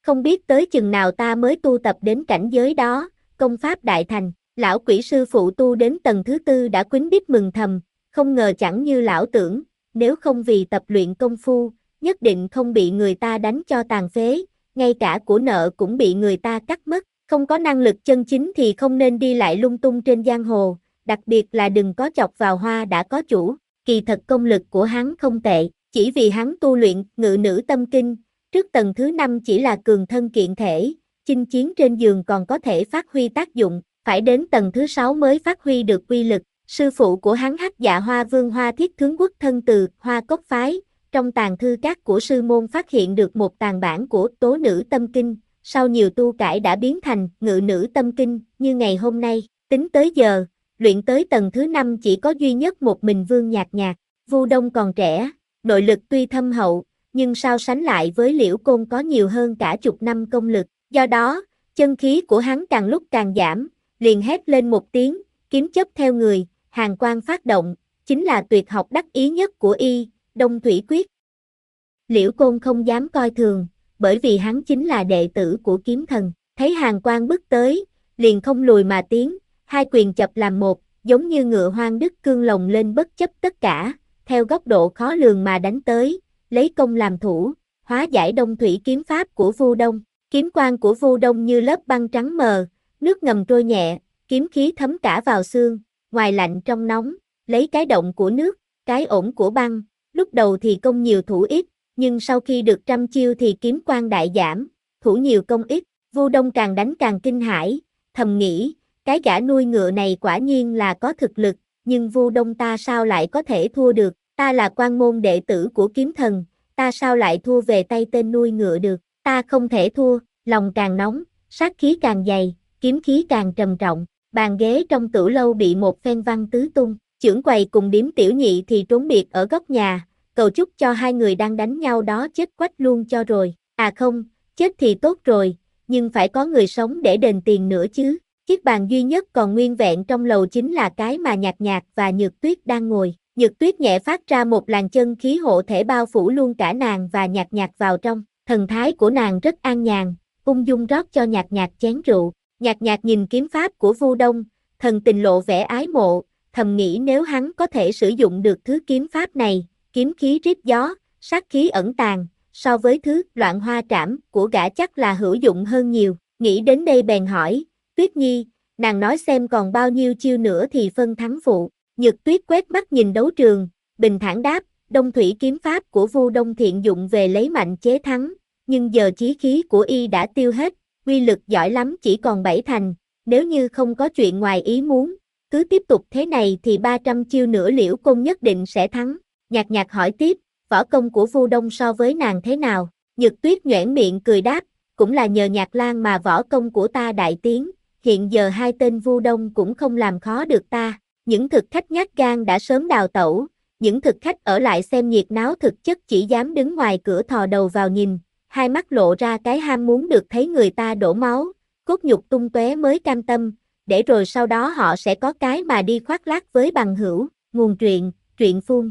không biết tới chừng nào ta mới tu tập đến cảnh giới đó, công pháp đại thành. Lão quỷ sư phụ tu đến tầng thứ tư đã quýnh đít mừng thầm, không ngờ chẳng như lão tưởng, nếu không vì tập luyện công phu, nhất định không bị người ta đánh cho tàn phế, ngay cả của nợ cũng bị người ta cắt mất. Không có năng lực chân chính thì không nên đi lại lung tung trên giang hồ, đặc biệt là đừng có chọc vào hoa đã có chủ. Kỳ thật công lực của hắn không tệ, chỉ vì hắn tu luyện ngự nữ tâm kinh, trước tầng thứ năm chỉ là cường thân kiện thể, chinh chiến trên giường còn có thể phát huy tác dụng, phải đến tầng thứ sáu mới phát huy được uy lực. Sư phụ của hắn Hắc Dạ Hoa Vương Hoa Thiết Tướng Quốc thân từ Hoa Cốc Phái, trong tàng thư các của sư môn phát hiện được một tàng bản của Tố Nữ Tâm Kinh, sau nhiều tu cải đã biến thành Ngự Nữ Tâm Kinh như ngày hôm nay. Tính tới giờ, luyện tới tầng thứ năm chỉ có duy nhất một mình Vương Nhạc Nhạc. Vu Đông còn trẻ, nội lực tuy thâm hậu, nhưng so sánh lại với Liễu Côn có nhiều hơn cả chục năm công lực, do đó, chân khí của hắn càng lúc càng giảm, liền hét lên một tiếng, kiếm chấp theo người, hàn quang phát động, chính là tuyệt học đắc ý nhất của y, Đông Thủy Quyết. Liễu Côn không dám coi thường, bởi vì hắn chính là đệ tử của kiếm thần, thấy hàn quang bước tới, liền không lùi mà tiến, hai quyền chập làm một, giống như ngựa hoang đứt cương lồng lên bất chấp tất cả, theo góc độ khó lường mà đánh tới, lấy công làm thủ, hóa giải Đông Thủy kiếm pháp của Vu Đông. Kiếm quang của Vu Đông như lớp băng trắng mờ, nước ngầm trôi nhẹ, kiếm khí thấm cả vào xương, ngoài lạnh trong nóng, lấy cái động của nước, cái ổn của băng, lúc đầu thì công nhiều thủ ít, nhưng sau khi được trăm chiêu thì kiếm quang đại giảm, thủ nhiều công ít, Vu Đông càng đánh càng kinh hãi, thầm nghĩ, cái gã nuôi ngựa này quả nhiên là có thực lực, nhưng Vu Đông ta sao lại có thể thua được, ta là quan môn đệ tử của kiếm thần, ta sao lại thua về tay tên nuôi ngựa được, ta không thể thua, lòng càng nóng, sát khí càng dày, kiếm khí càng trầm trọng, bàn ghế trong tửu lâu bị một phen văng tứ tung, chưởng quầy cùng điếm tiểu nhị thì trốn biệt ở góc nhà, cầu chúc cho hai người đang đánh nhau đó chết quách luôn cho rồi, à không, chết thì tốt rồi, nhưng phải có người sống để đền tiền nữa chứ. Chiếc bàn duy nhất còn nguyên vẹn trong lầu chính là cái mà Nhạc Nhạc và Nhược Tuyết đang ngồi. Nhược Tuyết nhẹ phát ra một làn chân khí hộ thể bao phủ luôn cả nàng và Nhạc Nhạc vào trong. Thần thái của nàng rất an nhàn, ung dung rót cho Nhạc Nhạc chén rượu. Nhạc Nhạc nhìn kiếm pháp của Vu Đông, thần tình lộ vẻ ái mộ, thầm nghĩ nếu hắn có thể sử dụng được thứ kiếm pháp này, kiếm khí rít gió, sát khí ẩn tàng, so với thứ loạn hoa trảm của gã chắc là hữu dụng hơn nhiều. Nghĩ đến đây bèn hỏi, Tuyết Nhi, nàng nói xem còn bao nhiêu chiêu nữa thì phân thắng phụ. Nhược Tuyết quét mắt nhìn đấu trường, bình thản đáp, Đông Thủy kiếm pháp của Vu Đông thiện dụng về lấy mạnh chế thắng, nhưng giờ chí khí của y đã tiêu hết, uy lực giỏi lắm chỉ còn bảy thành, nếu như không có chuyện ngoài ý muốn, cứ tiếp tục thế này thì ba trăm chiêu nữa Liễu Côn nhất định sẽ thắng. Nhạc Nhạc hỏi tiếp, võ công của Vu Đông so với nàng thế nào? Nhược Tuyết nhoẻn miệng cười đáp, cũng là nhờ Nhạc Lan mà võ công của ta đại tiến, hiện giờ hai tên Vu Đông cũng không làm khó được ta. Những thực khách nhát gan đã sớm đào tẩu, những thực khách ở lại xem nhiệt náo thực chất chỉ dám đứng ngoài cửa thò đầu vào nhìn, hai mắt lộ ra cái ham muốn được thấy người ta đổ máu, cốt nhục tung tóe mới cam tâm, để rồi sau đó họ sẽ có cái mà đi khoác lác với bằng hữu. Nguồn truyện, truyện phun.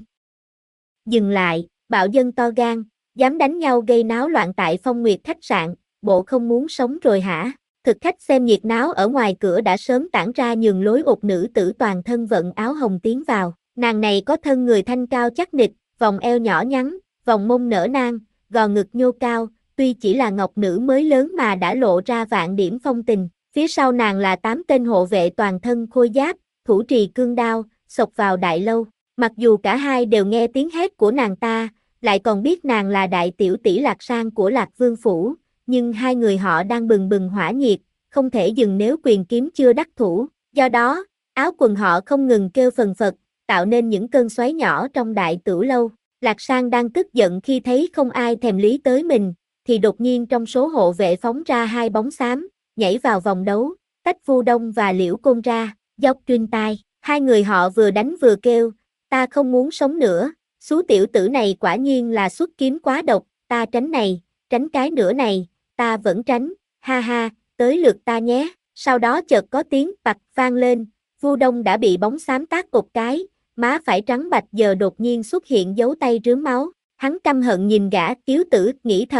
Dừng lại, bạo dân to gan, dám đánh nhau gây náo loạn tại Phong Nguyệt khách sạn, bộ không muốn sống rồi hả? Thực khách xem nhiệt náo ở ngoài cửa đã sớm tản ra nhường lối ục nữ tử toàn thân vận áo hồng tiến vào. Nàng này có thân người thanh cao chắc nịch, vòng eo nhỏ nhắn, vòng mông nở nang, gò ngực nhô cao, tuy chỉ là ngọc nữ mới lớn mà đã lộ ra vạn điểm phong tình. Phía sau nàng là tám tên hộ vệ toàn thân khôi giáp, thủ trì cương đao, xộc vào đại lâu. Mặc dù cả hai đều nghe tiếng hét của nàng ta, lại còn biết nàng là đại tiểu tỷ Lạc Sang của Lạc Vương Phủ, nhưng hai người họ đang bừng bừng hỏa nhiệt, không thể dừng nếu quyền kiếm chưa đắc thủ. Do đó, áo quần họ không ngừng kêu phần phật, tạo nên những cơn xoáy nhỏ trong đại tửu lâu. Lạc Sang đang tức giận khi thấy không ai thèm lý tới mình, thì đột nhiên trong số hộ vệ phóng ra hai bóng xám, nhảy vào vòng đấu, tách Vu Đông và Liễu Côn ra, dốc trên tai. Hai người họ vừa đánh vừa kêu, ta không muốn sống nữa, xú tiểu tử này quả nhiên là xuất kiếm quá độc, ta tránh này, tránh cái nữa này, ta vẫn tránh, ha ha, tới lượt ta nhé. Sau đó chợt có tiếng bạch vang lên, Vu Đông đã bị bóng xám tát một cái, má phải trắng bạch giờ đột nhiên xuất hiện dấu tay rướm máu. Hắn căm hận nhìn gã kiếu tử, nghĩ thầm,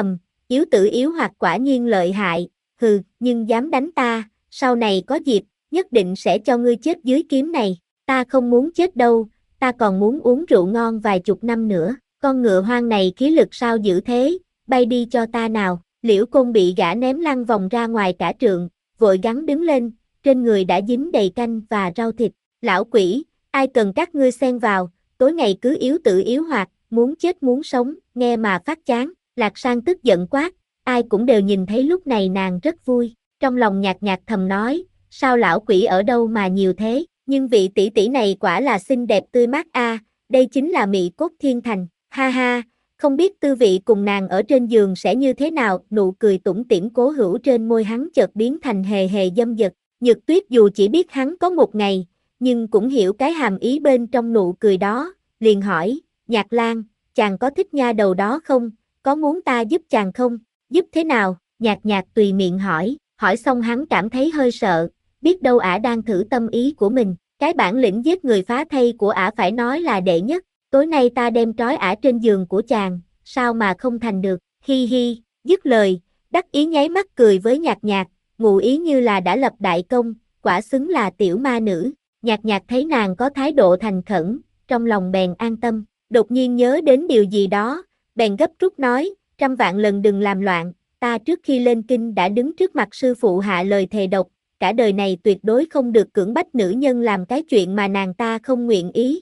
yếu tử yếu hoặc quả nhiên lợi hại, hừ, nhưng dám đánh ta, sau này có dịp, nhất định sẽ cho ngươi chết dưới kiếm này, ta không muốn chết đâu, ta còn muốn uống rượu ngon vài chục năm nữa, con ngựa hoang này khí lực sao dữ thế, bay đi cho ta nào, Liễu Côn bị gã ném lăn vòng ra ngoài cả trượng, vội gắng đứng lên, trên người đã dính đầy canh và rau thịt, lão quỷ, ai cần các ngươi xen vào, tối ngày cứ yếu tử yếu hoạt, muốn chết muốn sống, nghe mà phát chán, Lạc Sang tức giận quát, ai cũng đều nhìn thấy lúc này nàng rất vui, trong lòng nhạt nhạt thầm nói, sao lão quỷ ở đâu mà nhiều thế, nhưng vị tỷ tỷ này quả là xinh đẹp tươi mát a, à, đây chính là Mị Cốt Thiên Thành, ha ha, không biết tư vị cùng nàng ở trên giường sẽ như thế nào, nụ cười tủm tỉm cố hữu trên môi hắn chợt biến thành hề hề dâm dật, Nhược Tuyết dù chỉ biết hắn có một ngày, nhưng cũng hiểu cái hàm ý bên trong nụ cười đó, liền hỏi, Nhạc Lan, chàng có thích nha đầu đó không, có muốn ta giúp chàng không, giúp thế nào, Nhạc Nhạc tùy miệng hỏi, hỏi xong hắn cảm thấy hơi sợ, biết đâu ả đang thử tâm ý của mình, cái bản lĩnh giết người phá thây của ả phải nói là đệ nhất, tối nay ta đem trói ả trên giường của chàng, sao mà không thành được, hi hi, dứt lời, đắc ý nháy mắt cười với Nhạc Nhạc, ngụ ý như là đã lập đại công, quả xứng là tiểu ma nữ, Nhạc Nhạc thấy nàng có thái độ thành khẩn, trong lòng bèn an tâm, đột nhiên nhớ đến điều gì đó, bèn gấp rút nói, trăm vạn lần đừng làm loạn, ta trước khi lên kinh đã đứng trước mặt sư phụ hạ lời thề độc, cả đời này tuyệt đối không được cưỡng bách nữ nhân làm cái chuyện mà nàng ta không nguyện ý.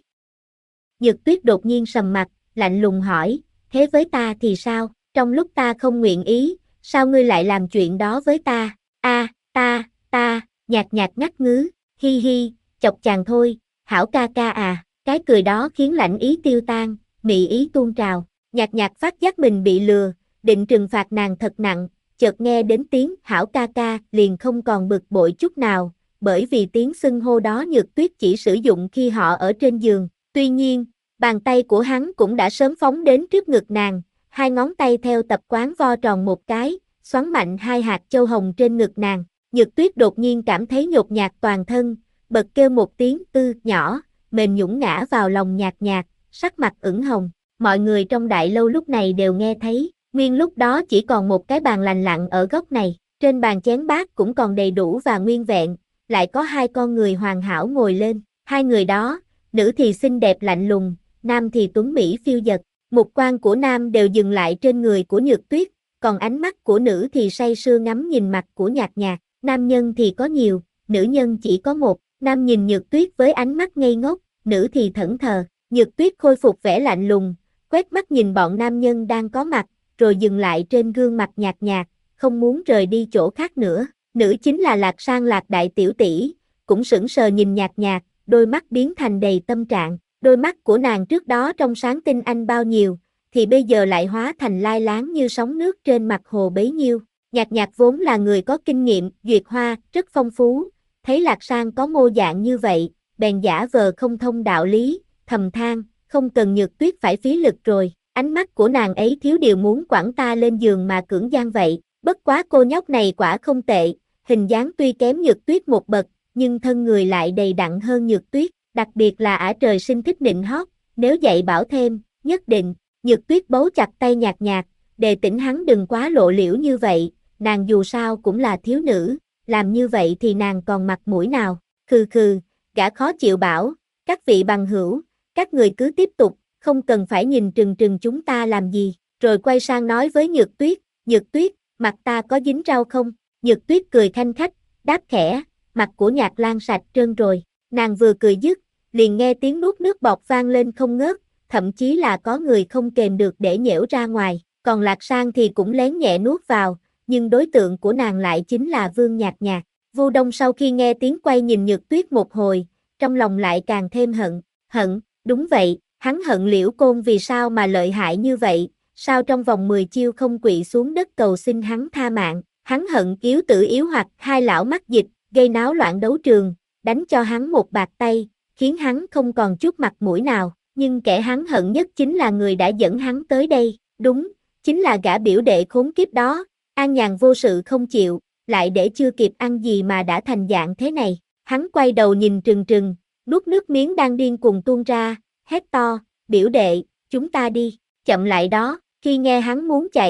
Nhược Tuyết đột nhiên sầm mặt, lạnh lùng hỏi, thế với ta thì sao, trong lúc ta không nguyện ý, sao ngươi lại làm chuyện đó với ta, a, ta, ta, Nhạc Nhạc ngắt ngứ, hi hi, chọc chàng thôi, hảo ca ca à, cái cười đó khiến lãnh ý tiêu tan, mị ý tuôn trào, Nhạc Nhạc phát giác mình bị lừa, định trừng phạt nàng thật nặng, chợt nghe đến tiếng hảo ca ca liền không còn bực bội chút nào, bởi vì tiếng xưng hô đó Nhược Tuyết chỉ sử dụng khi họ ở trên giường, tuy nhiên, bàn tay của hắn cũng đã sớm phóng đến trước ngực nàng, hai ngón tay theo tập quán vo tròn một cái, xoắn mạnh hai hạt châu hồng trên ngực nàng, Nhược Tuyết đột nhiên cảm thấy nhột nhạt toàn thân, bật kêu một tiếng ư nhỏ, mềm nhũn ngã vào lòng Nhạc Nhạc, sắc mặt ửng hồng, mọi người trong đại lâu lúc này đều nghe thấy, nguyên lúc đó chỉ còn một cái bàn lành lặn ở góc này, trên bàn chén bát cũng còn đầy đủ và nguyên vẹn, lại có hai con người hoàn hảo ngồi lên, hai người đó, nữ thì xinh đẹp lạnh lùng, nam thì tuấn mỹ phiêu dật, mục quan của nam đều dừng lại trên người của Nhược Tuyết, còn ánh mắt của nữ thì say sưa ngắm nhìn mặt của Nhạc Nhạc, nam nhân thì có nhiều, nữ nhân chỉ có một, nam nhìn Nhược Tuyết với ánh mắt ngây ngốc, nữ thì thẫn thờ, Nhược Tuyết khôi phục vẻ lạnh lùng, quét mắt nhìn bọn nam nhân đang có mặt, rồi dừng lại trên gương mặt Nhạc Nhạc, không muốn rời đi chỗ khác nữa, nữ chính là Lạc Sang Lạc đại tiểu tỷ, cũng sững sờ nhìn Nhạc Nhạc, đôi mắt biến thành đầy tâm trạng, đôi mắt của nàng trước đó trong sáng tinh anh bao nhiêu, thì bây giờ lại hóa thành lai láng như sóng nước trên mặt hồ bấy nhiêu. Nhạc Nhạc vốn là người có kinh nghiệm, duyệt hoa, rất phong phú, thấy Lạc Sang có mô dạng như vậy, bèn giả vờ không thông đạo lý, thầm than, không cần Nhược Tuyết phải phí lực rồi, ánh mắt của nàng ấy thiếu điều muốn quẳng ta lên giường mà cưỡng gian vậy, bất quá cô nhóc này quả không tệ, hình dáng tuy kém Nhược Tuyết một bậc, nhưng thân người lại đầy đặn hơn Nhược Tuyết, đặc biệt là ả trời sinh thích nịnh hót, nếu dạy bảo thêm, nhất định, Nhược Tuyết bấu chặt tay Nhạc Nhạc, đề tỉnh hắn đừng quá lộ liễu như vậy, nàng dù sao cũng là thiếu nữ, làm như vậy thì nàng còn mặt mũi nào, khừ khừ, gã khó chịu bảo, các vị bằng hữu, các người cứ tiếp tục, không cần phải nhìn trừng trừng chúng ta làm gì, rồi quay sang nói với Nhược Tuyết, Nhược Tuyết, mặt ta có dính rau không, Nhược Tuyết cười khanh khách, đáp khẽ, mặt của Nhạc Lan sạch trơn rồi, nàng vừa cười dứt, liền nghe tiếng nuốt nước bọt vang lên không ngớt, thậm chí là có người không kềm được để nhễu ra ngoài, còn Lạc Sang thì cũng lén nhẹ nuốt vào, nhưng đối tượng của nàng lại chính là Vương Nhạc Nhạc. Vu Đông sau khi nghe tiếng quay nhìn Nhược Tuyết một hồi, trong lòng lại càng thêm hận, hận, đúng vậy, hắn hận Liễu Côn vì sao mà lợi hại như vậy, sao trong vòng mười chiêu không quỵ xuống đất cầu xin hắn tha mạng, hắn hận yếu tử yếu hoặc hai lão mắc dịch, gây náo loạn đấu trường, đánh cho hắn một bạt tay, khiến hắn không còn chút mặt mũi nào, nhưng kẻ hắn hận nhất chính là người đã dẫn hắn tới đây, đúng, chính là gã biểu đệ khốn kiếp đó, an nhàn vô sự không chịu, lại để chưa kịp ăn gì mà đã thành dạng thế này, hắn quay đầu nhìn trừng trừng, nuốt nước miếng đang điên cuồng tuôn ra, hét to, biểu đệ, chúng ta đi, chậm lại đó, khi nghe hắn muốn chạy,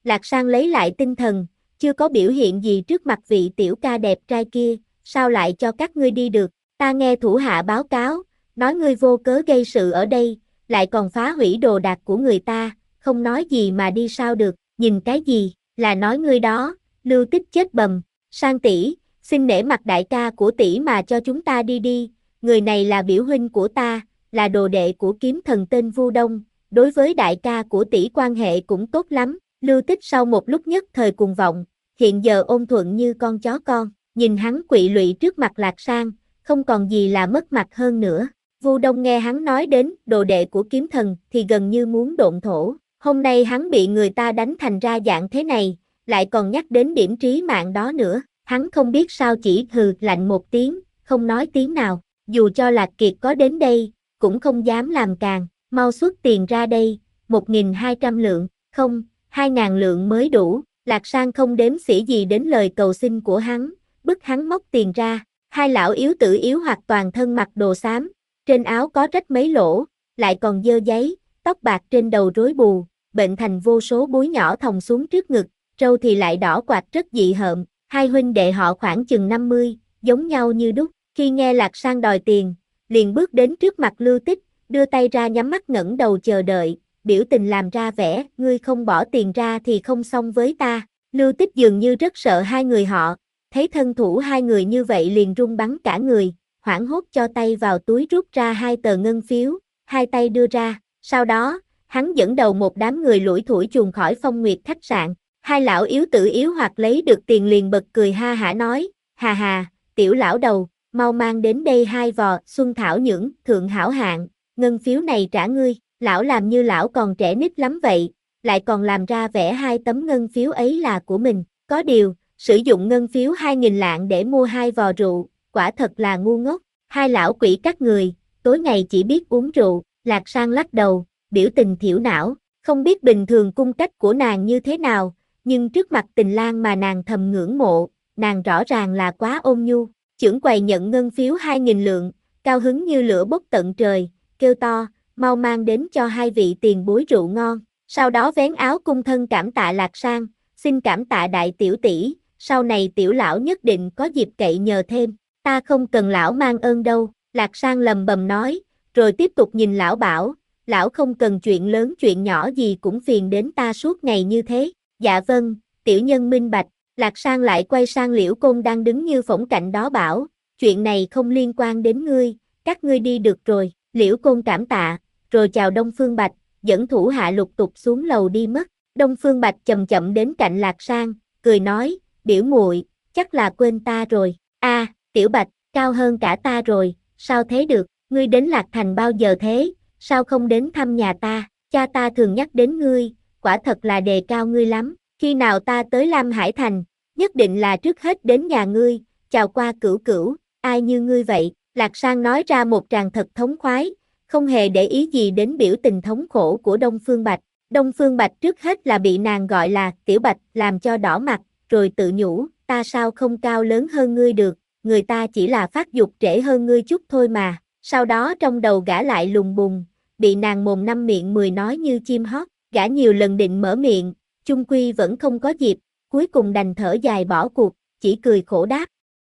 Lạc Sang lấy lại tinh thần, chưa có biểu hiện gì trước mặt vị tiểu ca đẹp trai kia, sao lại cho các ngươi đi được, ta nghe thủ hạ báo cáo, nói ngươi vô cớ gây sự ở đây, lại còn phá hủy đồ đạc của người ta, không nói gì mà đi sao được, nhìn cái gì, là nói ngươi đó, Lưu Tích chết bầm, Sang tỷ, xin nể mặt đại ca của tỷ mà cho chúng ta đi đi, người này là biểu huynh của ta, là đồ đệ của kiếm thần tên Vu Đông, đối với đại ca của tỷ quan hệ cũng tốt lắm, Lưu Tích sau một lúc nhất thời cuồng vọng, hiện giờ ôn thuận như con chó con, nhìn hắn quỵ lụy trước mặt Lạc Sang, không còn gì là mất mặt hơn nữa. Vu Đông nghe hắn nói đến đồ đệ của kiếm thần thì gần như muốn độn thổ, hôm nay hắn bị người ta đánh thành ra dạng thế này, lại còn nhắc đến điểm trí mạng đó nữa, hắn không biết sao chỉ hừ lạnh một tiếng, không nói tiếng nào, dù cho Lạc Kiệt có đến đây, cũng không dám làm càng, mau xuất tiền ra đây, một nghìn hai trăm lượng, không, hai ngàn lượng mới đủ, Lạc Sang không đếm xỉa gì đến lời cầu xin của hắn, bức hắn móc tiền ra, hai lão yếu tử yếu hoặc toàn thân mặc đồ xám, trên áo có rách mấy lỗ, lại còn dơ giấy, tóc bạc trên đầu rối bù, bệnh thành vô số búi nhỏ thòng xuống trước ngực, râu thì lại đỏ quạt rất dị hợm, hai huynh đệ họ khoảng chừng năm mươi, giống nhau như đúc, khi nghe Lạc Sang đòi tiền, liền bước đến trước mặt Lưu Tích, đưa tay ra nhắm mắt ngẩng đầu chờ đợi, biểu tình làm ra vẻ, ngươi không bỏ tiền ra thì không xong với ta, Lưu Tích dường như rất sợ hai người họ, thấy thân thủ hai người như vậy liền run bắn cả người, hoảng hốt cho tay vào túi rút ra hai tờ ngân phiếu, hai tay đưa ra, sau đó, hắn dẫn đầu một đám người lủi thủi chuồn khỏi Phong Nguyệt khách sạn, hai lão yếu tử yếu hoặc lấy được tiền liền bật cười ha hả nói, hà hà, tiểu lão đầu, mau mang đến đây hai vò xuân thảo nhưỡng, thượng hảo hạng, ngân phiếu này trả ngươi, lão làm như lão còn trẻ nít lắm vậy, lại còn làm ra vẻ hai tấm ngân phiếu ấy là của mình, có điều, sử dụng ngân phiếu hai nghìn lạng để mua hai vò rượu, quả thật là ngu ngốc, hai lão quỷ các người, tối ngày chỉ biết uống rượu, Lạc Sang lắc đầu, biểu tình thiểu não, không biết bình thường cung cách của nàng như thế nào, nhưng trước mặt Tình Lang mà nàng thầm ngưỡng mộ, nàng rõ ràng là quá ôn nhu, chưởng quầy nhận ngân phiếu hai nghìn lượng, cao hứng như lửa bốc tận trời, kêu to, mau mang đến cho hai vị tiền bối rượu ngon, sau đó vén áo cung thân cảm tạ Lạc Sang, xin cảm tạ đại tiểu tỷ, sau này tiểu lão nhất định có dịp cậy nhờ thêm, ta không cần lão mang ơn đâu, Lạc Sang lầm bầm nói, rồi tiếp tục nhìn lão bảo, lão không cần chuyện lớn chuyện nhỏ gì cũng phiền đến ta suốt ngày như thế, dạ vâng, tiểu nhân minh bạch, Lạc Sang lại quay sang Liễu Côn đang đứng như phỗng cạnh đó bảo, chuyện này không liên quan đến ngươi, các ngươi đi được rồi, Liễu Côn cảm tạ, rồi chào Đông Phương Bạch, dẫn thủ hạ lục tục xuống lầu đi mất, Đông Phương Bạch chậm chậm đến cạnh Lạc Sang, cười nói, biểu muội, chắc là quên ta rồi, a, Tiểu Bạch, cao hơn cả ta rồi, sao thế được, ngươi đến Lạc Thành bao giờ thế, sao không đến thăm nhà ta, cha ta thường nhắc đến ngươi, quả thật là đề cao ngươi lắm, khi nào ta tới Lam Hải Thành, nhất định là trước hết đến nhà ngươi, chào qua cửu cửu, ai như ngươi vậy, Lạc Sang nói ra một tràng thật thống khoái, không hề để ý gì đến biểu tình thống khổ của Đông Phương Bạch, Đông Phương Bạch trước hết là bị nàng gọi là Tiểu Bạch làm cho đỏ mặt, rồi tự nhủ, ta sao không cao lớn hơn ngươi được, người ta chỉ là phát dục trễ hơn ngươi chút thôi mà, sau đó trong đầu gã lại lùng bùng, bị nàng mồm năm miệng mười nói như chim hót, gã nhiều lần định mở miệng, chung quy vẫn không có dịp, cuối cùng đành thở dài bỏ cuộc, chỉ cười khổ đáp.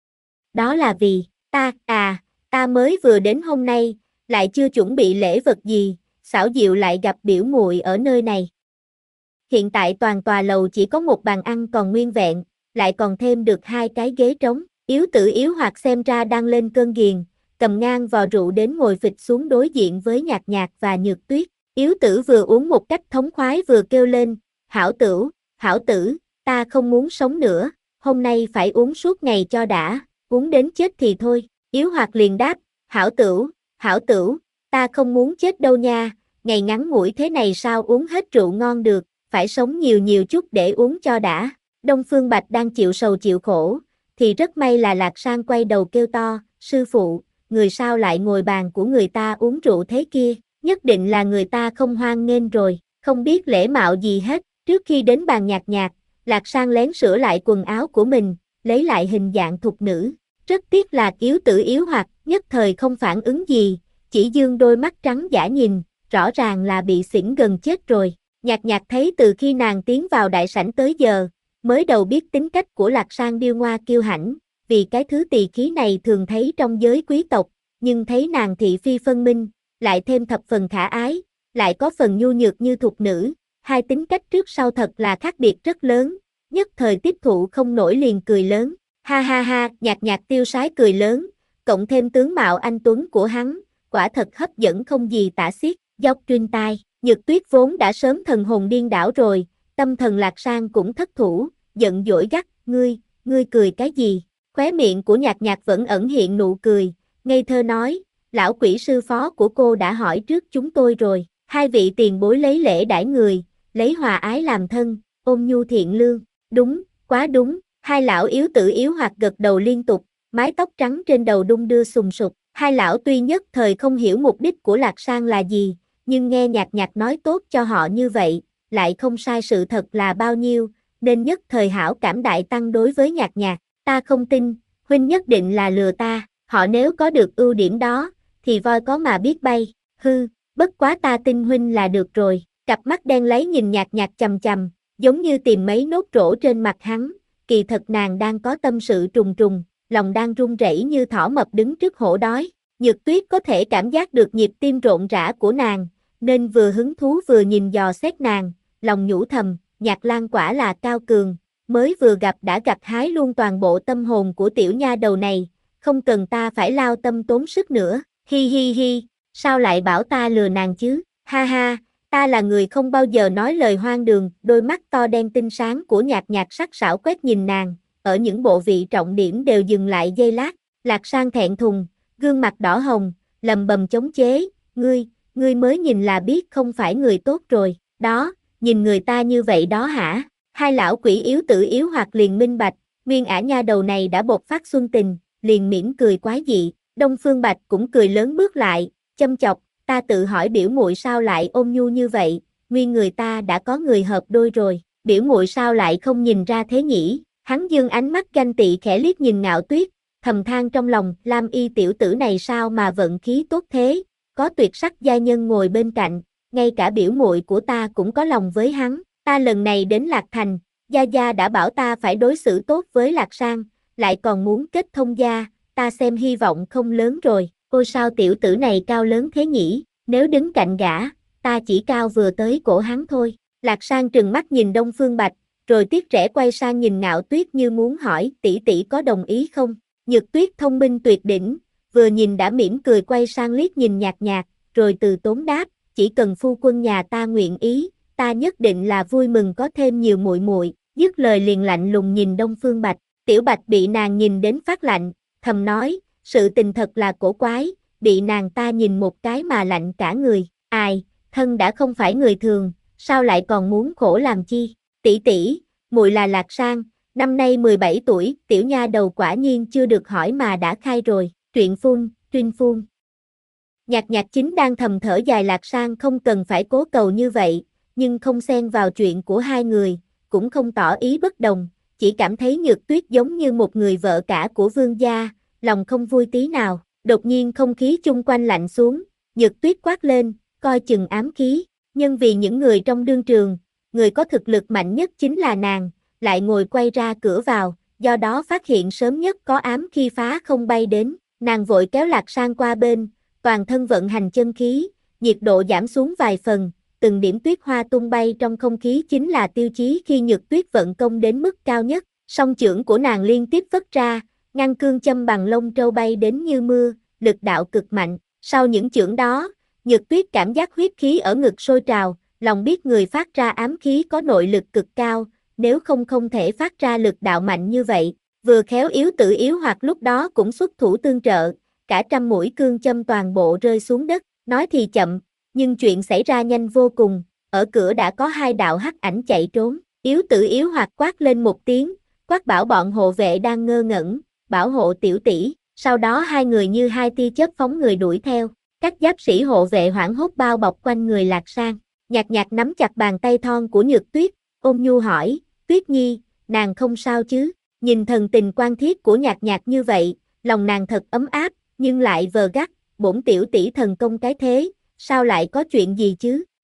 Đó là vì, ta, à, ta mới vừa đến hôm nay, lại chưa chuẩn bị lễ vật gì, xảo diệu lại gặp biểu muội ở nơi này. Hiện tại toàn tòa lầu chỉ có một bàn ăn còn nguyên vẹn, lại còn thêm được hai cái ghế trống, yếu tử yếu hoặc xem ra đang lên cơn ghiền, cầm ngang vò rượu đến ngồi phịch xuống đối diện với Nhạc Nhạc và Nhược Tuyết, yếu tử vừa uống một cách thống khoái vừa kêu lên, hảo tửu, hảo tử, ta không muốn sống nữa, hôm nay phải uống suốt ngày cho đã, uống đến chết thì thôi, yếu hoặc liền đáp, hảo tửu, hảo tửu, ta không muốn chết đâu nha, ngày ngắn ngủi thế này sao uống hết rượu ngon được, phải sống nhiều nhiều chút để uống cho đã. Đông Phương Bạch đang chịu sầu chịu khổ, thì rất may là Lạc Sang quay đầu kêu to, sư phụ, người sao lại ngồi bàn của người ta uống rượu thế kia, nhất định là người ta không hoan nghênh rồi, không biết lễ mạo gì hết, trước khi đến bàn Nhạc Nhạc, Lạc Sang lén sửa lại quần áo của mình, lấy lại hình dạng thục nữ, rất tiếc là yếu tử yếu hoặc nhất thời không phản ứng gì, chỉ dương đôi mắt trắng dã nhìn, rõ ràng là bị xỉn gần chết rồi. Nhạc Nhạc thấy từ khi nàng tiến vào đại sảnh tới giờ, mới đầu biết tính cách của Lạc Sang điêu ngoa kiêu hãnh, vì cái thứ tỳ khí này thường thấy trong giới quý tộc, nhưng thấy nàng thị phi phân minh, lại thêm thập phần khả ái, lại có phần nhu nhược như thục nữ, hai tính cách trước sau thật là khác biệt rất lớn, nhất thời tiếp thụ không nổi liền cười lớn, ha ha ha, Nhạc Nhạc tiêu sái cười lớn, cộng thêm tướng mạo anh tuấn của hắn, quả thật hấp dẫn không gì tả xiết, dốc trên tai, Nhược Tuyết vốn đã sớm thần hồn điên đảo rồi, tâm thần Lạc Sang cũng thất thủ, giận dỗi gắt, ngươi, ngươi cười cái gì? Khóe miệng của Nhạc Nhạc vẫn ẩn hiện nụ cười, ngây thơ nói, lão quỷ sư phó của cô đã hỏi trước chúng tôi rồi, hai vị tiền bối lấy lễ đãi người, lấy hòa ái làm thân, ôn nhu thiện lương, đúng, quá đúng, hai lão yếu tử yếu hoặc gật đầu liên tục, mái tóc trắng trên đầu đung đưa sùng sục, hai lão tuy nhất thời không hiểu mục đích của Lạc Sang là gì, nhưng nghe Nhạc Nhạc nói tốt cho họ như vậy, lại không sai sự thật là bao nhiêu, nên nhất thời hảo cảm đại tăng đối với Nhạc Nhạc, ta không tin, huynh nhất định là lừa ta, họ nếu có được ưu điểm đó, thì voi có mà biết bay, hư, bất quá ta tin huynh là được rồi, cặp mắt đen lấy nhìn Nhạc Nhạc chằm chằm, giống như tìm mấy nốt rỗ trên mặt hắn, kỳ thật nàng đang có tâm sự trùng trùng, lòng đang run rẩy như thỏ mập đứng trước hổ đói, Nhược Tuyết có thể cảm giác được nhịp tim rộn rã của nàng, nên vừa hứng thú vừa nhìn dò xét nàng, lòng nhủ thầm, Nhạc Lan quả là cao cường, mới vừa gặp đã gặt hái luôn toàn bộ tâm hồn của tiểu nha đầu này, không cần ta phải lao tâm tốn sức nữa, hi hi hi, sao lại bảo ta lừa nàng chứ, ha ha, ta là người không bao giờ nói lời hoang đường, đôi mắt to đen tinh sáng của Nhạc Nhạc sắc sảo quét nhìn nàng, ở những bộ vị trọng điểm đều dừng lại giây lát, Lạc Sang thẹn thùng, gương mặt đỏ hồng, lầm bầm chống chế, ngươi, ngươi mới nhìn là biết không phải người tốt rồi, đó, nhìn người ta như vậy đó hả, hai lão quỷ yếu tử yếu hoặc liền minh bạch, Nguyên ả nha đầu này đã bộc phát xuân tình, liền mỉm cười quái dị, Đông Phương Bạch cũng cười lớn bước lại, châm chọc, ta tự hỏi biểu muội sao lại ôn nhu như vậy, nguyên người ta đã có người hợp đôi rồi, biểu muội sao lại không nhìn ra thế nhỉ, hắn dương ánh mắt ganh tị khẽ liếc nhìn Ngạo Tuyết, thầm than trong lòng, Lam Y tiểu tử này sao mà vận khí tốt thế, có tuyệt sắc gia nhân ngồi bên cạnh, ngay cả biểu muội của ta cũng có lòng với hắn, ta lần này đến Lạc Thành, Gia Gia đã bảo ta phải đối xử tốt với Lạc Sang, lại còn muốn kết thông gia, ta xem hy vọng không lớn rồi, ôi sao tiểu tử này cao lớn thế nhỉ, nếu đứng cạnh gã, ta chỉ cao vừa tới cổ hắn thôi, Lạc Sang trừng mắt nhìn Đông Phương Bạch, rồi tiếc rẻ quay sang nhìn Ngạo Tuyết như muốn hỏi tỷ tỷ có đồng ý không, Nhược Tuyết thông minh tuyệt đỉnh, vừa nhìn đã mỉm cười quay sang liếc nhìn Nhạc Nhạc, rồi từ tốn đáp, chỉ cần phu quân nhà ta nguyện ý, ta nhất định là vui mừng có thêm nhiều muội muội. Dứt lời liền lạnh lùng nhìn Đông Phương Bạch, Tiểu Bạch bị nàng nhìn đến phát lạnh, thầm nói, sự tình thật là cổ quái, bị nàng ta nhìn một cái mà lạnh cả người, ai, thân đã không phải người thường, sao lại còn muốn khổ làm chi, tỷ tỷ, muội là Lạc Sang, năm nay mười bảy tuổi, tiểu nha đầu quả nhiên chưa được hỏi mà đã khai rồi, truyện phun, truyên phun. Nhạc Nhạc chính đang thầm thở dài Lạc Sang không cần phải cố cầu như vậy, nhưng không xen vào chuyện của hai người, cũng không tỏ ý bất đồng, chỉ cảm thấy Nhược Tuyết giống như một người vợ cả của vương gia, lòng không vui tí nào, đột nhiên không khí chung quanh lạnh xuống, Nhược Tuyết quát lên, coi chừng ám khí, nhưng vì những người trong đương trường, người có thực lực mạnh nhất chính là nàng, lại ngồi quay ra cửa vào, do đó phát hiện sớm nhất có ám khi phá không bay đến, nàng vội kéo Lạc Sang qua bên, toàn thân vận hành chân khí, nhiệt độ giảm xuống vài phần, từng điểm tuyết hoa tung bay trong không khí chính là tiêu chí khi Nhược Tuyết vận công đến mức cao nhất, song chưởng của nàng liên tiếp vất ra, ngăn cương châm bằng lông trâu bay đến như mưa, lực đạo cực mạnh, sau những chưởng đó, Nhược Tuyết cảm giác huyết khí ở ngực sôi trào, lòng biết người phát ra ám khí có nội lực cực cao, nếu không không thể phát ra lực đạo mạnh như vậy, vừa khéo yếu tự yếu hoặc lúc đó cũng xuất thủ tương trợ, cả trăm mũi cương châm toàn bộ rơi xuống đất, nói thì chậm, nhưng chuyện xảy ra nhanh vô cùng, ở cửa đã có hai đạo hắc ảnh chạy trốn, yếu tự yếu hoặc quát lên một tiếng, quát bảo bọn hộ vệ đang ngơ ngẩn, bảo hộ tiểu tỷ, sau đó hai người như hai tia chớp phóng người đuổi theo, các giáp sĩ hộ vệ hoảng hốt bao bọc quanh người Lạc Sang, Nhạc Nhạc nắm chặt bàn tay thon của Nhược Tuyết, ôm nhu hỏi, Tuyết Nhi, nàng không sao chứ, nhìn thần tình quan thiết của Nhạc Nhạc như vậy, lòng nàng thật ấm áp, nhưng lại vờ gắt, bổn tiểu tỷ thần công cái thế, sao lại có chuyện gì chứ,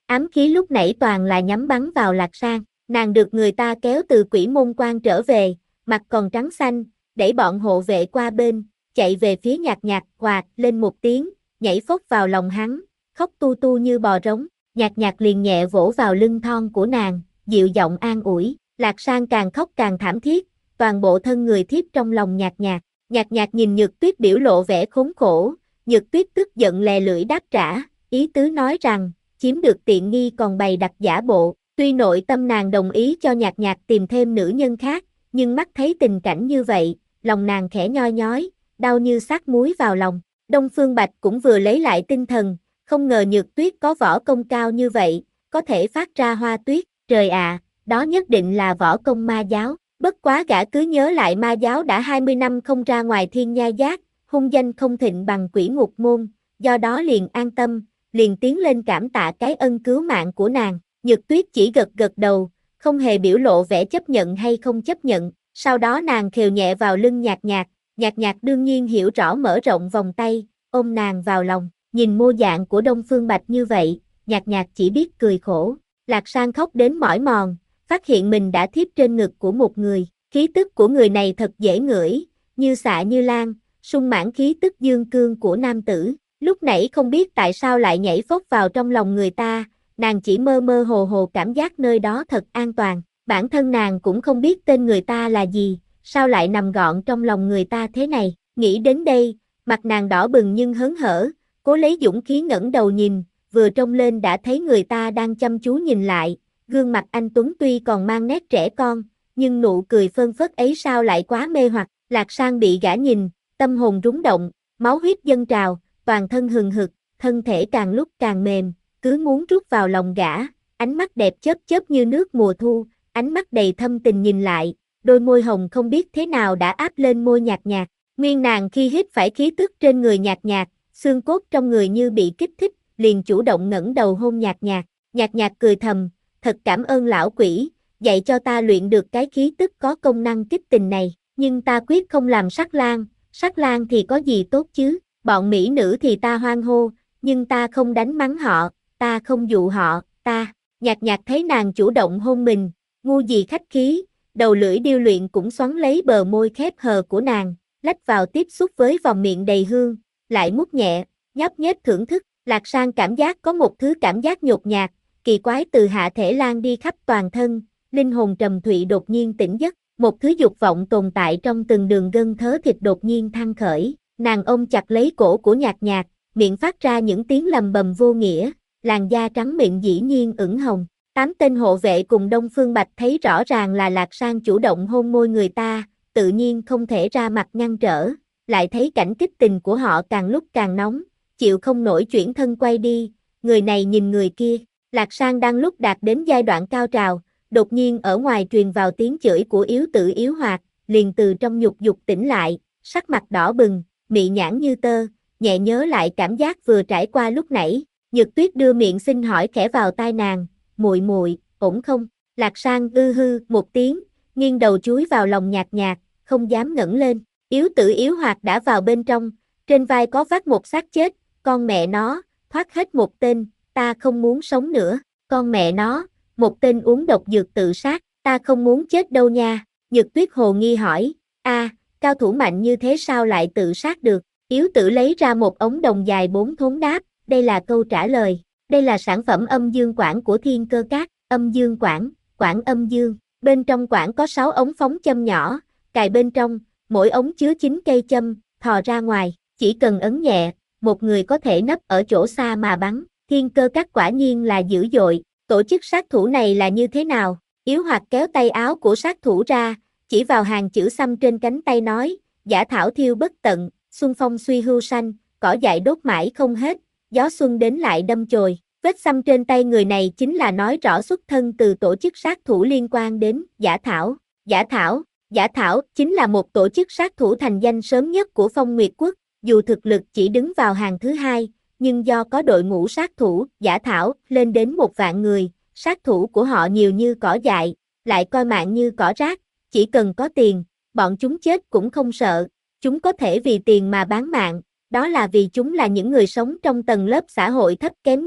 ám khí lúc nãy toàn là nhắm bắn vào Lạc Sang, nàng được người ta kéo từ Quỷ Môn Quan trở về, mặt còn trắng xanh, đẩy bọn hộ vệ qua bên, chạy về phía Nhạc Nhạc, quạt lên một tiếng, nhảy phốc vào lòng hắn, khóc tu tu như bò rống. Nhạc Nhạc liền nhẹ vỗ vào lưng thon của nàng, dịu giọng an ủi. Lạc Sang càng khóc càng thảm thiết, toàn bộ thân người thiếp trong lòng Nhạc Nhạc. Nhạc Nhạc nhìn Nhược Tuyết biểu lộ vẻ khốn khổ, Nhược Tuyết tức giận lè lưỡi đáp trả, ý tứ nói rằng, chiếm được tiện nghi còn bày đặt giả bộ. Tuy nội tâm nàng đồng ý cho Nhạc Nhạc tìm thêm nữ nhân khác, nhưng mắt thấy tình cảnh như vậy, lòng nàng khẽ nhoi nhói, đau như xát muối vào lòng. Đông Phương Bạch cũng vừa lấy lại tinh thần, không ngờ Nhược Tuyết có võ công cao như vậy, có thể phát ra hoa tuyết, trời ạ, đó nhất định là võ công ma giáo. Bất quá gã cứ nhớ lại ma giáo đã hai mươi năm không ra ngoài thiên nhai giác, hung danh không thịnh bằng Quỷ Ngục Môn, do đó liền an tâm, liền tiến lên cảm tạ cái ân cứu mạng của nàng. Nhược Tuyết chỉ gật gật đầu, không hề biểu lộ vẻ chấp nhận hay không chấp nhận, sau đó nàng khều nhẹ vào lưng Nhạc Nhạc, Nhạc Nhạc đương nhiên hiểu rõ mở rộng vòng tay, ôm nàng vào lòng, nhìn mô dạng của Đông Phương Bạch như vậy, Nhạc Nhạc chỉ biết cười khổ. Lạc Sang khóc đến mỏi mòn, phát hiện mình đã thiếp trên ngực của một người, khí tức của người này thật dễ ngửi, như xạ như lan, sung mãn khí tức dương cương của nam tử, lúc nãy không biết tại sao lại nhảy phốc vào trong lòng người ta, nàng chỉ mơ mơ hồ hồ cảm giác nơi đó thật an toàn, bản thân nàng cũng không biết tên người ta là gì, sao lại nằm gọn trong lòng người ta thế này, nghĩ đến đây, mặt nàng đỏ bừng nhưng hớn hở, cố lấy dũng khí ngẩng đầu nhìn, vừa trông lên đã thấy người ta đang chăm chú nhìn lại, gương mặt anh Tuấn tuy còn mang nét trẻ con, nhưng nụ cười phơn phớt ấy sao lại quá mê hoặc. Lạc Sang bị gã nhìn, tâm hồn rúng động, máu huyết dâng trào, toàn thân hừng hực, thân thể càng lúc càng mềm, cứ muốn rút vào lòng gã, ánh mắt đẹp chớp chớp như nước mùa thu, ánh mắt đầy thâm tình nhìn lại, đôi môi hồng không biết thế nào đã áp lên môi Nhạc Nhạc, nguyên nàng khi hít phải khí tức trên người Nhạc Nhạc, xương cốt trong người như bị kích thích, liền chủ động ngẩng đầu hôn Nhạc Nhạc. Nhạc Nhạc cười thầm, thật cảm ơn lão quỷ, dạy cho ta luyện được cái khí tức có công năng kích tình này, nhưng ta quyết không làm sắc lang, sắc lang thì có gì tốt chứ, bọn mỹ nữ thì ta hoan hô, nhưng ta không đánh mắng họ, ta không dụ họ, ta. Nhạc Nhạc thấy nàng chủ động hôn mình, ngu gì khách khí, đầu lưỡi điêu luyện cũng xoắn lấy bờ môi khép hờ của nàng, lách vào tiếp xúc với vòng miệng đầy hương, lại mút nhẹ, nhấp nhép thưởng thức. Lạc Sang cảm giác có một thứ cảm giác nhột nhạt, kỳ quái từ hạ thể lan đi khắp toàn thân, linh hồn trầm thụy đột nhiên tỉnh giấc, một thứ dục vọng tồn tại trong từng đường gân thớ thịt đột nhiên thăng khởi, nàng ôm chặt lấy cổ của Nhạc Nhạc, miệng phát ra những tiếng lầm bầm vô nghĩa, làn da trắng mịn dĩ nhiên ửng hồng. Tám tên hộ vệ cùng Đông Phương Bạch thấy rõ ràng là Lạc Sang chủ động hôn môi người ta, tự nhiên không thể ra mặt ngăn trở, lại thấy cảnh kích tình của họ càng lúc càng nóng, chịu không nổi chuyển thân quay đi, người này nhìn người kia. Lạc Sang đang lúc đạt đến giai đoạn cao trào, đột nhiên ở ngoài truyền vào tiếng chửi của yếu tử yếu hoạt, liền từ trong nhục dục tỉnh lại, sắc mặt đỏ bừng, mị nhãn như tơ, nhẹ nhớ lại cảm giác vừa trải qua lúc nãy. Nhược Tuyết đưa miệng xin hỏi khẽ vào tai nàng, muội muội, ổn không? Lạc Sang ư hư một tiếng, nghiêng đầu chúi vào lòng Nhạc Nhạc, không dám ngẩng lên. Yếu tử yếu hoạt đã vào bên trong, trên vai có vác một xác chết, con mẹ nó, thoát hết một tên, ta không muốn sống nữa, con mẹ nó, một tên uống độc dược tự sát, ta không muốn chết đâu nha. Nhược Tuyết hồ nghi hỏi, a, cao thủ mạnh như thế sao lại tự sát được? Yếu tử lấy ra một ống đồng dài bốn thốn đáp, đây là câu trả lời, đây là sản phẩm âm dương quản của Thiên Cơ Các, âm dương quản, quản âm dương, bên trong quản có sáu ống phóng châm nhỏ, cài bên trong, mỗi ống chứa chín cây châm, thò ra ngoài, chỉ cần ấn nhẹ, một người có thể nấp ở chỗ xa mà bắn. Thiên Cơ Các quả nhiên là dữ dội, tổ chức sát thủ này là như thế nào? Yếu Hoạt kéo tay áo của sát thủ ra, chỉ vào hàng chữ xăm trên cánh tay nói, giả thảo thiêu bất tận, xuân phong suy hưu sanh, cỏ dại đốt mãi không hết, gió xuân đến lại đâm chồi. Vết xăm trên tay người này chính là nói rõ xuất thân từ tổ chức sát thủ liên quan đến giả thảo. Giả thảo, giả thảo chính là một tổ chức sát thủ thành danh sớm nhất của Phong Nguyệt Quốc, dù thực lực chỉ đứng vào hàng thứ hai, nhưng do có đội ngũ sát thủ, giả thảo, lên đến một vạn người, sát thủ của họ nhiều như cỏ dại, lại coi mạng như cỏ rác, chỉ cần có tiền, bọn chúng chết cũng không sợ, chúng có thể vì tiền mà bán mạng, đó là vì chúng là những người sống trong tầng lớp xã hội thấp kém nhất,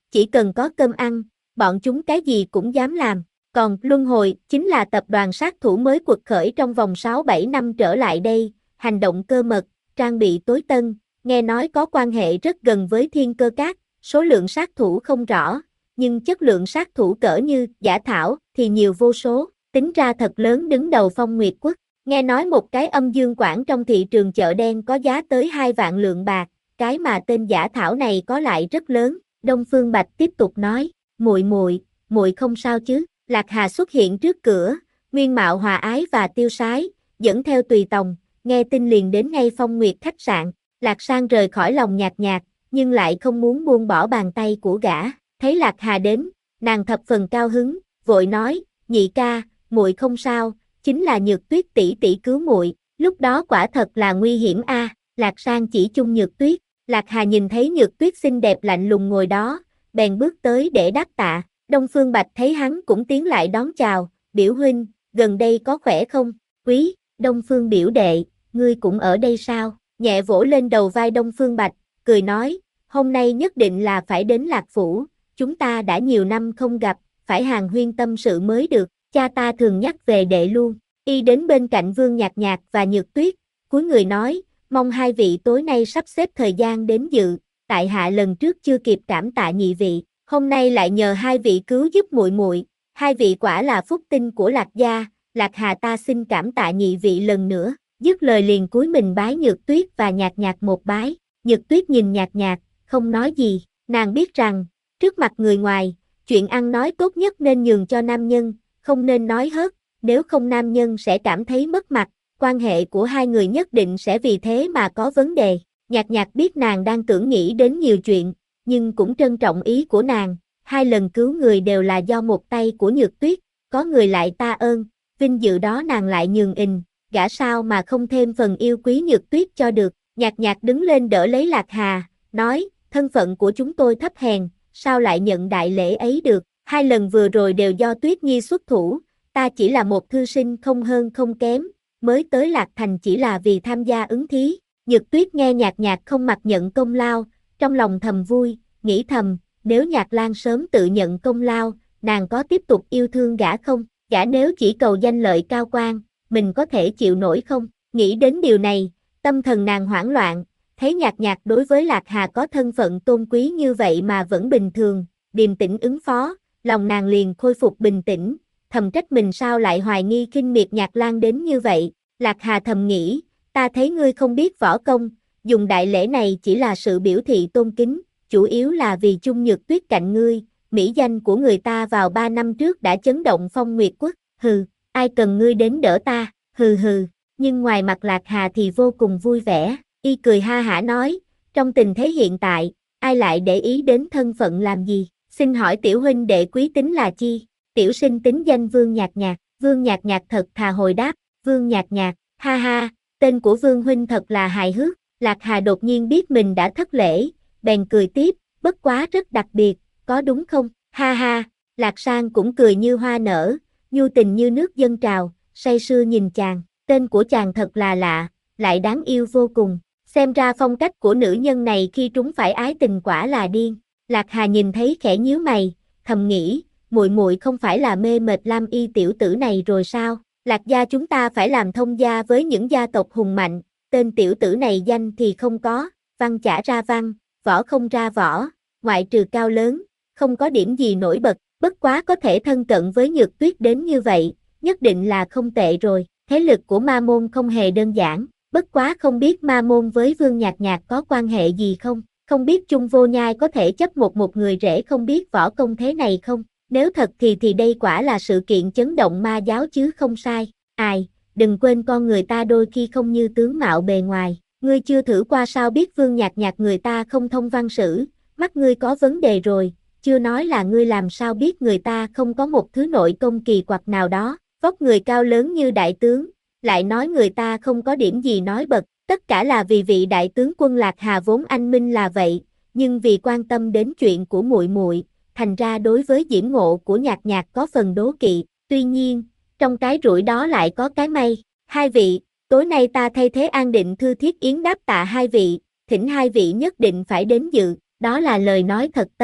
chỉ cần có cơm ăn, bọn chúng cái gì cũng dám làm. Còn Luân Hồi chính là tập đoàn sát thủ mới quật khởi trong vòng sáu bảy năm trở lại đây, hành động cơ mật, trang bị tối tân, nghe nói có quan hệ rất gần với Thiên Cơ Các, số lượng sát thủ không rõ, nhưng chất lượng sát thủ cỡ như Giả Thảo thì nhiều vô số, tính ra thật lớn đứng đầu Phong Nguyệt Quốc. Nghe nói một cái âm dương quản trong thị trường chợ đen có giá tới hai vạn lượng bạc, cái mà tên Giả Thảo này có lại rất lớn. Đông Phương Bạch tiếp tục nói, muội muội, muội không sao chứ? Lạc Hà xuất hiện trước cửa, nguyên mạo hòa ái và tiêu sái, dẫn theo tùy tòng, nghe tin liền đến ngay Phong Nguyệt khách sạn. Lạc Sang rời khỏi lòng nhạt nhạt, nhưng lại không muốn buông bỏ bàn tay của gã. Thấy Lạc Hà đến, nàng thập phần cao hứng, vội nói, nhị ca, muội không sao, chính là Nhược Tuyết tỷ tỷ cứu muội, lúc đó quả thật là nguy hiểm a. À. Lạc Sang chỉ chung Nhược Tuyết, Lạc Hà nhìn thấy Nhược Tuyết xinh đẹp lạnh lùng ngồi đó, bèn bước tới để đáp tạ. Đông Phương Bạch thấy hắn cũng tiến lại đón chào, biểu huynh, gần đây có khỏe không? Quý, Đông Phương biểu đệ, ngươi cũng ở đây sao? Nhẹ vỗ lên đầu vai Đông Phương Bạch, cười nói, hôm nay nhất định là phải đến Lạc Phủ, chúng ta đã nhiều năm không gặp, phải hàn huyên tâm sự mới được, cha ta thường nhắc về đệ luôn. Y đến bên cạnh Vương Nhạc Nhạc và Nhược Tuyết, cúi người nói, mong hai vị tối nay sắp xếp thời gian đến dự, tại hạ lần trước chưa kịp cảm tạ nhị vị, hôm nay lại nhờ hai vị cứu giúp muội muội, hai vị quả là phúc tinh của Lạc gia, Lạc Hà ta xin cảm tạ nhị vị lần nữa. Dứt lời liền cúi mình bái Nhược Tuyết và Nhạc Nhạc một bái. Nhược Tuyết nhìn Nhạc Nhạc, không nói gì, nàng biết rằng, trước mặt người ngoài, chuyện ăn nói tốt nhất nên nhường cho nam nhân, không nên nói hớt, nếu không nam nhân sẽ cảm thấy mất mặt, quan hệ của hai người nhất định sẽ vì thế mà có vấn đề. Nhạc Nhạc biết nàng đang tưởng nghĩ đến nhiều chuyện, nhưng cũng trân trọng ý của nàng, hai lần cứu người đều là do một tay của Nhược Tuyết, có người lại ta ơn, vinh dự đó nàng lại nhường ình. Gã sao mà không thêm phần yêu quý Nhược Tuyết cho được. Nhạc Nhạc đứng lên đỡ lấy Lạc Hà, nói, thân phận của chúng tôi thấp hèn, sao lại nhận đại lễ ấy được, hai lần vừa rồi đều do Tuyết Nhi xuất thủ, ta chỉ là một thư sinh không hơn không kém, mới tới Lạc Thành chỉ là vì tham gia ứng thí. Nhược Tuyết nghe Nhạc Nhạc không mặc nhận công lao, trong lòng thầm vui, nghĩ thầm, nếu Nhạc Lan sớm tự nhận công lao, nàng có tiếp tục yêu thương gã không, gã nếu chỉ cầu danh lợi cao quan, mình có thể chịu nổi không? Nghĩ đến điều này, tâm thần nàng hoảng loạn, thấy Nhạc Nhạc đối với Lạc Hà có thân phận tôn quý như vậy mà vẫn bình thường, điềm tĩnh ứng phó, lòng nàng liền khôi phục bình tĩnh, thầm trách mình sao lại hoài nghi khinh miệt Nhạc Lan đến như vậy. Lạc Hà thầm nghĩ, ta thấy ngươi không biết võ công, dùng đại lễ này chỉ là sự biểu thị tôn kính, chủ yếu là vì chung Nhược Tuyết cạnh ngươi, mỹ danh của người ta vào ba năm trước đã chấn động Phong Nguyệt Quốc, hừ. Ai cần ngươi đến đỡ ta, hừ hừ, nhưng ngoài mặt Lạc Hà thì vô cùng vui vẻ, y cười ha hả nói, trong tình thế hiện tại, ai lại để ý đến thân phận làm gì, xin hỏi tiểu huynh đệ quý tính là chi, tiểu sinh tính danh Vương Nhạc Nhạc, Vương Nhạc Nhạc thật thà hồi đáp, Vương Nhạc Nhạc, ha ha, tên của Vương huynh thật là hài hước, Lạc Hà đột nhiên biết mình đã thất lễ, bèn cười tiếp, bất quá rất đặc biệt, có đúng không, ha ha, Lạc Sang cũng cười như hoa nở, nhu tình như nước dâng trào, say sưa nhìn chàng, tên của chàng thật là lạ, lại đáng yêu vô cùng, xem ra phong cách của nữ nhân này khi trúng phải ái tình quả là điên. Lạc Hà nhìn thấy khẽ nhíu mày, thầm nghĩ, muội muội không phải là mê mệt Lam Y tiểu tử này rồi sao? Lạc gia chúng ta phải làm thông gia với những gia tộc hùng mạnh, tên tiểu tử này danh thì không có, văn chả ra văn, võ không ra võ, ngoại trừ cao lớn, không có điểm gì nổi bật. Bất quá có thể thân cận với Nhược Tuyết đến như vậy, nhất định là không tệ rồi. Thế lực của ma môn không hề đơn giản, bất quá không biết ma môn với Vương Nhạc Nhạc có quan hệ gì không, không biết Chung Vô Nhai có thể chấp một một người rể không biết võ công thế này không, nếu thật thì thì đây quả là sự kiện chấn động ma giáo chứ không sai. Ai, đừng quên con người ta đôi khi không như tướng mạo bề ngoài, ngươi chưa thử qua sao biết Vương Nhạc Nhạc người ta không thông văn sử, mắt ngươi có vấn đề rồi. Chưa nói là ngươi làm sao biết người ta không có một thứ nội công kỳ quặc nào đó, vóc người cao lớn như đại tướng, lại nói người ta không có điểm gì nói bật, tất cả là vì vị đại tướng quân Lạc Hà vốn anh minh là vậy, nhưng vì quan tâm đến chuyện của muội muội, thành ra đối với diễm ngộ của Nhạc Nhạc có phần đố kỵ, tuy nhiên, trong cái rủi đó lại có cái may, hai vị, tối nay ta thay thế An Định Thư thiết yến đáp tạ hai vị, thỉnh hai vị nhất định phải đến dự, đó là lời nói thật tâm.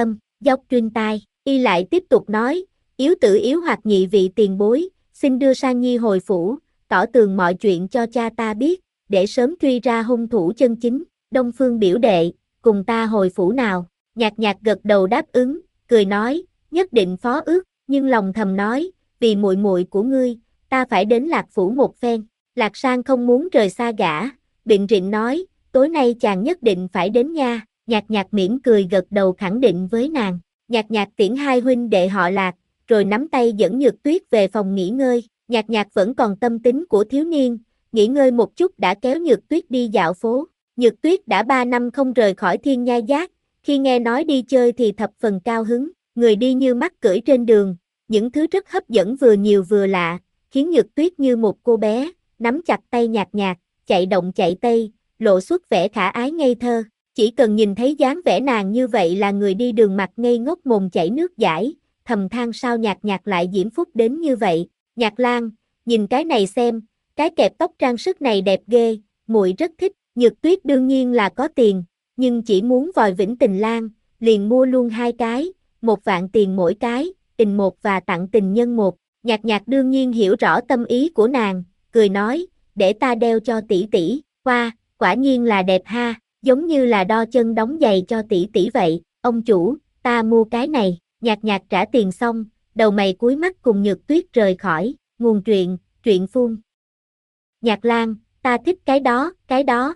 dốc trên tai, y lại tiếp tục nói, yếu tử yếu hoặc nhị vị tiền bối, xin đưa Sang Nhi hồi phủ, tỏ tường mọi chuyện cho cha ta biết, để sớm truy ra hung thủ chân chính. Đông Phương biểu đệ, cùng ta hồi phủ nào. Nhạc Nhạc gật đầu đáp ứng, cười nói, nhất định phó ước, nhưng lòng thầm nói, vì muội muội của ngươi, ta phải đến Lạc phủ một phen. Lạc Sang không muốn rời xa gã, biện rịnh nói, tối nay chàng nhất định phải đến nha. Nhạc Nhạc mỉm cười gật đầu khẳng định với nàng. Nhạc Nhạc tiễn hai huynh đệ họ Lạc, rồi nắm tay dẫn Nhược Tuyết về phòng nghỉ ngơi. Nhạc Nhạc vẫn còn tâm tính của thiếu niên, nghỉ ngơi một chút đã kéo Nhược Tuyết đi dạo phố. Nhược Tuyết đã ba năm không rời khỏi Thiên Nhai Giác, khi nghe nói đi chơi thì thập phần cao hứng, người đi như mắt cưỡi trên đường, những thứ rất hấp dẫn vừa nhiều vừa lạ, khiến Nhược Tuyết như một cô bé, nắm chặt tay Nhạc Nhạc, chạy động chạy tây, lộ xuất vẻ khả ái ngây thơ. Chỉ cần nhìn thấy dáng vẻ nàng như vậy là người đi đường mặt ngây ngốc mồm chảy nước dãi, thầm than sao Nhạc Nhạc lại diễm phúc đến như vậy. Nhạc Lan, nhìn cái này xem, cái kẹp tóc trang sức này đẹp ghê, muội rất thích. Nhược Tuyết đương nhiên là có tiền, nhưng chỉ muốn vòi vĩnh tình lan, liền mua luôn hai cái, một vạn tiền mỗi cái, tình một và tặng tình nhân một. Nhạc Nhạc đương nhiên hiểu rõ tâm ý của nàng, cười nói, để ta đeo cho tỷ tỷ, qua, quả nhiên là đẹp ha, giống như là đo chân đóng giày cho tỷ tỷ vậy. Ông chủ, ta mua cái này. Nhạc Nhạc trả tiền xong, đầu mày cúi mắt cùng Nhược Tuyết rời khỏi. Nguồn truyện, truyện phun. Nhạc Lan, ta thích cái đó, cái đó.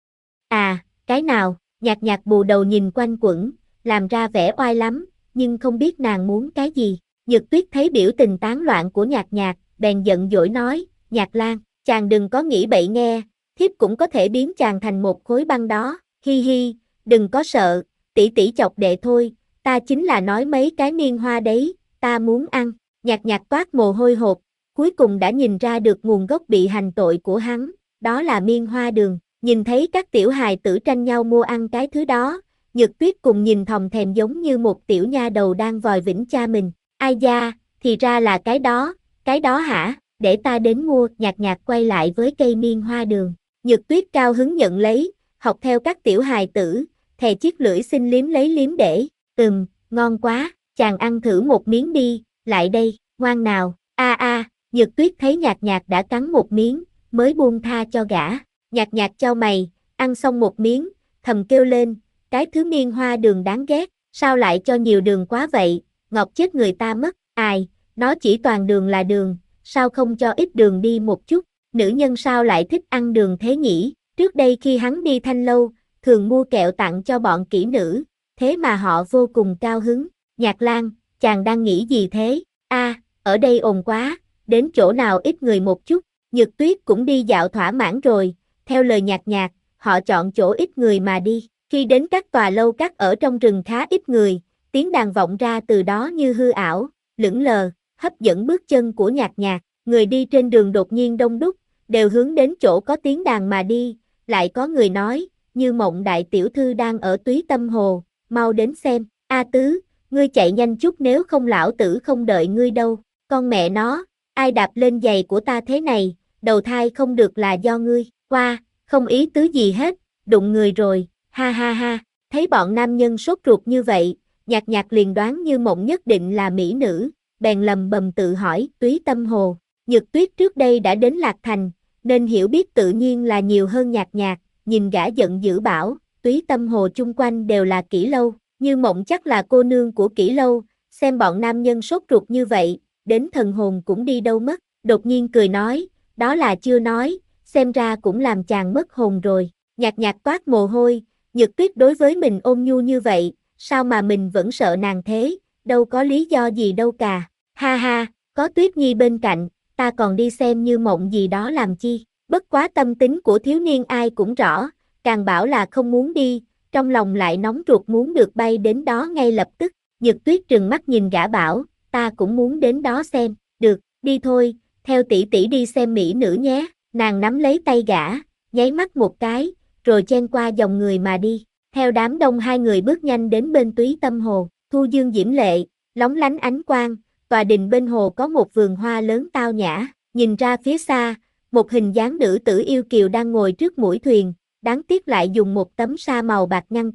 À, cái nào? Nhạc Nhạc bù đầu nhìn quanh quẩn, làm ra vẻ oai lắm, nhưng không biết nàng muốn cái gì. Nhược Tuyết thấy biểu tình tán loạn của Nhạc Nhạc, bèn giận dỗi nói, Nhạc Lan, chàng đừng có nghĩ bậy nghe, thiếp cũng có thể biến chàng thành một khối băng đó, hi hi, đừng có sợ, tỷ tỷ chọc đệ thôi, ta chính là nói mấy cái miên hoa đấy, ta muốn ăn. Nhạc Nhạc toát mồ hôi hột, cuối cùng đã nhìn ra được nguồn gốc bị hành tội của hắn, đó là miên hoa đường. Nhìn thấy các tiểu hài tử tranh nhau mua ăn cái thứ đó, Nhược Tuyết cùng nhìn thòng thèm giống như một tiểu nha đầu đang vòi vĩnh cha mình. Ai da, thì ra là cái đó, cái đó hả, để ta đến mua. Nhạc Nhạc quay lại với cây miên hoa đường. Nhược Tuyết cao hứng nhận lấy, học theo các tiểu hài tử, thè chiếc lưỡi xin liếm lấy liếm để, ừm, ngon quá, chàng ăn thử một miếng đi, lại đây, ngoan nào, a a. Nhược Tuyết thấy Nhạc Nhạc đã cắn một miếng, mới buông tha cho gã. Nhạc Nhạc chau mày, ăn xong một miếng, thầm kêu lên, cái thứ miên hoa đường đáng ghét, sao lại cho nhiều đường quá vậy, ngọt chết người ta mất. Ai, nó chỉ toàn đường là đường, sao không cho ít đường đi một chút, nữ nhân sao lại thích ăn đường thế nhỉ? Trước đây khi hắn đi Thanh Lâu, thường mua kẹo tặng cho bọn kỹ nữ, thế mà họ vô cùng cao hứng. Nhạc Lan, chàng đang nghĩ gì thế? A, ở đây ồn quá, đến chỗ nào ít người một chút. Nhược Tuyết cũng đi dạo thỏa mãn rồi, theo lời Nhạc Nhạc, họ chọn chỗ ít người mà đi. Khi đến các tòa lâu các ở trong rừng khá ít người, tiếng đàn vọng ra từ đó như hư ảo, lững lờ, hấp dẫn bước chân của Nhạc Nhạc. Người đi trên đường đột nhiên đông đúc, đều hướng đến chỗ có tiếng đàn mà đi. Lại có người nói, Như Mộng đại tiểu thư đang ở Túy Tâm Hồ, mau đến xem. A Tứ, ngươi chạy nhanh chút nếu không lão tử không đợi ngươi đâu. Con mẹ nó, ai đạp lên giày của ta thế này, đầu thai không được là do ngươi. Qua, không ý tứ gì hết, đụng người rồi, ha ha ha. Thấy bọn nam nhân sốt ruột như vậy, Nhạc Nhạc liền đoán Như Mộng nhất định là mỹ nữ, bèn lầm bầm tự hỏi, Túy Tâm Hồ. Nhược Tuyết trước đây đã đến Lạc Thành, nên hiểu biết tự nhiên là nhiều hơn Nhạc Nhạc, nhìn gã giận dữ bảo, Túy Tâm Hồ chung quanh đều là Kỷ Lâu, Như Mộng chắc là cô nương của Kỷ Lâu, xem bọn nam nhân sốt ruột như vậy, đến thần hồn cũng đi đâu mất. Đột nhiên cười nói, đó là chưa nói, xem ra cũng làm chàng mất hồn rồi. Nhạc Nhạc toát mồ hôi, Nhược Tuyết đối với mình ôn nhu như vậy, sao mà mình vẫn sợ nàng thế, đâu có lý do gì đâu cả. Ha ha, có Tuyết Nhi bên cạnh, ta còn đi xem Như Mộng gì đó làm chi. Bất quá tâm tính của thiếu niên ai cũng rõ, càng bảo là không muốn đi, trong lòng lại nóng ruột muốn được bay đến đó ngay lập tức. Nhược Tuyết trừng mắt nhìn gã bảo, ta cũng muốn đến đó xem. Được, đi thôi, theo tỷ tỷ đi xem mỹ nữ nhé. Nàng nắm lấy tay gã, nháy mắt một cái, rồi chen qua dòng người mà đi. Theo đám đông hai người bước nhanh đến bên Túy Tâm Hồ, thu dương diễm lệ, lóng lánh ánh quang, tòa đình bên hồ có một vườn hoa lớn tao nhã. Nhìn ra phía xa, một hình dáng nữ tử yêu kiều đang ngồi trước mũi thuyền, đáng tiếc lại dùng một tấm sa màu bạc ngăn cách,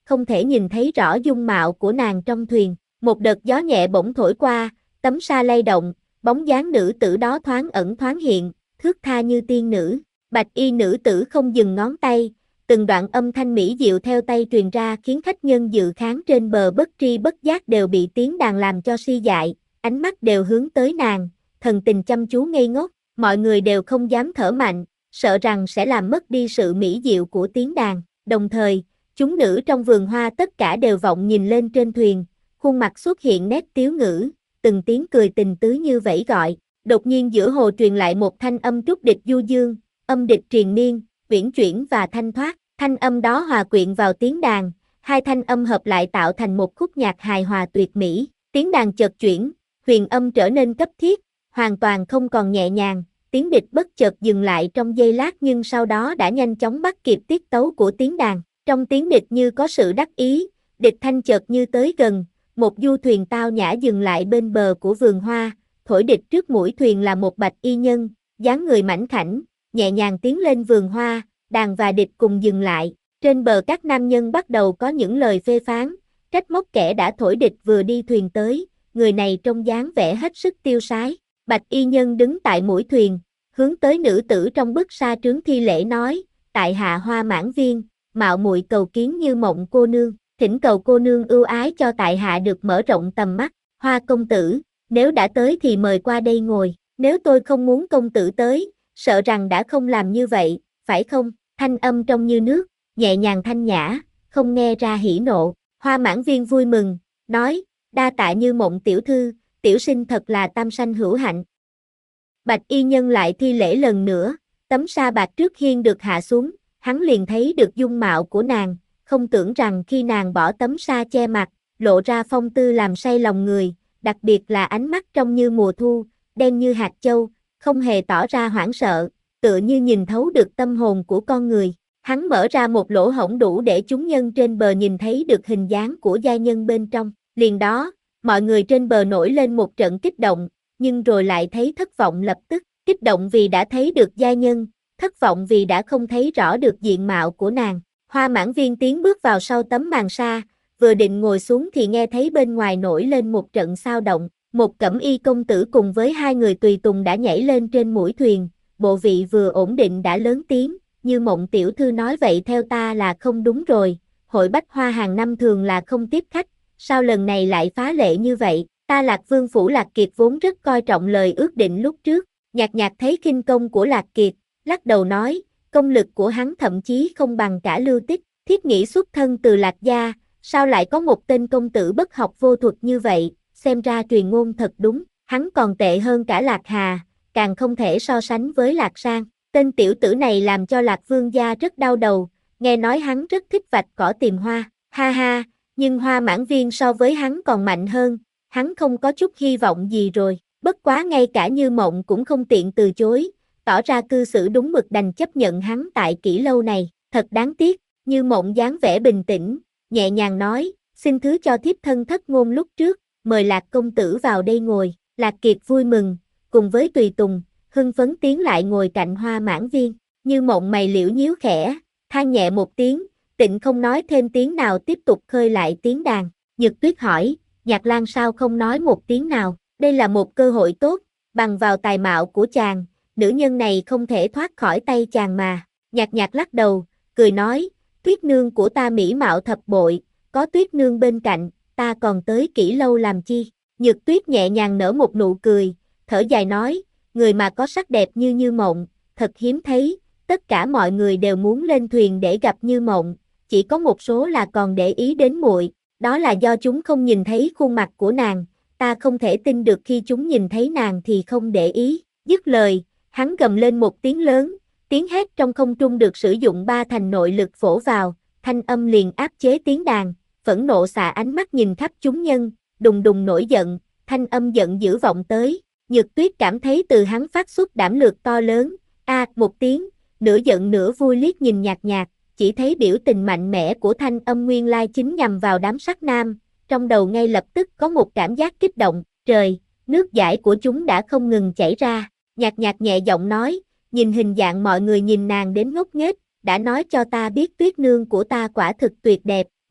không thể nhìn thấy rõ dung mạo của nàng trong thuyền. Một đợt gió nhẹ bỗng thổi qua, tấm sa lay động, bóng dáng nữ tử đó thoáng ẩn thoáng hiện, thướt tha như tiên nữ. Bạch y nữ tử không dừng ngón tay, từng đoạn âm thanh mỹ diệu theo tay truyền ra khiến khách nhân dự khán trên bờ bất tri bất giác đều bị tiếng đàn làm cho si dại, ánh mắt đều hướng tới nàng, thần tình chăm chú ngây ngốc, mọi người đều không dám thở mạnh, sợ rằng sẽ làm mất đi sự mỹ diệu của tiếng đàn. Đồng thời, chúng nữ trong vườn hoa tất cả đều vọng nhìn lên trên thuyền, khuôn mặt xuất hiện nét tiếu ngữ, từng tiếng cười tình tứ như vẫy gọi. Đột nhiên giữa hồ truyền lại một thanh âm trúc địch du dương, âm địch triền miên, uyển chuyển và thanh thoát. Thanh âm đó hòa quyện vào tiếng đàn, hai thanh âm hợp lại tạo thành một khúc nhạc hài hòa tuyệt mỹ. Tiếng đàn chợt chuyển, huyền âm trở nên cấp thiết, hoàn toàn không còn nhẹ nhàng. Tiếng địch bất chợt dừng lại trong giây lát nhưng sau đó đã nhanh chóng bắt kịp tiết tấu của tiếng đàn. Trong tiếng địch như có sự đắc ý, địch thanh chợt như tới gần, một du thuyền tao nhã dừng lại bên bờ của vườn hoa, thổi địch trước mũi thuyền là một bạch y nhân, dáng người mảnh khảnh, nhẹ nhàng tiến lên vườn hoa, đàn và địch cùng dừng lại. Trên bờ các nam nhân bắt đầu có những lời phê phán, trách móc kẻ đã thổi địch vừa đi thuyền tới, người này trông dáng vẻ hết sức tiêu sái. Bạch y nhân đứng tại mũi thuyền, hướng tới nữ tử trong bức sa trướng thi lễ nói, tại hạ Hoa Mãn Viên, mạo muội cầu kiến Như Mộng cô nương, thỉnh cầu cô nương ưu ái cho tại hạ được mở rộng tầm mắt. Hoa công tử, nếu đã tới thì mời qua đây ngồi, nếu tôi không muốn công tử tới, sợ rằng đã không làm như vậy, phải không? Thanh âm trong như nước, nhẹ nhàng thanh nhã, không nghe ra hỉ nộ. Hoa Mãn Viên vui mừng, nói, đa tạ Như Mộng tiểu thư, tiểu sinh thật là tam sanh hữu hạnh. Bạch y nhân lại thi lễ lần nữa, tấm sa bạc trước hiên được hạ xuống, hắn liền thấy được dung mạo của nàng, không tưởng rằng khi nàng bỏ tấm sa che mặt, lộ ra phong tư làm say lòng người, đặc biệt là ánh mắt trong như mùa thu, đen như hạt châu, không hề tỏ ra hoảng sợ, tựa như nhìn thấu được tâm hồn của con người. Hắn mở ra một lỗ hổng đủ để chúng nhân trên bờ nhìn thấy được hình dáng của giai nhân bên trong. Liền đó, mọi người trên bờ nổi lên một trận kích động, nhưng rồi lại thấy thất vọng lập tức. Kích động vì đã thấy được giai nhân, thất vọng vì đã không thấy rõ được diện mạo của nàng. Hoa Mãn Viên tiến bước vào sau tấm màn sa, vừa định ngồi xuống thì nghe thấy bên ngoài nổi lên một trận xao động. Một cẩm y công tử cùng với hai người tùy tùng đã nhảy lên trên mũi thuyền, bộ vị vừa ổn định đã lớn tiếng, Như Mộng tiểu thư nói vậy theo ta là không đúng rồi, hội bách hoa hàng năm thường là không tiếp khách, sao lần này lại phá lệ như vậy? Ta Lạc Vương phủ Lạc Kiệt vốn rất coi trọng lời ước định lúc trước. Nhạc Nhạc thấy khinh công của Lạc Kiệt, lắc đầu nói, công lực của hắn thậm chí không bằng cả Lưu Tích, thiết nghĩ xuất thân từ Lạc gia, sao lại có một tên công tử bất học vô thuật như vậy, xem ra truyền ngôn thật đúng, hắn còn tệ hơn cả Lạc Hà, càng không thể so sánh với Lạc Sang. Tên tiểu tử này làm cho Lạc Vương gia rất đau đầu, nghe nói hắn rất thích vạch cỏ tìm hoa, ha ha, nhưng Hoa Mãn Viên so với hắn còn mạnh hơn, hắn không có chút hy vọng gì rồi. Bất quá ngay cả Như Mộng cũng không tiện từ chối, tỏ ra cư xử đúng mực đành chấp nhận hắn tại Kỷ lâu này, thật đáng tiếc. Như Mộng dáng vẻ bình tĩnh, nhẹ nhàng nói, xin thứ cho thiếp thân thất ngôn lúc trước, mời Lạc công tử vào đây ngồi. Lạc Kiệt vui mừng, cùng với tùy tùng, hưng phấn tiến lại ngồi cạnh Hoa Mãn Viên. Như Mộng mày liễu nhíu khẽ, than nhẹ một tiếng, tịnh không nói thêm tiếng nào tiếp tục khơi lại tiếng đàn. Nhược Tuyết hỏi, Nhạc Lan sao không nói một tiếng nào? Đây là một cơ hội tốt, bằng vào tài mạo của chàng, nữ nhân này không thể thoát khỏi tay chàng mà. Nhạc Nhạc lắc đầu, cười nói, Tuyết nương của ta mỹ mạo thập bội, có Tuyết nương bên cạnh, ta còn tới Kỷ lâu làm chi? Nhược Tuyết nhẹ nhàng nở một nụ cười, thở dài nói, người mà có sắc đẹp như Như Mộng, thật hiếm thấy, tất cả mọi người đều muốn lên thuyền để gặp Như Mộng, chỉ có một số là còn để ý đến muội, đó là do chúng không nhìn thấy khuôn mặt của nàng. Ta không thể tin được khi chúng nhìn thấy nàng thì không để ý. Dứt lời, hắn gầm lên một tiếng lớn, tiếng hét trong không trung được sử dụng ba thành nội lực phổ vào, thanh âm liền áp chế tiếng đàn, phẫn nộ xạ ánh mắt nhìn khắp chúng nhân, đùng đùng nổi giận, thanh âm giận dữ vọng tới. Nhược Tuyết cảm thấy từ hắn phát xuất đảm lược to lớn, a à, một tiếng, nửa giận nửa vui liếc nhìn Nhạc Nhạc, chỉ thấy biểu tình mạnh mẽ của thanh âm nguyên lai chính nhằm vào đám sắc nam. Trong đầu ngay lập tức có một cảm giác kích động, trời, nước dãi của chúng đã không ngừng chảy ra. Nhạc Nhạc nhẹ giọng nói, nhìn hình dạng mọi người nhìn nàng đến ngốc nghếch, đã nói cho ta biết Tuyết nương của ta quả thực tuyệt đẹp,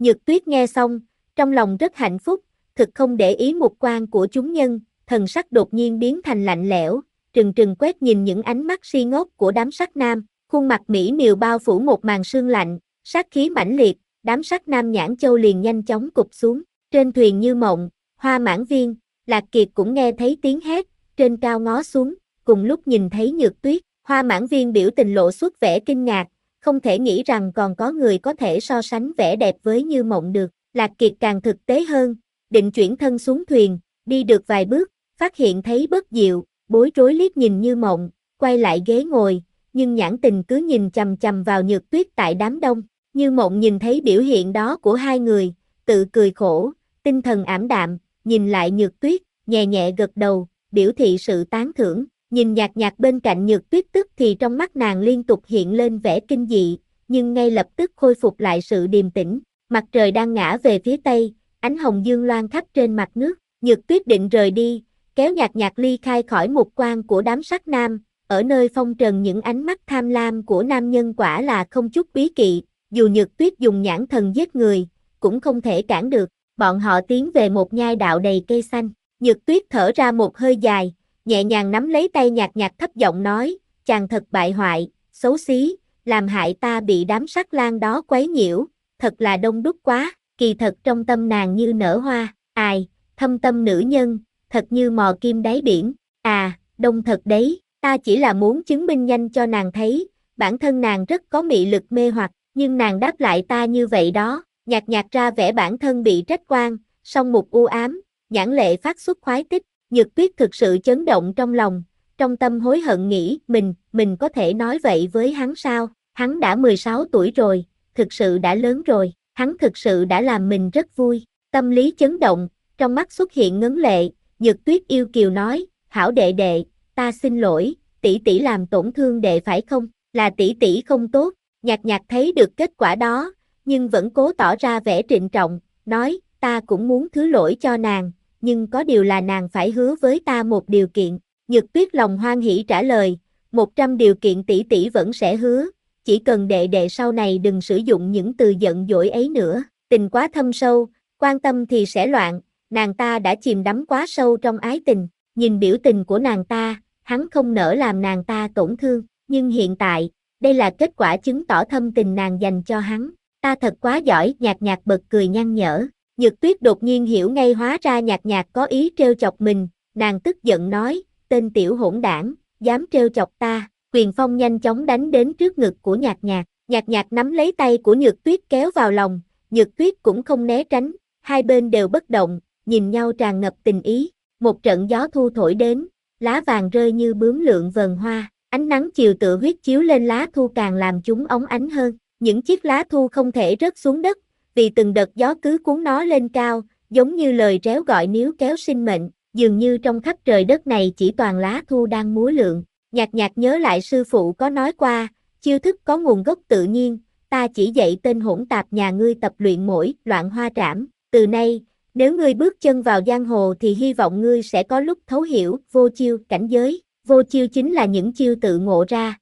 Nhược Tuyết nghe xong, trong lòng rất hạnh phúc, thực không để ý mục quan của chúng nhân, thần sắc đột nhiên biến thành lạnh lẽo, trừng trừng quét nhìn những ánh mắt si ngốc của đám sắc nam, khuôn mặt mỹ miều bao phủ một màn sương lạnh, sát khí mãnh liệt, đám sắc nam nhãn châu liền nhanh chóng cụp xuống, trên thuyền Như Mộng, Hoa Mãn Viên, Lạc Kiệt cũng nghe thấy tiếng hét, trên cao ngó xuống, cùng lúc nhìn thấy Nhược Tuyết, Hoa Mãn Viên biểu tình lộ xuất vẻ kinh ngạc, không thể nghĩ rằng còn có người có thể so sánh vẻ đẹp với Như Mộng được, Lạc Kiệt càng thực tế hơn, định chuyển thân xuống thuyền, đi được vài bước, phát hiện thấy Bất Diệu, bối rối liếc nhìn Như Mộng, quay lại ghế ngồi, nhưng nhãn tình cứ nhìn chằm chằm vào Nhược Tuyết tại đám đông. Như Mộng nhìn thấy biểu hiện đó của hai người, tự cười khổ, tinh thần ảm đạm, nhìn lại Nhược Tuyết, nhẹ nhẹ gật đầu, biểu thị sự tán thưởng, nhìn Nhạc Nhạc bên cạnh Nhược Tuyết tức thì trong mắt nàng liên tục hiện lên vẻ kinh dị, nhưng ngay lập tức khôi phục lại sự điềm tĩnh, mặt trời đang ngã về phía tây, ánh hồng dương loan khắp trên mặt nước, Nhược Tuyết định rời đi, kéo Nhạc Nhạc ly khai khỏi mục quan của đám sắc nam, ở nơi phong trần những ánh mắt tham lam của nam nhân quả là không chút bí kỵ, dù Nhược Tuyết dùng nhãn thần giết người, cũng không thể cản được, bọn họ tiến về một nhai đạo đầy cây xanh, Nhược Tuyết thở ra một hơi dài, nhẹ nhàng nắm lấy tay Nhạc Nhạc thấp giọng nói, chàng thật bại hoại, xấu xí, làm hại ta bị đám sắc lang đó quấy nhiễu, thật là đông đúc quá, kỳ thật trong tâm nàng như nở hoa, ai, thâm tâm nữ nhân, thật như mò kim đáy biển, à, đông thật đấy, ta chỉ là muốn chứng minh nhanh cho nàng thấy, bản thân nàng rất có mị lực mê hoặc, nhưng nàng đáp lại ta như vậy đó, Nhạc Nhạc ra vẻ bản thân bị trách oan, song mục u ám, nhãn lệ phát xuất khoái tích, Nhược Tuyết thực sự chấn động trong lòng, trong tâm hối hận nghĩ, mình, mình có thể nói vậy với hắn sao, hắn đã mười sáu tuổi rồi, thực sự đã lớn rồi, hắn thực sự đã làm mình rất vui, tâm lý chấn động, trong mắt xuất hiện ngấn lệ, Nhược Tuyết yêu kiều nói, hảo đệ đệ, ta xin lỗi, tỷ tỷ làm tổn thương đệ phải không, là tỷ tỷ không tốt, Nhạc Nhạc thấy được kết quả đó, nhưng vẫn cố tỏ ra vẻ trịnh trọng, nói, ta cũng muốn thứ lỗi cho nàng, nhưng có điều là nàng phải hứa với ta một điều kiện, Nhược Tuyết lòng hoan hỉ trả lời, một trăm điều kiện tỷ tỷ vẫn sẽ hứa, chỉ cần đệ đệ sau này đừng sử dụng những từ giận dỗi ấy nữa, tình quá thâm sâu, quan tâm thì sẽ loạn, nàng ta đã chìm đắm quá sâu trong ái tình, nhìn biểu tình của nàng ta, hắn không nỡ làm nàng ta tổn thương, nhưng hiện tại, đây là kết quả chứng tỏ thâm tình nàng dành cho hắn, ta thật quá giỏi, Nhạc Nhạc bật cười nhăn nhở, Nhược Tuyết đột nhiên hiểu ngay hóa ra Nhạc Nhạc có ý trêu chọc mình, nàng tức giận nói, tên tiểu hỗn đảng, dám trêu chọc ta, quyền phong nhanh chóng đánh đến trước ngực của Nhạc Nhạc, Nhạc Nhạc nắm lấy tay của Nhược Tuyết kéo vào lòng, Nhược Tuyết cũng không né tránh, hai bên đều bất động, nhìn nhau tràn ngập tình ý, một trận gió thu thổi đến, lá vàng rơi như bướm lượn vờn hoa, ánh nắng chiều tựa huyết chiếu lên lá thu càng làm chúng óng ánh hơn, những chiếc lá thu không thể rớt xuống đất, vì từng đợt gió cứ cuốn nó lên cao, giống như lời réo gọi níu kéo sinh mệnh, dường như trong khắp trời đất này chỉ toàn lá thu đang múa lượn. Nhạc Nhạc nhớ lại sư phụ có nói qua, chiêu thức có nguồn gốc tự nhiên, ta chỉ dạy tên hỗn tạp nhà ngươi tập luyện mỗi loạn hoa trảm, từ nay, nếu ngươi bước chân vào giang hồ thì hy vọng ngươi sẽ có lúc thấu hiểu vô chiêu cảnh giới, vô chiêu chính là những chiêu tự ngộ ra.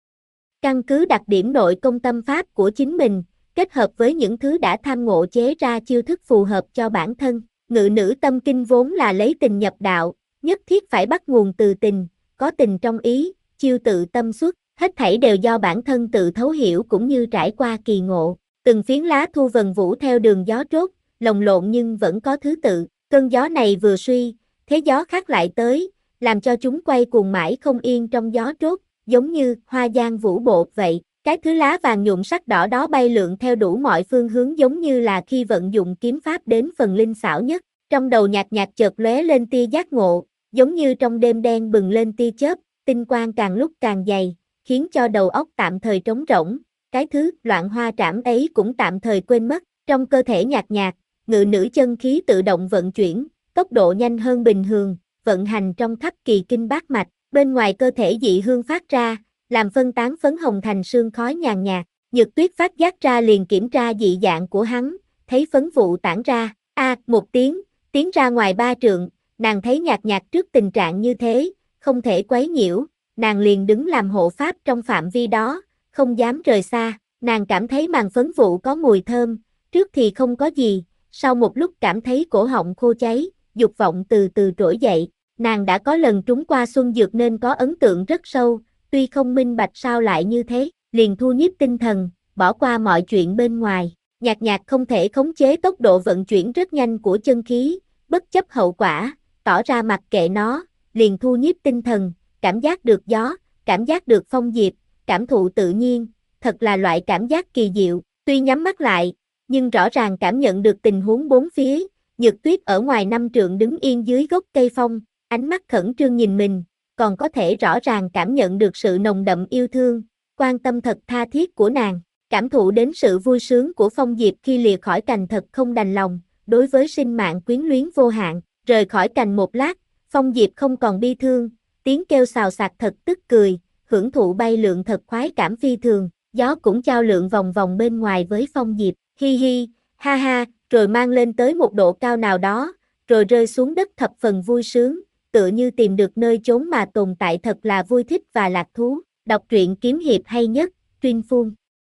Căn cứ đặc điểm nội công tâm pháp của chính mình, kết hợp với những thứ đã tham ngộ chế ra chiêu thức phù hợp cho bản thân. Ngự nữ tâm kinh vốn là lấy tình nhập đạo, nhất thiết phải bắt nguồn từ tình, có tình trong ý, chiêu tự tâm xuất, hết thảy đều do bản thân tự thấu hiểu cũng như trải qua kỳ ngộ. Từng phiến lá thu vần vũ theo đường gió trốt, lồng lộn nhưng vẫn có thứ tự, cơn gió này vừa suy, thế gió khác lại tới, làm cho chúng quay cuồng mãi không yên trong gió trốt, giống như hoa giang vũ bộ vậy. Cái thứ lá vàng nhuộm sắc đỏ đó bay lượn theo đủ mọi phương hướng giống như là khi vận dụng kiếm pháp đến phần linh xảo nhất. Trong đầu Nhạc Nhạc chợt lóe lên tia giác ngộ, giống như trong đêm đen bừng lên tia chớp, tinh quang càng lúc càng dày, khiến cho đầu óc tạm thời trống rỗng. Cái thứ loạn hoa trảm ấy cũng tạm thời quên mất. Trong cơ thể Nhạc Nhạc, ngự nữ chân khí tự động vận chuyển, tốc độ nhanh hơn bình thường, vận hành trong khắp kỳ kinh bát mạch. Bên ngoài cơ thể dị hương phát ra, làm phân tán phấn hồng thành sương khói nhàn nhạt. Nhược Tuyết phát giác ra liền kiểm tra dị dạng của hắn, thấy phấn vụ tản ra, a à, một tiếng, tiến ra ngoài ba trượng, nàng thấy Nhạc Nhạc trước tình trạng như thế, không thể quấy nhiễu, nàng liền đứng làm hộ pháp trong phạm vi đó, không dám rời xa, nàng cảm thấy màn phấn vụ có mùi thơm, trước thì không có gì, sau một lúc cảm thấy cổ họng khô cháy, dục vọng từ từ trỗi dậy, nàng đã có lần trúng qua xuân dược nên có ấn tượng rất sâu, tuy không minh bạch sao lại như thế, liền thu nhiếp tinh thần, bỏ qua mọi chuyện bên ngoài. Nhạc Nhạc không thể khống chế tốc độ vận chuyển rất nhanh của chân khí, bất chấp hậu quả, tỏ ra mặc kệ nó, liền thu nhiếp tinh thần, cảm giác được gió, cảm giác được phong diệp, cảm thụ tự nhiên, thật là loại cảm giác kỳ diệu, tuy nhắm mắt lại, nhưng rõ ràng cảm nhận được tình huống bốn phía, Nhược Tuyết ở ngoài năm trượng đứng yên dưới gốc cây phong, ánh mắt khẩn trương nhìn mình, còn có thể rõ ràng cảm nhận được sự nồng đậm yêu thương, quan tâm thật tha thiết của nàng. Cảm thụ đến sự vui sướng của phong diệp khi lìa khỏi cành thật không đành lòng, đối với sinh mạng quyến luyến vô hạn, rời khỏi cành một lát, phong diệp không còn bi thương, tiếng kêu xào xạc thật tức cười, hưởng thụ bay lượn thật khoái cảm phi thường, gió cũng chao lượn vòng vòng bên ngoài với phong diệp, hi hi, ha ha, rồi mang lên tới một độ cao nào đó, rồi rơi xuống đất thập phần vui sướng, tựa như tìm được nơi chốn mà tồn tại thật là vui thích và lạc thú, đọc truyện kiếm hiệp hay nhất, Truyên Phun.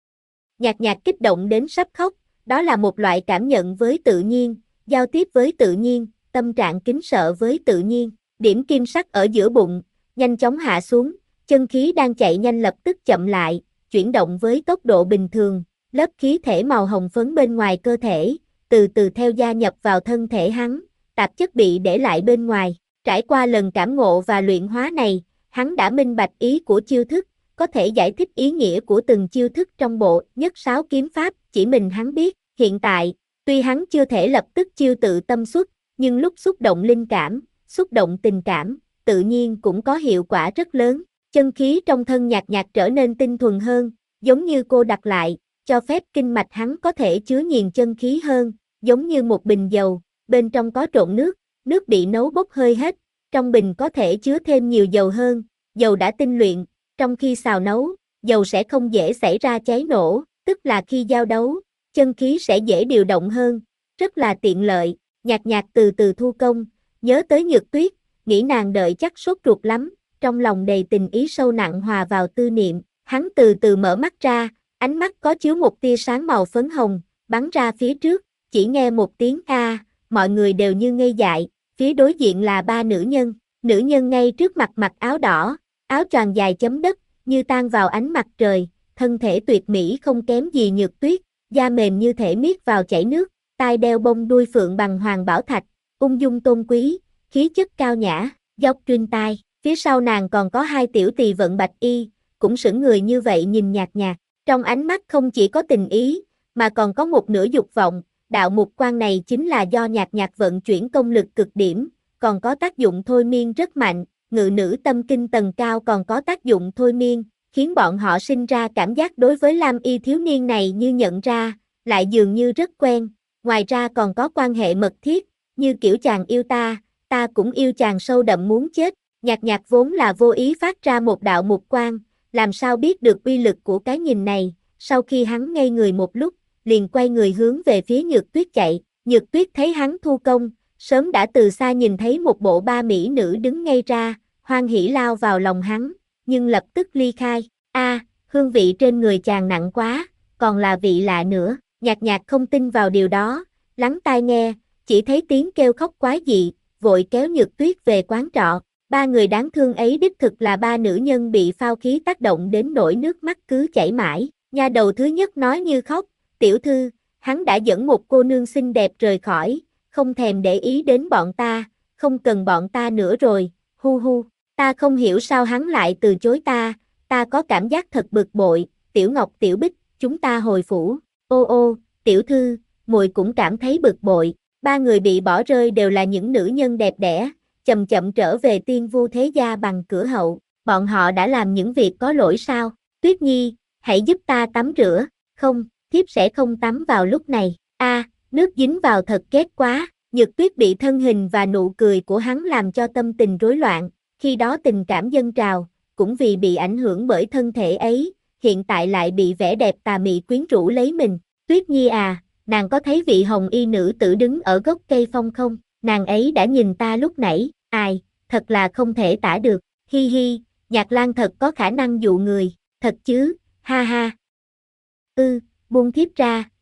Nhạc Nhạc kích động đến sắp khóc, đó là một loại cảm nhận với tự nhiên, giao tiếp với tự nhiên, tâm trạng kính sợ với tự nhiên, điểm kim sắc ở giữa bụng, nhanh chóng hạ xuống, chân khí đang chạy nhanh lập tức chậm lại, chuyển động với tốc độ bình thường, lớp khí thể màu hồng phấn bên ngoài cơ thể, từ từ theo gia nhập vào thân thể hắn, tạp chất bị để lại bên ngoài, trải qua lần cảm ngộ và luyện hóa này, hắn đã minh bạch ý của chiêu thức, có thể giải thích ý nghĩa của từng chiêu thức trong bộ nhất sáu kiếm pháp, chỉ mình hắn biết, hiện tại, tuy hắn chưa thể lập tức chiêu tự tâm xuất, nhưng lúc xúc động linh cảm, xúc động tình cảm, tự nhiên cũng có hiệu quả rất lớn, chân khí trong thân Nhạc Nhạc trở nên tinh thuần hơn, giống như cô đặt lại, cho phép kinh mạch hắn có thể chứa nhiều chân khí hơn, giống như một bình dầu, bên trong có trộn nước, nước bị nấu bốc hơi hết, trong bình có thể chứa thêm nhiều dầu hơn, dầu đã tinh luyện. Trong khi xào nấu, dầu sẽ không dễ xảy ra cháy nổ, tức là khi giao đấu, chân khí sẽ dễ điều động hơn, rất là tiện lợi. Nhạc Nhạc từ từ thu công, nhớ tới Nhược Tuyết, nghĩ nàng đợi chắc sốt ruột lắm, trong lòng đầy tình ý sâu nặng hòa vào tư niệm, hắn từ từ mở mắt ra, ánh mắt có chứa một tia sáng màu phấn hồng, bắn ra phía trước, chỉ nghe một tiếng a, mọi người đều như ngây dại, phía đối diện là ba nữ nhân, nữ nhân ngay trước mặt mặc áo đỏ, áo choàng dài chấm đất, như tan vào ánh mặt trời, thân thể tuyệt mỹ không kém gì Nhược Tuyết, da mềm như thể miết vào chảy nước, tai đeo bông đuôi phượng bằng hoàng bảo thạch, ung dung tôn quý, khí chất cao nhã, dốc trên tai, phía sau nàng còn có hai tiểu tỳ vận bạch y, cũng sững người như vậy nhìn Nhạc Nhạc, trong ánh mắt không chỉ có tình ý, mà còn có một nửa dục vọng, đạo mục quan này chính là do Nhạc Nhạc vận chuyển công lực cực điểm, còn có tác dụng thôi miên rất mạnh. Ngự nữ tâm kinh tầng cao còn có tác dụng thôi miên, khiến bọn họ sinh ra cảm giác đối với Lam Y thiếu niên này như nhận ra, lại dường như rất quen, ngoài ra còn có quan hệ mật thiết, như kiểu chàng yêu ta, ta cũng yêu chàng sâu đậm muốn chết, Nhạc Nhạc vốn là vô ý phát ra một đạo mục quan, làm sao biết được uy lực của cái nhìn này, sau khi hắn ngây người một lúc, liền quay người hướng về phía Nhược Tuyết chạy, Nhược Tuyết thấy hắn thu công, sớm đã từ xa nhìn thấy một bộ ba mỹ nữ đứng ngay ra, hoan hỉ lao vào lòng hắn, nhưng lập tức ly khai, a, à, hương vị trên người chàng nặng quá, còn là vị lạ nữa, Nhạc Nhạc không tin vào điều đó, lắng tai nghe, chỉ thấy tiếng kêu khóc quái dị, vội kéo Nhược Tuyết về quán trọ, ba người đáng thương ấy đích thực là ba nữ nhân bị phao khí tác động đến nỗi nước mắt cứ chảy mãi, nha đầu thứ nhất nói như khóc, tiểu thư, hắn đã dẫn một cô nương xinh đẹp rời khỏi, không thèm để ý đến bọn ta, không cần bọn ta nữa rồi, hu hu, ta không hiểu sao hắn lại từ chối ta, ta có cảm giác thật bực bội, Tiểu Ngọc Tiểu Bích, chúng ta hồi phủ, ô ô, tiểu thư, muội cũng cảm thấy bực bội, ba người bị bỏ rơi đều là những nữ nhân đẹp đẽ, chậm chậm trở về tiên vu thế gia bằng cửa hậu, bọn họ đã làm những việc có lỗi sao, Tuyết Nhi, hãy giúp ta tắm rửa, không, thiếp sẽ không tắm vào lúc này, a, à, nước dính vào thật ghét quá, Nhược Tuyết bị thân hình và nụ cười của hắn làm cho tâm tình rối loạn, khi đó tình cảm dâng trào, cũng vì bị ảnh hưởng bởi thân thể ấy, hiện tại lại bị vẻ đẹp tà mị quyến rũ lấy mình, Tuyết Nhi à, nàng có thấy vị hồng y nữ tử đứng ở gốc cây phong không, nàng ấy đã nhìn ta lúc nãy, ai, thật là không thể tả được, hi hi, Nhạc Lan thật có khả năng dụ người, thật chứ, ha ha. Ư, ừ, buông thiếp ra,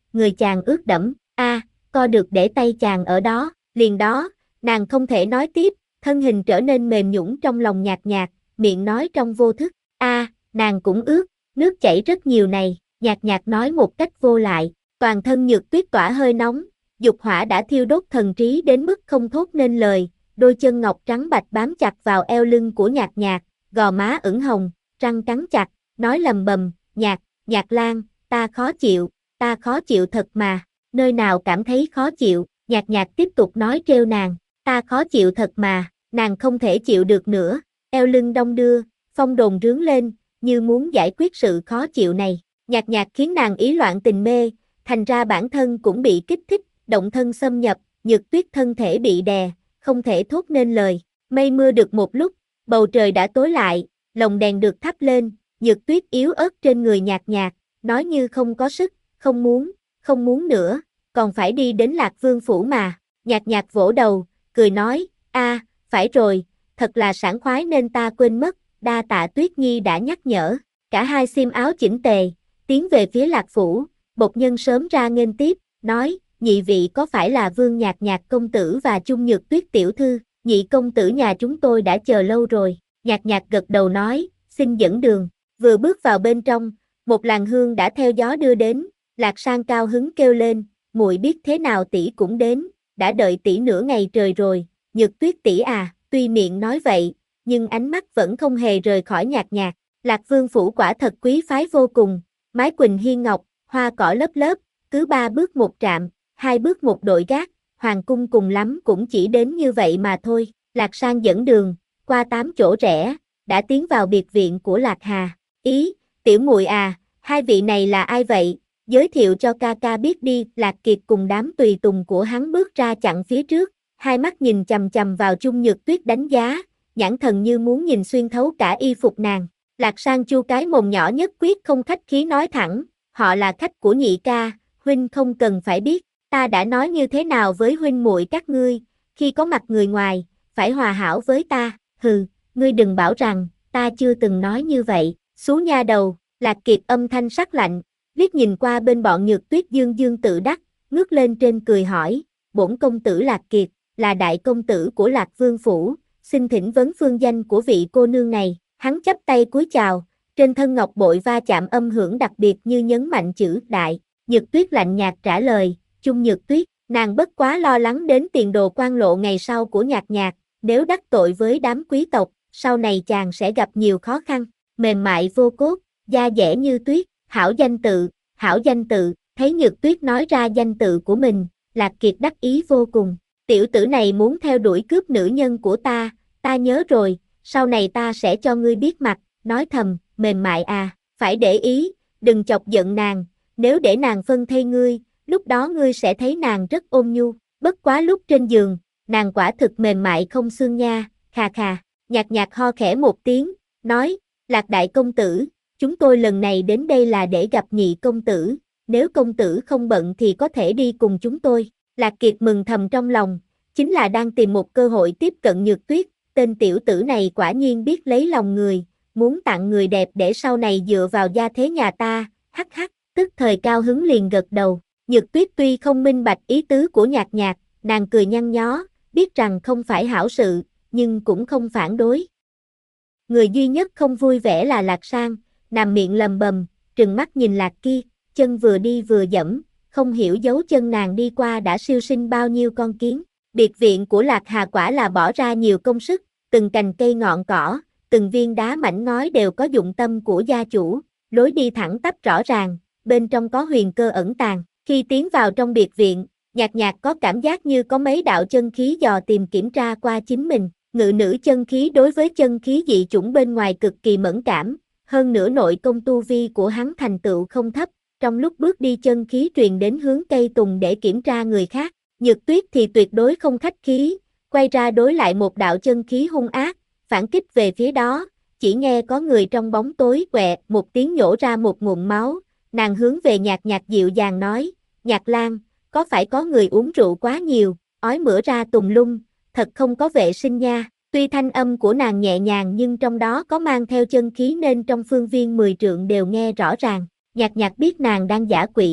người chàng ướt đẫm, a, à, co được để tay chàng ở đó, liền đó, nàng không thể nói tiếp, thân hình trở nên mềm nhũn trong lòng Nhạc Nhạc, miệng nói trong vô thức, a, à, nàng cũng ướt, nước chảy rất nhiều này, Nhạc Nhạc nói một cách vô lại, toàn thân Nhược Tuyết tỏa hơi nóng, dục hỏa đã thiêu đốt thần trí đến mức không thốt nên lời, đôi chân ngọc trắng bạch bám chặt vào eo lưng của Nhạc Nhạc, gò má ửng hồng, răng cắn chặt, nói lầm bầm, Nhạc, Nhạc Lan, ta khó chịu, ta khó chịu thật mà, nơi nào cảm thấy khó chịu, Nhạc Nhạc tiếp tục nói trêu nàng, ta khó chịu thật mà, nàng không thể chịu được nữa, eo lưng đong đưa, phong đồn rướn lên, như muốn giải quyết sự khó chịu này, Nhạc Nhạc khiến nàng ý loạn tình mê, thành ra bản thân cũng bị kích thích, động thân xâm nhập, Nhược Tuyết thân thể bị đè, không thể thốt nên lời, mây mưa được một lúc, bầu trời đã tối lại, lồng đèn được thắp lên, Nhược Tuyết yếu ớt trên người Nhạc Nhạc, nói như không có sức, không muốn, không muốn nữa, còn phải đi đến Lạc Vương phủ mà, Nhạc Nhạc vỗ đầu, cười nói, a, phải rồi, thật là sảng khoái nên ta quên mất, đa tạ Tuyết Nhi đã nhắc nhở, cả hai xiêm áo chỉnh tề, tiến về phía Lạc phủ, Bột Nhân sớm ra nghênh tiếp, nói, nhị vị có phải là Vương Nhạc Nhạc công tử và Chung Nhược Tuyết tiểu thư, nhị công tử nhà chúng tôi đã chờ lâu rồi, Nhạc Nhạc gật đầu nói, xin dẫn đường, vừa bước vào bên trong, một làn hương đã theo gió đưa đến, Lạc Sang cao hứng kêu lên, muội biết thế nào tỷ cũng đến, đã đợi tỷ nửa ngày trời rồi, Nhược Tuyết tỷ à, tuy miệng nói vậy, nhưng ánh mắt vẫn không hề rời khỏi Nhạc Nhạc, Lạc Vương phủ quả thật quý phái vô cùng, mái quỳnh hiên ngọc, hoa cỏ lớp lớp, cứ ba bước một trạm, hai bước một đội gác, hoàng cung cùng lắm cũng chỉ đến như vậy mà thôi, Lạc Sang dẫn đường, qua tám chỗ rẽ, đã tiến vào biệt viện của Lạc Hà, ý, tiểu muội à, hai vị này là ai vậy, giới thiệu cho ca ca biết đi, Lạc Kiệt cùng đám tùy tùng của hắn bước ra chặn phía trước, hai mắt nhìn chằm chằm vào Chung Nhược Tuyết đánh giá, nhãn thần như muốn nhìn xuyên thấu cả y phục nàng, Lạc Sang chu cái mồm nhỏ nhất quyết không khách khí nói thẳng, họ là khách của nhị ca, huynh không cần phải biết, ta đã nói như thế nào với huynh muội các ngươi, khi có mặt người ngoài, phải hòa hảo với ta, hừ, ngươi đừng bảo rằng, ta chưa từng nói như vậy, xú nha đầu, Lạc Kiệt âm thanh sắc lạnh, liếc nhìn qua bên bọn Nhược Tuyết dương dương tự đắc, ngước lên trên cười hỏi, bổn công tử Lạc Kiệt, là đại công tử của Lạc Vương phủ, xin thỉnh vấn phương danh của vị cô nương này, hắn chắp tay cúi chào, trên thân ngọc bội va chạm âm hưởng đặc biệt như nhấn mạnh chữ đại, Nhược Tuyết lạnh nhạt trả lời, Chung Nhược Tuyết, nàng bất quá lo lắng đến tiền đồ quan lộ ngày sau của Nhạc Nhạc, nếu đắc tội với đám quý tộc, sau này chàng sẽ gặp nhiều khó khăn, mềm mại vô cốt, da dẻ như tuyết, hảo danh tự, hảo danh tự, thấy Nhược Tuyết nói ra danh tự của mình, Lạc Kiệt đắc ý vô cùng, tiểu tử này muốn theo đuổi cướp nữ nhân của ta, ta nhớ rồi, sau này ta sẽ cho ngươi biết mặt, nói thầm, mềm mại à, phải để ý, đừng chọc giận nàng, nếu để nàng phân thây ngươi, lúc đó ngươi sẽ thấy nàng rất ôn nhu, bất quá lúc trên giường, nàng quả thực mềm mại không xương nha, khà khà, Nhạc Nhạc ho khẽ một tiếng, nói, Lạc đại công tử, chúng tôi lần này đến đây là để gặp nhị công tử, nếu công tử không bận thì có thể đi cùng chúng tôi, Lạc Kiệt mừng thầm trong lòng, chính là đang tìm một cơ hội tiếp cận Nhược Tuyết, tên tiểu tử này quả nhiên biết lấy lòng người, muốn tặng người đẹp để sau này dựa vào gia thế nhà ta, hắc hắc, tức thời cao hứng liền gật đầu. Nhược Tuyết tuy không minh bạch ý tứ của Nhạc Nhạc, nàng cười nhăn nhó, biết rằng không phải hảo sự, nhưng cũng không phản đối. Người duy nhất không vui vẻ là Lạc Sang, nằm miệng lầm bầm, trừng mắt nhìn Lạc Kiệt, chân vừa đi vừa dẫm, không hiểu dấu chân nàng đi qua đã siêu sinh bao nhiêu con kiến. Biệt viện của Lạc Hà quả là bỏ ra nhiều công sức, từng cành cây ngọn cỏ, từng viên đá mảnh ngói đều có dụng tâm của gia chủ, lối đi thẳng tắp rõ ràng, bên trong có huyền cơ ẩn tàng. Khi tiến vào trong biệt viện, Nhạc Nhạc có cảm giác như có mấy đạo chân khí dò tìm kiểm tra qua chính mình. Ngự nữ chân khí đối với chân khí dị chủng bên ngoài cực kỳ mẫn cảm, hơn nữa nội công tu vi của hắn thành tựu không thấp, trong lúc bước đi chân khí truyền đến hướng cây tùng để kiểm tra người khác. Nhược Tuyết thì tuyệt đối không khách khí, quay ra đối lại một đạo chân khí hung ác, phản kích về phía đó, chỉ nghe có người trong bóng tối quẹ một tiếng nhổ ra một ngụm máu, nàng hướng về Nhạc Nhạc dịu dàng nói, Nhạc Lan, có phải có người uống rượu quá nhiều, ói mửa ra tùm lum, thật không có vệ sinh nha, tuy thanh âm của nàng nhẹ nhàng nhưng trong đó có mang theo chân khí nên trong phương viên mười trượng đều nghe rõ ràng, Nhạc Nhạc biết nàng đang giả quỷ,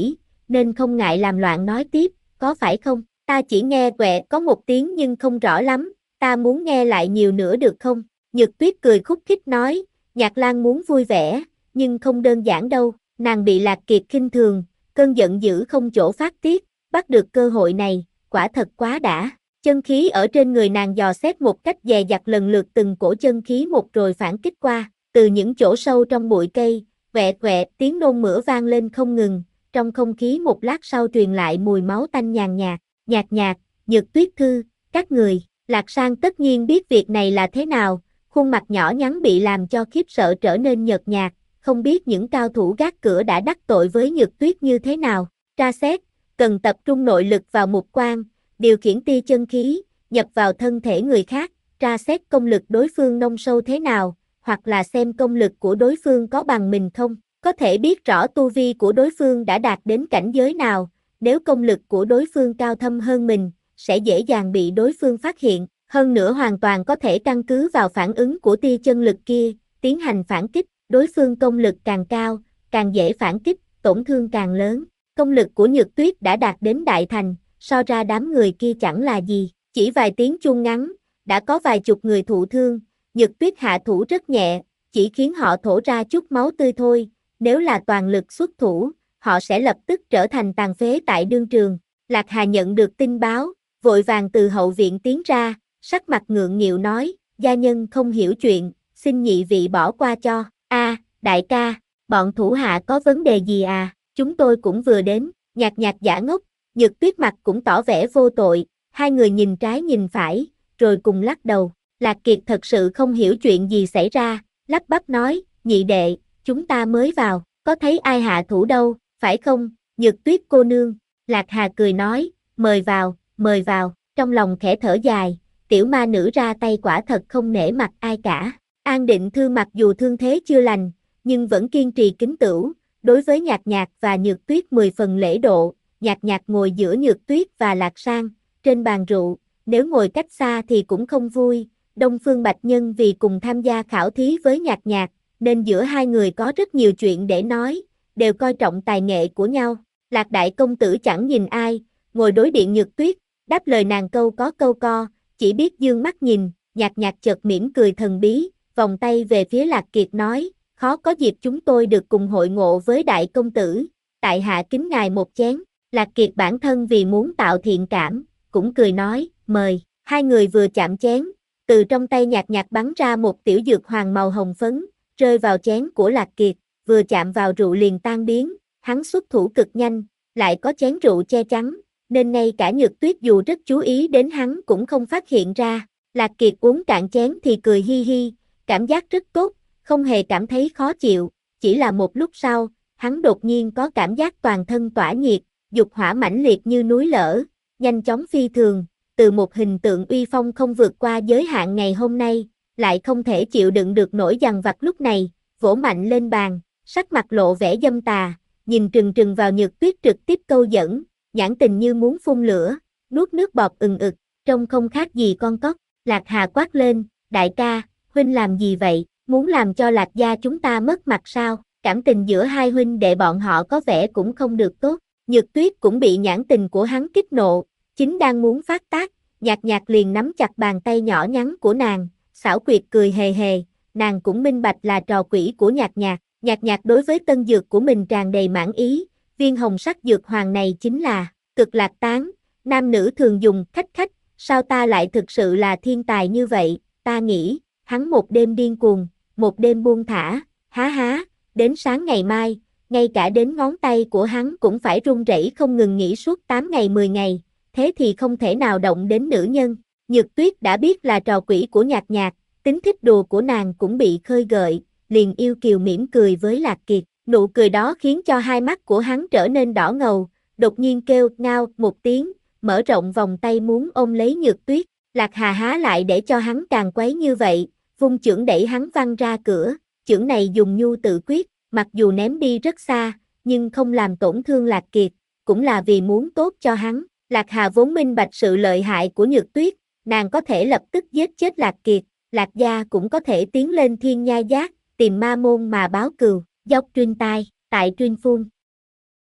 nên không ngại làm loạn nói tiếp, có phải không? Ta chỉ nghe quẹ có một tiếng nhưng không rõ lắm, ta muốn nghe lại nhiều nữa được không? Nhược Tuyết cười khúc khích nói, Nhạc Lan muốn vui vẻ, nhưng không đơn giản đâu, nàng bị Lạc Kiệt khinh thường, cơn giận dữ không chỗ phát tiết, bắt được cơ hội này, quả thật quá đã. Chân khí ở trên người nàng dò xét một cách dè dặt lần lượt từng cổ chân khí một rồi phản kích qua, từ những chỗ sâu trong bụi cây, quẹ quẹ tiếng nôn mửa vang lên không ngừng, trong không khí một lát sau truyền lại mùi máu tanh nhàn nhạt, nhạt nhạt, Nhược Tuyết thư, các người, Lạc Sang tất nhiên biết việc này là thế nào, khuôn mặt nhỏ nhắn bị làm cho khiếp sợ trở nên nhợt nhạt, không biết những cao thủ gác cửa đã đắc tội với Nhược Tuyết như thế nào, tra xét, cần tập trung nội lực vào mục quan, điều khiển tia chân khí, nhập vào thân thể người khác, tra xét công lực đối phương nông sâu thế nào, hoặc là xem công lực của đối phương có bằng mình không, có thể biết rõ tu vi của đối phương đã đạt đến cảnh giới nào, nếu công lực của đối phương cao thâm hơn mình, sẽ dễ dàng bị đối phương phát hiện, hơn nữa hoàn toàn có thể căn cứ vào phản ứng của tia chân lực kia, tiến hành phản kích, đối phương công lực càng cao, càng dễ phản kích, tổn thương càng lớn. Công lực của Nhược Tuyết đã đạt đến đại thành, so ra đám người kia chẳng là gì, chỉ vài tiếng chuông ngắn, đã có vài chục người thụ thương, Nhược Tuyết hạ thủ rất nhẹ, chỉ khiến họ thổ ra chút máu tươi thôi, nếu là toàn lực xuất thủ, họ sẽ lập tức trở thành tàn phế tại đương trường. Lạc Hà nhận được tin báo, vội vàng từ hậu viện tiến ra, sắc mặt ngượng nghịu nói, gia nhân không hiểu chuyện, xin nhị vị bỏ qua cho. A, đại ca, bọn thủ hạ có vấn đề gì à, chúng tôi cũng vừa đến, Nhạc Nhạc giả ngốc, Nhược Tuyết mặt cũng tỏ vẻ vô tội, hai người nhìn trái nhìn phải, rồi cùng lắc đầu. Lạc Kiệt thật sự không hiểu chuyện gì xảy ra, lắp bắp nói, nhị đệ, chúng ta mới vào, có thấy ai hạ thủ đâu, phải không, Nhược Tuyết cô nương, Lạc Hà cười nói, mời vào, mời vào, trong lòng khẽ thở dài, tiểu ma nữ ra tay quả thật không nể mặt ai cả. An Định Thư mặc dù thương thế chưa lành, nhưng vẫn kiên trì kính tửu, đối với Nhạc Nhạc và Nhược Tuyết mười phần lễ độ, Nhạc Nhạc ngồi giữa Nhược Tuyết và Lạc Sang, trên bàn rượu, nếu ngồi cách xa thì cũng không vui, Đông Phương Bạch Nhân vì cùng tham gia khảo thí với Nhạc Nhạc, nên giữa hai người có rất nhiều chuyện để nói, đều coi trọng tài nghệ của nhau. Lạc Đại Công Tử chẳng nhìn ai, ngồi đối điện Nhược Tuyết, đáp lời nàng câu có câu co, chỉ biết dương mắt nhìn, Nhạc Nhạc chợt mỉm cười thần bí, vòng tay về phía Lạc Kiệt nói, khó có dịp chúng tôi được cùng hội ngộ với Đại Công Tử, tại hạ kính ngài một chén. Lạc Kiệt bản thân vì muốn tạo thiện cảm, cũng cười nói, mời, hai người vừa chạm chén, từ trong tay Nhạc Nhạc bắn ra một tiểu dược hoàng màu hồng phấn, rơi vào chén của Lạc Kiệt, vừa chạm vào rượu liền tan biến, hắn xuất thủ cực nhanh, lại có chén rượu che chắn, nên ngay cả Nhược Tuyết dù rất chú ý đến hắn cũng không phát hiện ra. Lạc Kiệt uống cạn chén thì cười hi hi, cảm giác rất tốt, không hề cảm thấy khó chịu, chỉ là một lúc sau, hắn đột nhiên có cảm giác toàn thân tỏa nhiệt, dục hỏa mãnh liệt như núi lở, nhanh chóng phi thường, từ một hình tượng uy phong không vượt qua giới hạn ngày hôm nay, lại không thể chịu đựng được nỗi dằn vặt lúc này, vỗ mạnh lên bàn, sắc mặt lộ vẻ dâm tà, nhìn trừng trừng vào Nhược Tuyết trực tiếp câu dẫn, nhãn tình như muốn phun lửa, nuốt nước bọt ừng ực, trông không khác gì con cóc. Lạc Hà quát lên, đại ca, huynh làm gì vậy, muốn làm cho Lạc gia chúng ta mất mặt sao, cảm tình giữa hai huynh đệ bọn họ có vẻ cũng không được tốt. Nhược Tuyết cũng bị nhãn tình của hắn kích nộ, chính đang muốn phát tác, Nhạc Nhạc liền nắm chặt bàn tay nhỏ nhắn của nàng, xảo quyệt cười hề hề, nàng cũng minh bạch là trò quỷ của Nhạc Nhạc, Nhạc Nhạc đối với tân dược của mình tràn đầy mãn ý, viên hồng sắc dược hoàng này chính là cực lạc tán, nam nữ thường dùng, khách khách, sao ta lại thực sự là thiên tài như vậy, ta nghĩ, hắn một đêm điên cuồng, một đêm buông thả, há há, đến sáng ngày mai, ngay cả đến ngón tay của hắn cũng phải run rẩy không ngừng nghỉ suốt tám ngày mười ngày, thế thì không thể nào động đến nữ nhân. Nhược Tuyết đã biết là trò quỷ của Nhạc Nhạc, tính thích đùa của nàng cũng bị khơi gợi, liền yêu kiều mỉm cười với Lạc Kiệt, nụ cười đó khiến cho hai mắt của hắn trở nên đỏ ngầu, đột nhiên kêu ngao một tiếng, mở rộng vòng tay muốn ôm lấy Nhược Tuyết, Lạc Hà há lại để cho hắn càng quấy như vậy, vung chưởng đẩy hắn văng ra cửa, chưởng này dùng nhu tự quyết, mặc dù ném đi rất xa, nhưng không làm tổn thương Lạc Kiệt, cũng là vì muốn tốt cho hắn. Lạc Hà vốn minh bạch sự lợi hại của Nhược Tuyết, nàng có thể lập tức giết chết Lạc Kiệt, Lạc gia cũng có thể tiến lên thiên nhai giác, tìm ma môn mà báo cừu, dốc truyền tai, tại truyền phun.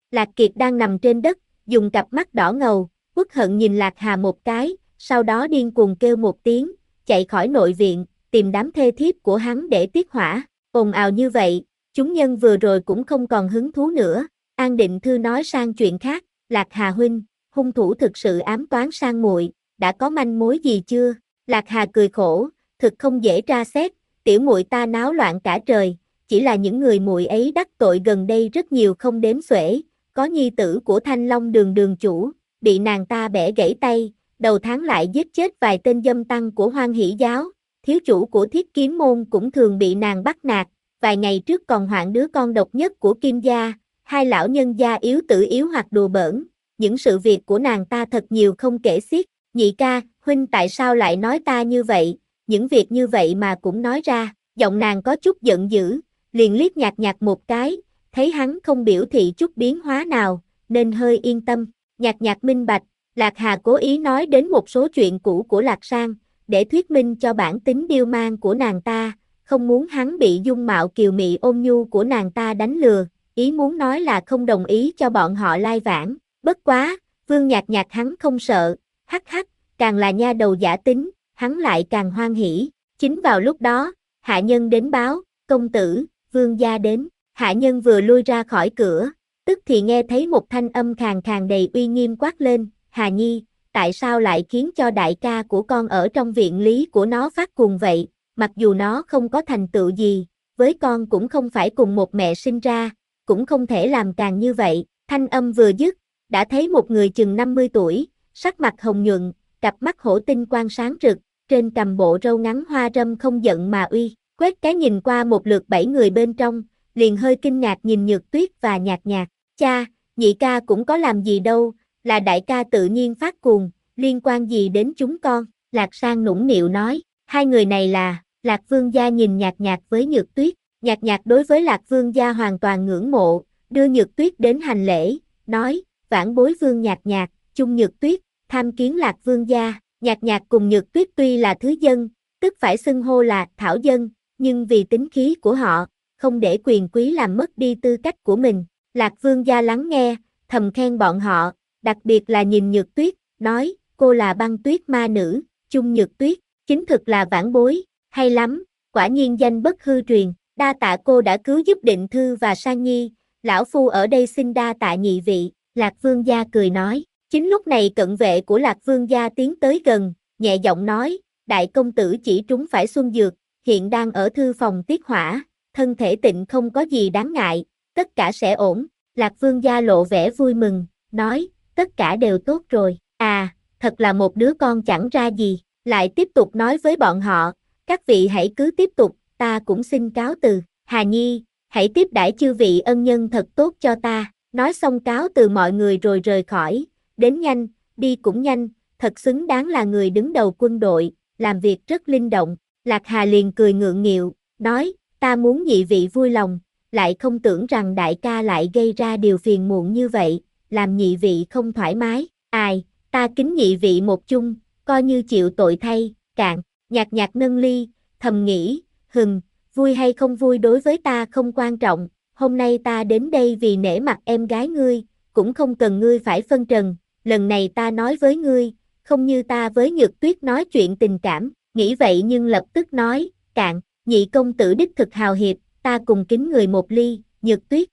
Lạc Kiệt đang nằm trên đất, dùng cặp mắt đỏ ngầu, uất hận nhìn Lạc Hà một cái, sau đó điên cuồng kêu một tiếng, chạy khỏi nội viện, tìm đám thê thiếp của hắn để tiết hỏa. Ồn ào như vậy, chúng nhân vừa rồi cũng không còn hứng thú nữa. An Định Thư nói sang chuyện khác, Lạc Hà huynh, hung thủ thực sự ám toán sang muội, đã có manh mối gì chưa? Lạc Hà cười khổ, thực không dễ tra xét, tiểu muội ta náo loạn cả trời, chỉ là những người muội ấy đắc tội gần đây rất nhiều không đếm xuể, có nhi tử của Thanh Long đường đường chủ, bị nàng ta bẻ gãy tay, đầu tháng lại giết chết vài tên dâm tăng của Hoan Hỷ giáo, thiếu chủ của Thiết Kiếm môn cũng thường bị nàng bắt nạt, vài ngày trước còn hoạn đứa con độc nhất của Kim gia, hai lão nhân gia yếu tử yếu hoặc đùa bỡn, những sự việc của nàng ta thật nhiều không kể xiết. Nhị ca, huynh tại sao lại nói ta như vậy, những việc như vậy mà cũng nói ra, giọng nàng có chút giận dữ, liền liếc Nhạc Nhạc một cái, thấy hắn không biểu thị chút biến hóa nào, nên hơi yên tâm. Nhạc Nhạc minh bạch, Lạc Hà cố ý nói đến một số chuyện cũ của Lạc Sang, để thuyết minh cho bản tính điêu mang của nàng ta, không muốn hắn bị dung mạo kiều mị ôn nhu của nàng ta đánh lừa, ý muốn nói là không đồng ý cho bọn họ lai vãng. Bất quá, Vương Nhạc Nhạc hắn không sợ, hắc hắc, càng là nha đầu giả tính, hắn lại càng hoan hỉ. Chính vào lúc đó, hạ nhân đến báo, công tử, vương gia đến. Hạ nhân vừa lui ra khỏi cửa, tức thì nghe thấy một thanh âm khàn khàn đầy uy nghiêm quát lên, Hà Nhi, tại sao lại khiến cho đại ca của con ở trong viện lý của nó phát cuồng vậy, mặc dù nó không có thành tựu gì, với con cũng không phải cùng một mẹ sinh ra, cũng không thể làm càng như vậy. Thanh âm vừa dứt, đã thấy một người chừng năm mươi tuổi, sắc mặt hồng nhuận, cặp mắt hổ tinh quang sáng rực, trên cằm bộ râu ngắn hoa râm không giận mà uy, quét cái nhìn qua một lượt bảy người bên trong, liền hơi kinh ngạc nhìn Nhược Tuyết và Nhạc Nhạc, cha, nhị ca cũng có làm gì đâu, là đại ca tự nhiên phát cuồng, liên quan gì đến chúng con, Lạc Sang nũng nịu nói, hai người này là, Lạc Vương gia nhìn Nhạc Nhạc với Nhược Tuyết, Nhạc Nhạc đối với Lạc Vương gia hoàn toàn ngưỡng mộ, đưa Nhược Tuyết đến hành lễ, nói, vãn bối Vương Nhạc Nhạc, chung Nhược Tuyết, tham kiến Lạc Vương gia. Nhạc Nhạc cùng Nhược Tuyết tuy là thứ dân, tức phải xưng hô là thảo dân, nhưng vì tính khí của họ, không để quyền quý làm mất đi tư cách của mình. Lạc Vương gia lắng nghe, thầm khen bọn họ, đặc biệt là nhìn Nhược Tuyết, nói, cô là băng tuyết ma nữ, chung Nhược Tuyết, chính thực là vãn bối, hay lắm, quả nhiên danh bất hư truyền, đa tạ cô đã cứu giúp Định Thư và Sang Nhi, lão phu ở đây xin đa tạ nhị vị. Lạc Vương gia cười nói. Chính lúc này cận vệ của Lạc Vương gia tiến tới gần, nhẹ giọng nói, đại công tử chỉ trúng phải xuân dược, hiện đang ở thư phòng tiết hỏa, thân thể tịnh không có gì đáng ngại, tất cả sẽ ổn. Lạc Vương gia lộ vẻ vui mừng, nói, tất cả đều tốt rồi, à, thật là một đứa con chẳng ra gì, lại tiếp tục nói với bọn họ, các vị hãy cứ tiếp tục, ta cũng xin cáo từ, Hà Nhi, hãy tiếp đãi chư vị ân nhân thật tốt cho ta, nói xong cáo từ mọi người rồi rời khỏi. Đến nhanh, đi cũng nhanh, thật xứng đáng là người đứng đầu quân đội, làm việc rất linh động. Lạc Hà liền cười ngượng nghịu, nói, ta muốn nhị vị vui lòng, lại không tưởng rằng đại ca lại gây ra điều phiền muộn như vậy, làm nhị vị không thoải mái. Ai, ta kính nhị vị một chung, coi như chịu tội thay, cạn. Nhạc Nhạc nâng ly, thầm nghĩ, hừm, vui hay không vui đối với ta không quan trọng, hôm nay ta đến đây vì nể mặt em gái ngươi, cũng không cần ngươi phải phân trần. Lần này ta nói với ngươi, không như ta với Nhược Tuyết nói chuyện tình cảm, nghĩ vậy nhưng lập tức nói, cạn, nhị công tử đích thực hào hiệp, ta cùng kính người một ly, Nhược Tuyết.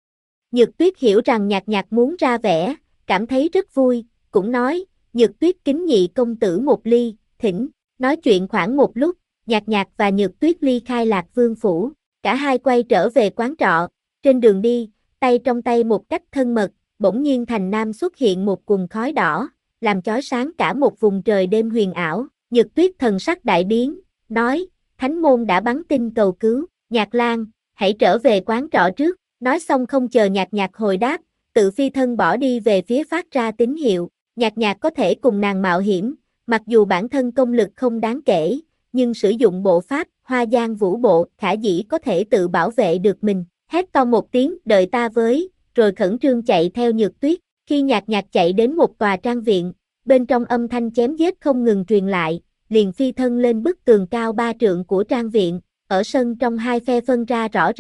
Nhược Tuyết hiểu rằng Nhạc Nhạc muốn ra vẻ, cảm thấy rất vui, cũng nói, Nhược Tuyết kính nhị công tử một ly, thỉnh, nói chuyện khoảng một lúc, Nhạc Nhạc và Nhược Tuyết ly khai Lạc Vương phủ, cả hai quay trở về quán trọ, trên đường đi, tay trong tay một cách thân mật. Bỗng nhiên thành nam xuất hiện một quần khói đỏ, làm chói sáng cả một vùng trời đêm huyền ảo. Nhược Tuyết thần sắc đại biến, nói, Thánh môn đã bắn tin cầu cứu, Nhạc Lan, hãy trở về quán trọ trước. Nói xong không chờ Nhạc Nhạc hồi đáp, tự phi thân bỏ đi về phía phát ra tín hiệu. Nhạc Nhạc có thể cùng nàng mạo hiểm, mặc dù bản thân công lực không đáng kể, nhưng sử dụng bộ pháp, hoa giang vũ bộ, khả dĩ có thể tự bảo vệ được mình. Hét to một tiếng, đợi ta với, rồi khẩn trương chạy theo Nhược Tuyết. Khi Nhạc Nhạc chạy đến một tòa trang viện, bên trong âm thanh chém giết không ngừng truyền lại, liền phi thân lên bức tường cao ba trượng của trang viện, ở sân trong hai phe phân ra rõ rệt,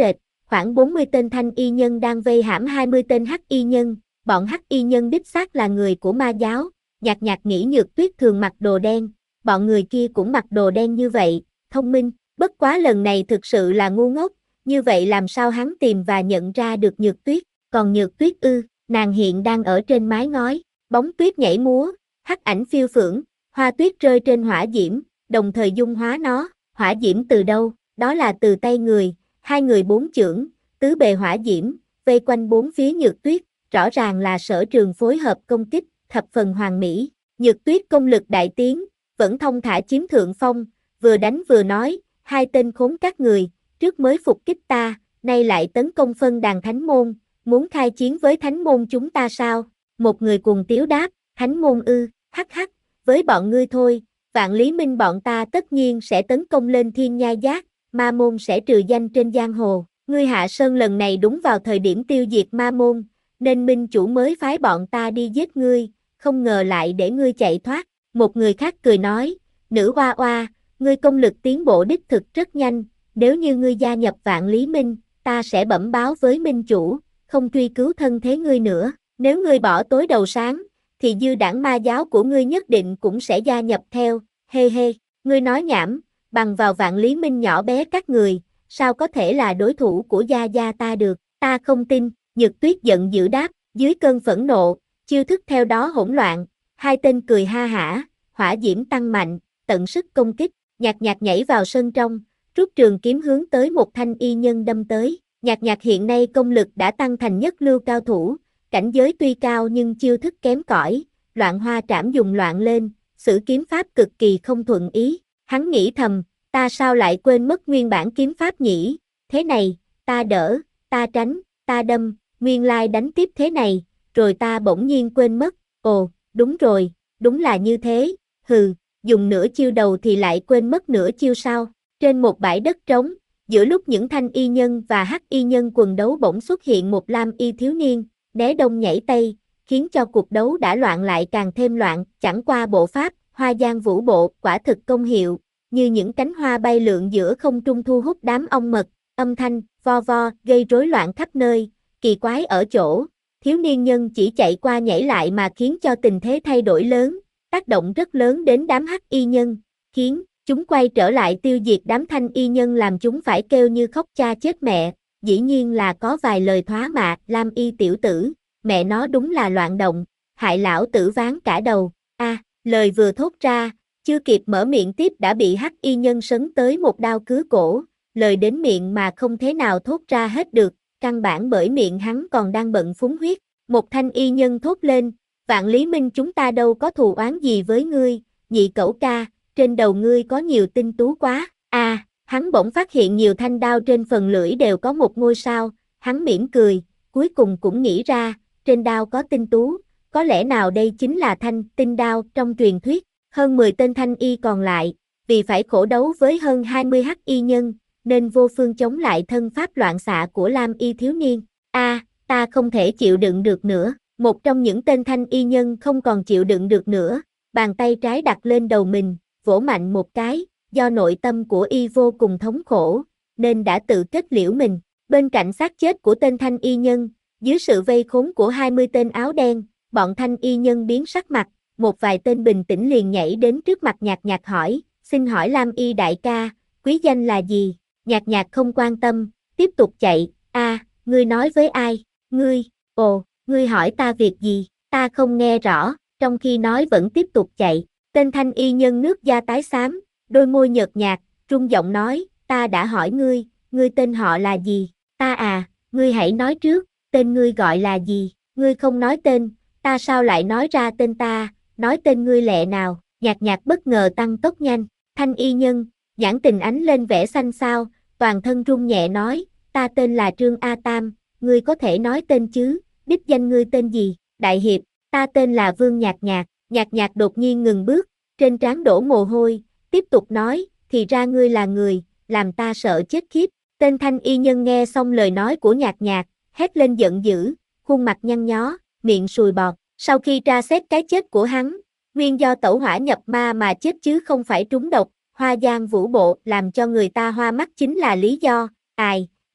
khoảng bốn mươi tên thanh y nhân đang vây hãm hai mươi tên hắc y nhân, bọn hắc y nhân đích xác là người của ma giáo, Nhạc Nhạc nghĩ Nhược Tuyết thường mặc đồ đen, bọn người kia cũng mặc đồ đen như vậy, thông minh, bất quá lần này thực sự là ngu ngốc, như vậy làm sao hắn tìm và nhận ra được Nhược Tuyết, còn Nhược Tuyết ư, nàng hiện đang ở trên mái ngói, bóng tuyết nhảy múa, hắc ảnh phiêu phưởng, hoa tuyết rơi trên hỏa diễm, đồng thời dung hóa nó, hỏa diễm từ đâu, đó là từ tay người, hai người bốn chưởng, tứ bề hỏa diễm, vây quanh bốn phía Nhược Tuyết, rõ ràng là Sở Trường phối hợp công kích, thập phần hoàn mỹ, Nhược Tuyết công lực đại tiến, vẫn thông thả chiếm thượng phong, vừa đánh vừa nói, hai tên khốn các người, trước mới phục kích ta, nay lại tấn công phân đàn thánh môn, muốn khai chiến với thánh môn chúng ta sao? Một người cuồng tiếu đáp, thánh môn ư, hắc hắc, với bọn ngươi thôi, Vạn Lý Minh bọn ta tất nhiên sẽ tấn công lên Thiên Nhai Giác, ma môn sẽ trừ danh trên giang hồ, ngươi hạ sơn lần này đúng vào thời điểm tiêu diệt ma môn, nên minh chủ mới phái bọn ta đi giết ngươi, không ngờ lại để ngươi chạy thoát, một người khác cười nói, nữ hoa hoa, ngươi công lực tiến bộ đích thực rất nhanh, nếu như ngươi gia nhập Vạn Lý Minh, ta sẽ bẩm báo với minh chủ, không truy cứu thân thế ngươi nữa, nếu ngươi bỏ tối đầu sáng, thì dư đảng ma giáo của ngươi nhất định cũng sẽ gia nhập theo, hê hê, ngươi nói nhảm, bằng vào Vạn Lý Minh nhỏ bé các người, sao có thể là đối thủ của gia gia ta được, ta không tin, Nhược Tuyết giận dữ đáp, dưới cơn phẫn nộ, chiêu thức theo đó hỗn loạn, hai tên cười ha hả, hỏa diễm tăng mạnh, tận sức công kích, Nhạc Nhạc nhảy vào sân trong, rút trường kiếm hướng tới một thanh y nhân đâm tới, Nhạc Nhạc hiện nay công lực đã tăng thành nhất lưu cao thủ, cảnh giới tuy cao nhưng chiêu thức kém cỏi, loạn hoa trảm dùng loạn lên, sử kiếm pháp cực kỳ không thuận ý, hắn nghĩ thầm, ta sao lại quên mất nguyên bản kiếm pháp nhỉ, thế này, ta đỡ, ta tránh, ta đâm, nguyên lai đánh tiếp thế này, rồi ta bỗng nhiên quên mất, ồ, đúng rồi, đúng là như thế, hừ, dùng nửa chiêu đầu thì lại quên mất nửa chiêu sau, trên một bãi đất trống, giữa lúc những thanh y nhân và hắc y nhân quần đấu bỗng xuất hiện một lam y thiếu niên, né đông nhảy tây, khiến cho cuộc đấu đã loạn lại càng thêm loạn, chẳng qua bộ pháp, hoa giang vũ bộ, quả thực công hiệu, như những cánh hoa bay lượn giữa không trung thu hút đám ong mật, âm thanh, vo vo, gây rối loạn khắp nơi, kỳ quái ở chỗ, thiếu niên nhân chỉ chạy qua nhảy lại mà khiến cho tình thế thay đổi lớn, tác động rất lớn đến đám hắc y nhân, khiến chúng quay trở lại tiêu diệt đám thanh y nhân làm chúng phải kêu như khóc cha chết mẹ, dĩ nhiên là có vài lời thoá mạ, lam y tiểu tử, mẹ nó đúng là loạn động, hại lão tử ván cả đầu, a à, lời vừa thốt ra, chưa kịp mở miệng tiếp đã bị hắc y nhân sấn tới một đao cứa cổ, lời đến miệng mà không thế nào thốt ra hết được, căn bản bởi miệng hắn còn đang bận phúng huyết, một thanh y nhân thốt lên, Vạn Lý Minh chúng ta đâu có thù oán gì với ngươi, nhị cẩu ca, trên đầu ngươi có nhiều tinh tú quá, a à, hắn bỗng phát hiện nhiều thanh đao trên phần lưỡi đều có một ngôi sao, hắn mỉm cười, cuối cùng cũng nghĩ ra, trên đao có tinh tú, có lẽ nào đây chính là thanh tinh đao trong truyền thuyết, hơn mười tên thanh y còn lại, vì phải khổ đấu với hơn hai mươi hắc y nhân, nên vô phương chống lại thân pháp loạn xạ của lam y thiếu niên, a à, ta không thể chịu đựng được nữa, một trong những tên thanh y nhân không còn chịu đựng được nữa, bàn tay trái đặt lên đầu mình, vỗ mạnh một cái, do nội tâm của y vô cùng thống khổ, nên đã tự kết liễu mình, bên cạnh xác chết của tên thanh y nhân, dưới sự vây khốn của hai mươi tên áo đen, bọn thanh y nhân biến sắc mặt, một vài tên bình tĩnh liền nhảy đến trước mặt Nhạc Nhạc hỏi, xin hỏi Lam y đại ca, quý danh là gì? Nhạc Nhạc không quan tâm, tiếp tục chạy, a à, ngươi nói với ai? Ngươi, ồ, ngươi hỏi ta việc gì? Ta không nghe rõ, trong khi nói vẫn tiếp tục chạy, tên thanh y nhân nước da tái xám, đôi môi nhợt nhạt, run giọng nói, ta đã hỏi ngươi, ngươi tên họ là gì? Ta à, ngươi hãy nói trước, tên ngươi gọi là gì? Ngươi không nói tên, ta sao lại nói ra tên ta, nói tên ngươi lẹ nào? Nhạc Nhạc bất ngờ tăng tốc nhanh, thanh y nhân, nhãn tình ánh lên vẻ xanh xao, toàn thân run nhẹ nói, ta tên là Trương A Tam, ngươi có thể nói tên chứ, đích danh ngươi tên gì? Đại hiệp, ta tên là Vương Nhạc Nhạc. Nhạc Nhạc đột nhiên ngừng bước, trên trán đổ mồ hôi, tiếp tục nói, thì ra ngươi là người, làm ta sợ chết khiếp. Tên thanh y nhân nghe xong lời nói của Nhạc Nhạc, hét lên giận dữ, khuôn mặt nhăn nhó, miệng sùi bọt. Sau khi tra xét cái chết của hắn, nguyên do tẩu hỏa nhập ma mà chết chứ không phải trúng độc, hoa giang vũ bộ làm cho người ta hoa mắt chính là lý do. Ai,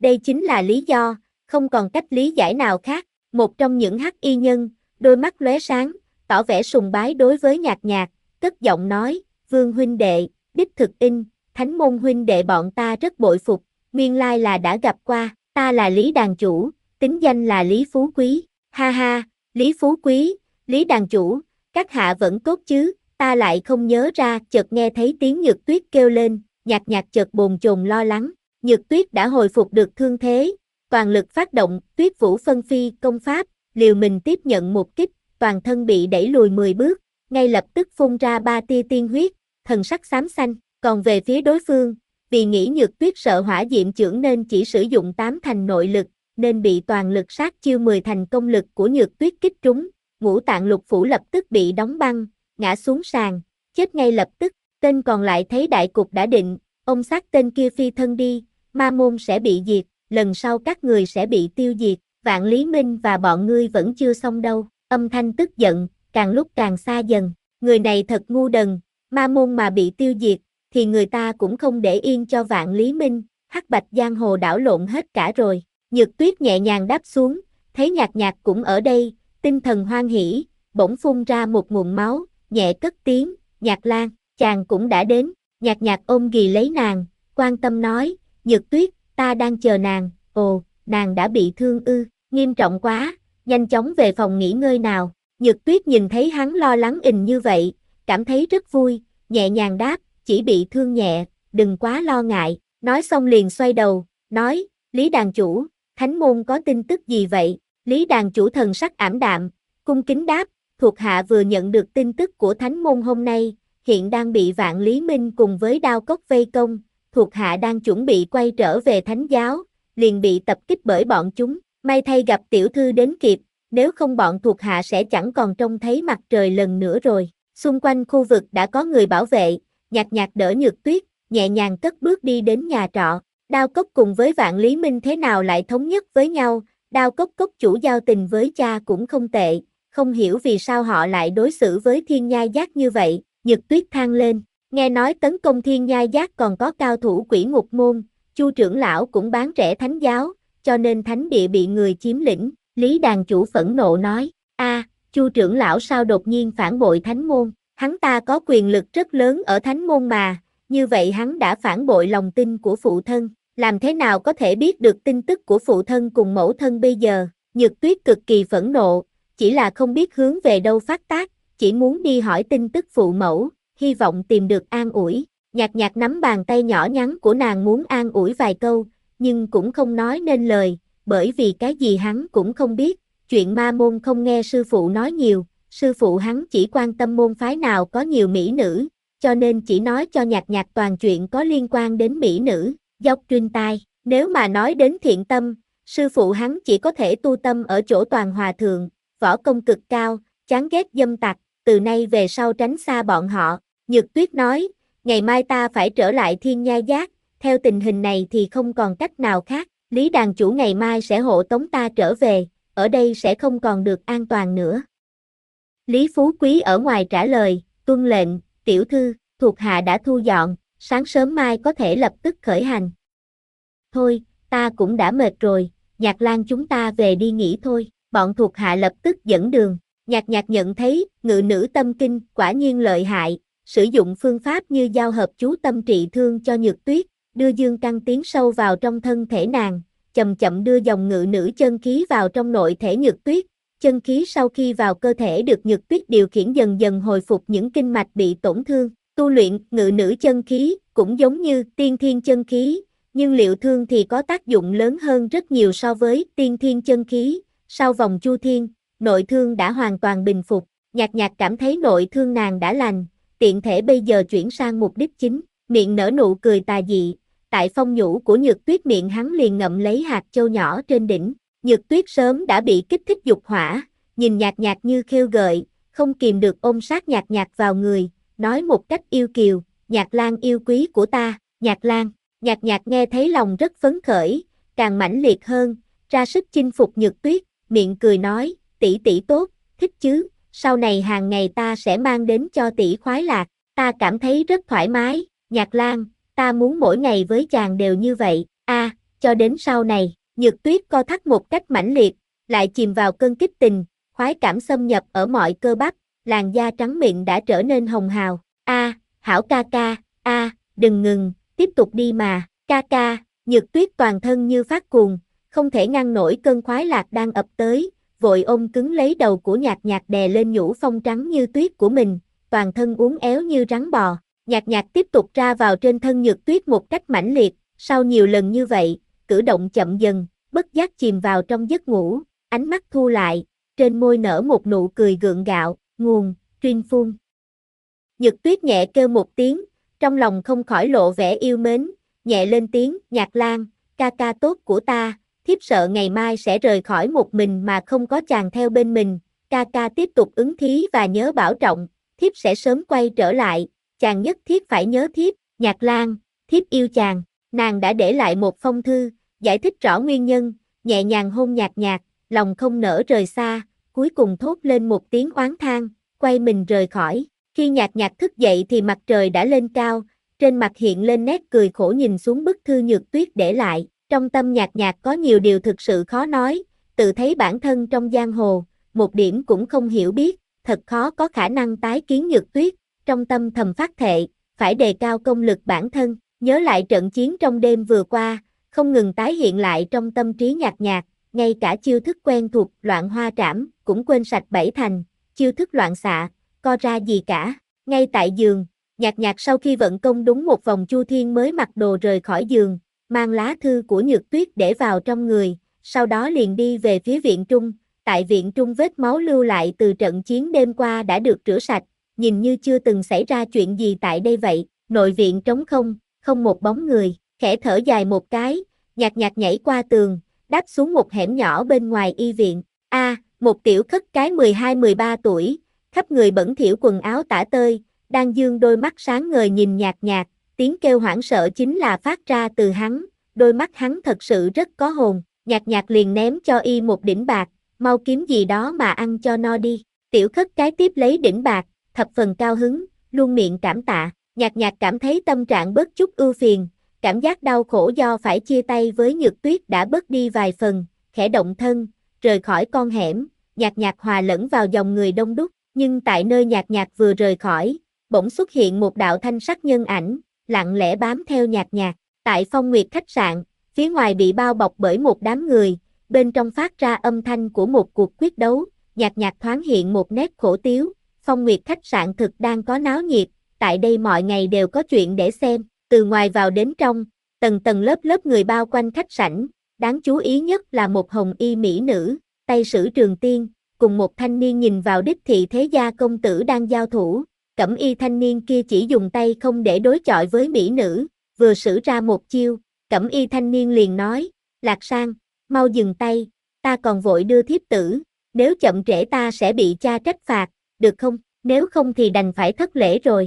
Đây chính là lý do, không còn cách lý giải nào khác. Một trong những hắc y nhân, đôi mắt lóe sáng, tỏ vẻ sùng bái đối với Nhạc Nhạc, cất giọng nói, Vương huynh đệ, đích thực in, Thánh môn huynh đệ bọn ta rất bội phục, nguyên lai là đã gặp qua, ta là Lý đàn chủ, tính danh là Lý Phú Quý, ha ha, Lý Phú Quý, Lý đàn chủ, các hạ vẫn tốt chứ, ta lại không nhớ ra, chợt nghe thấy tiếng Nhược Tuyết kêu lên, Nhạc Nhạc chợt bồn chồn lo lắng, Nhược Tuyết đã hồi phục được thương thế, toàn lực phát động, Tuyết Vũ phân phi công pháp, liều mình tiếp nhận một kích, toàn thân bị đẩy lùi mười bước, ngay lập tức phun ra ba tia tiên huyết, thần sắc xám xanh, còn về phía đối phương, vì nghĩ Nhược Tuyết sợ hỏa diệm chưởng nên chỉ sử dụng tám thành nội lực, nên bị toàn lực sát chiêu mười thành công lực của Nhược Tuyết kích trúng, ngũ tạng lục phủ lập tức bị đóng băng, ngã xuống sàn, chết ngay lập tức, tên còn lại thấy đại cục đã định, ông sát tên kia phi thân đi, ma môn sẽ bị diệt, lần sau các người sẽ bị tiêu diệt, Vạn Lý Minh và bọn ngươi vẫn chưa xong đâu, âm thanh tức giận, càng lúc càng xa dần, người này thật ngu đần, ma môn mà bị tiêu diệt, thì người ta cũng không để yên cho Vạn Lý Minh, hắc bạch giang hồ đảo lộn hết cả rồi, Nhược Tuyết nhẹ nhàng đáp xuống, thấy Nhạc Nhạc cũng ở đây, tinh thần hoan hỉ, bỗng phun ra một nguồn máu, nhẹ cất tiếng, Nhạc Lan, chàng cũng đã đến, Nhạc Nhạc ôm ghì lấy nàng, quan tâm nói, Nhược Tuyết, ta đang chờ nàng, ồ, nàng đã bị thương ư, nghiêm trọng quá, nhanh chóng về phòng nghỉ ngơi nào, Nhược Tuyết nhìn thấy hắn lo lắng ình như vậy, cảm thấy rất vui, nhẹ nhàng đáp, chỉ bị thương nhẹ, đừng quá lo ngại, nói xong liền xoay đầu, nói, Lý đàn chủ, Thánh môn có tin tức gì vậy, Lý đàn chủ thần sắc ảm đạm, cung kính đáp, thuộc hạ vừa nhận được tin tức của Thánh môn hôm nay, hiện đang bị Vạn Lý Minh cùng với Đao Cốc vây công, thuộc hạ đang chuẩn bị quay trở về Thánh giáo, liền bị tập kích bởi bọn chúng, may thay gặp tiểu thư đến kịp, nếu không bọn thuộc hạ sẽ chẳng còn trông thấy mặt trời lần nữa rồi, xung quanh khu vực đã có người bảo vệ, Nhạc Nhạc đỡ Nhược Tuyết, nhẹ nhàng cất bước đi đến nhà trọ, Đao Cốc cùng với Vạn Lý Minh thế nào lại thống nhất với nhau, Đao Cốc cốc chủ giao tình với cha cũng không tệ, không hiểu vì sao họ lại đối xử với Thiên Nhai Giác như vậy, Nhược Tuyết than lên, nghe nói tấn công Thiên Nhai Giác còn có cao thủ Quỷ Ngục môn, Chu trưởng lão cũng bán rẻ Thánh giáo, cho nên thánh địa bị người chiếm lĩnh, Lý đàn chủ phẫn nộ nói, a, Chu trưởng lão sao đột nhiên phản bội Thánh môn, hắn ta có quyền lực rất lớn ở Thánh môn mà, như vậy hắn đã phản bội lòng tin của phụ thân, làm thế nào có thể biết được tin tức của phụ thân cùng mẫu thân bây giờ, Nhược Tuyết cực kỳ phẫn nộ, chỉ là không biết hướng về đâu phát tác, chỉ muốn đi hỏi tin tức phụ mẫu, hy vọng tìm được an ủi, Nhạc Nhạc nắm bàn tay nhỏ nhắn của nàng muốn an ủi vài câu, nhưng cũng không nói nên lời, bởi vì cái gì hắn cũng không biết, chuyện ma môn không nghe sư phụ nói nhiều, sư phụ hắn chỉ quan tâm môn phái nào có nhiều mỹ nữ, cho nên chỉ nói cho Nhạc Nhạc toàn chuyện có liên quan đến mỹ nữ, dốc trên tai, nếu mà nói đến thiện tâm, sư phụ hắn chỉ có thể tu tâm ở chỗ Toàn Hòa Thượng, võ công cực cao, chán ghét dâm tặc, từ nay về sau tránh xa bọn họ, Nhược Tuyết nói, ngày mai ta phải trở lại Thiên Nhai Giác, theo tình hình này thì không còn cách nào khác, Lý đàn chủ ngày mai sẽ hộ tống ta trở về, ở đây sẽ không còn được an toàn nữa. Lý Phú Quý ở ngoài trả lời, tuân lệnh, tiểu thư, thuộc hạ đã thu dọn, sáng sớm mai có thể lập tức khởi hành. Thôi, ta cũng đã mệt rồi, Nhạc Lan chúng ta về đi nghỉ thôi, bọn thuộc hạ lập tức dẫn đường, Nhạc Nhạc nhận thấy, ngự nữ tâm kinh quả nhiên lợi hại, sử dụng phương pháp như giao hợp chú tâm trị thương cho Nhược Tuyết, đưa dương căn tiến sâu vào trong thân thể nàng, chậm chậm đưa dòng ngự nữ chân khí vào trong nội thể Nhược Tuyết, chân khí sau khi vào cơ thể được Nhược Tuyết điều khiển dần dần hồi phục những kinh mạch bị tổn thương, tu luyện ngự nữ chân khí cũng giống như tiên thiên chân khí, nhưng liệu thương thì có tác dụng lớn hơn rất nhiều so với tiên thiên chân khí, sau vòng chu thiên, nội thương đã hoàn toàn bình phục, Nhạc Nhạc cảm thấy nội thương nàng đã lành, tiện thể bây giờ chuyển sang mục đích chính, miệng nở nụ cười tà dị, tại phong nhũ của Nhược Tuyết miệng hắn liền ngậm lấy hạt châu nhỏ trên đỉnh, Nhược Tuyết sớm đã bị kích thích dục hỏa, nhìn Nhạc Nhạc như khêu gợi, không kìm được ôm sát Nhạc Nhạc vào người, nói một cách yêu kiều, Nhạc Lan yêu quý của ta, Nhạc Lan, Nhạc Nhạc nghe thấy lòng rất phấn khởi, càng mãnh liệt hơn, ra sức chinh phục Nhược Tuyết, miệng cười nói, tỷ tỷ tốt, thích chứ, sau này hàng ngày ta sẽ mang đến cho tỷ khoái lạc, ta cảm thấy rất thoải mái, Nhạc Lan, ta muốn mỗi ngày với chàng đều như vậy, a, cho đến sau này, Nhược Tuyết co thắt một cách mãnh liệt, lại chìm vào cơn kích tình, khoái cảm xâm nhập ở mọi cơ bắp, làn da trắng mịn đã trở nên hồng hào. A, hảo ca ca, a, đừng ngừng, tiếp tục đi mà, ca ca, Nhược Tuyết toàn thân như phát cuồng, không thể ngăn nổi cơn khoái lạc đang ập tới, vội ôm cứng lấy đầu của Nhạc Nhạc đè lên nhũ phong trắng như tuyết của mình, toàn thân uốn éo như rắn bò. Nhạc Nhạc tiếp tục ra vào trên thân Nhược Tuyết một cách mãnh liệt, sau nhiều lần như vậy, cử động chậm dần, bất giác chìm vào trong giấc ngủ, ánh mắt thu lại, trên môi nở một nụ cười gượng gạo, nguồn, Trinh Phun. Nhược Tuyết nhẹ kêu một tiếng, trong lòng không khỏi lộ vẻ yêu mến, nhẹ lên tiếng, Nhạc Lan, ca ca tốt của ta, thiếp sợ ngày mai sẽ rời khỏi một mình mà không có chàng theo bên mình, ca ca tiếp tục ứng thí và nhớ bảo trọng, thiếp sẽ sớm quay trở lại, chàng nhất thiết phải nhớ thiếp, Nhạc Lan, thiếp yêu chàng, nàng đã để lại một phong thư, giải thích rõ nguyên nhân, nhẹ nhàng hôn Nhạc Nhạc, lòng không nỡ rời xa, cuối cùng thốt lên một tiếng oán than, quay mình rời khỏi. Khi Nhạc Nhạc thức dậy thì mặt trời đã lên cao, trên mặt hiện lên nét cười khổ nhìn xuống bức thư Nhược Tuyết để lại, trong tâm Nhạc Nhạc có nhiều điều thực sự khó nói, tự thấy bản thân trong giang hồ, một điểm cũng không hiểu biết, thật khó có khả năng tái kiến Nhược Tuyết, trong tâm thầm phát thệ, phải đề cao công lực bản thân, nhớ lại trận chiến trong đêm vừa qua, không ngừng tái hiện lại trong tâm trí Nhạc Nhạc, ngay cả chiêu thức quen thuộc loạn hoa trảm, cũng quên sạch bảy thành, chiêu thức loạn xạ, co ra gì cả. Ngay tại giường, Nhạc Nhạc sau khi vận công đúng một vòng Chu Thiên mới mặc đồ rời khỏi giường, mang lá thư của Nhược Tuyết để vào trong người, sau đó liền đi về phía viện trung. Tại viện trung vết máu lưu lại từ trận chiến đêm qua đã được rửa sạch, nhìn như chưa từng xảy ra chuyện gì tại đây vậy. Nội viện trống không, không một bóng người, khẽ thở dài một cái, Nhạc Nhạc nhảy qua tường, đáp xuống một hẻm nhỏ bên ngoài y viện. A, à, một tiểu khất cái mười hai mười ba tuổi, khắp người bẩn thỉu quần áo tả tơi, đang dương đôi mắt sáng ngời nhìn Nhạc Nhạc, tiếng kêu hoảng sợ chính là phát ra từ hắn, đôi mắt hắn thật sự rất có hồn. Nhạc Nhạc liền ném cho y một đỉnh bạc, mau kiếm gì đó mà ăn cho no đi. Tiểu khất cái tiếp lấy đỉnh bạc, thập phần cao hứng, luôn miệng cảm tạ. Nhạc Nhạc cảm thấy tâm trạng bớt chút ưu phiền, cảm giác đau khổ do phải chia tay với Nhược Tuyết đã bớt đi vài phần, khẽ động thân, rời khỏi con hẻm, Nhạc Nhạc hòa lẫn vào dòng người đông đúc, nhưng tại nơi Nhạc Nhạc vừa rời khỏi, bỗng xuất hiện một đạo thanh sắc nhân ảnh, lặng lẽ bám theo Nhạc Nhạc. Tại Phong Nguyệt khách sạn, phía ngoài bị bao bọc bởi một đám người, bên trong phát ra âm thanh của một cuộc quyết đấu, Nhạc Nhạc thoáng hiện một nét khổ tiếu. Phong Nguyệt khách sạn thực đang có náo nhiệt, tại đây mọi ngày đều có chuyện để xem, từ ngoài vào đến trong, tầng tầng lớp lớp người bao quanh khách sảnh, đáng chú ý nhất là một hồng y mỹ nữ, tay sử trường tiên, cùng một thanh niên nhìn vào đích thị thế gia công tử đang giao thủ, cẩm y thanh niên kia chỉ dùng tay không để đối chọi với mỹ nữ, vừa sử ra một chiêu, cẩm y thanh niên liền nói, Lạc Sang, mau dừng tay, ta còn vội đưa thiếp tử, nếu chậm trễ ta sẽ bị cha trách phạt, được không, nếu không thì đành phải thất lễ rồi.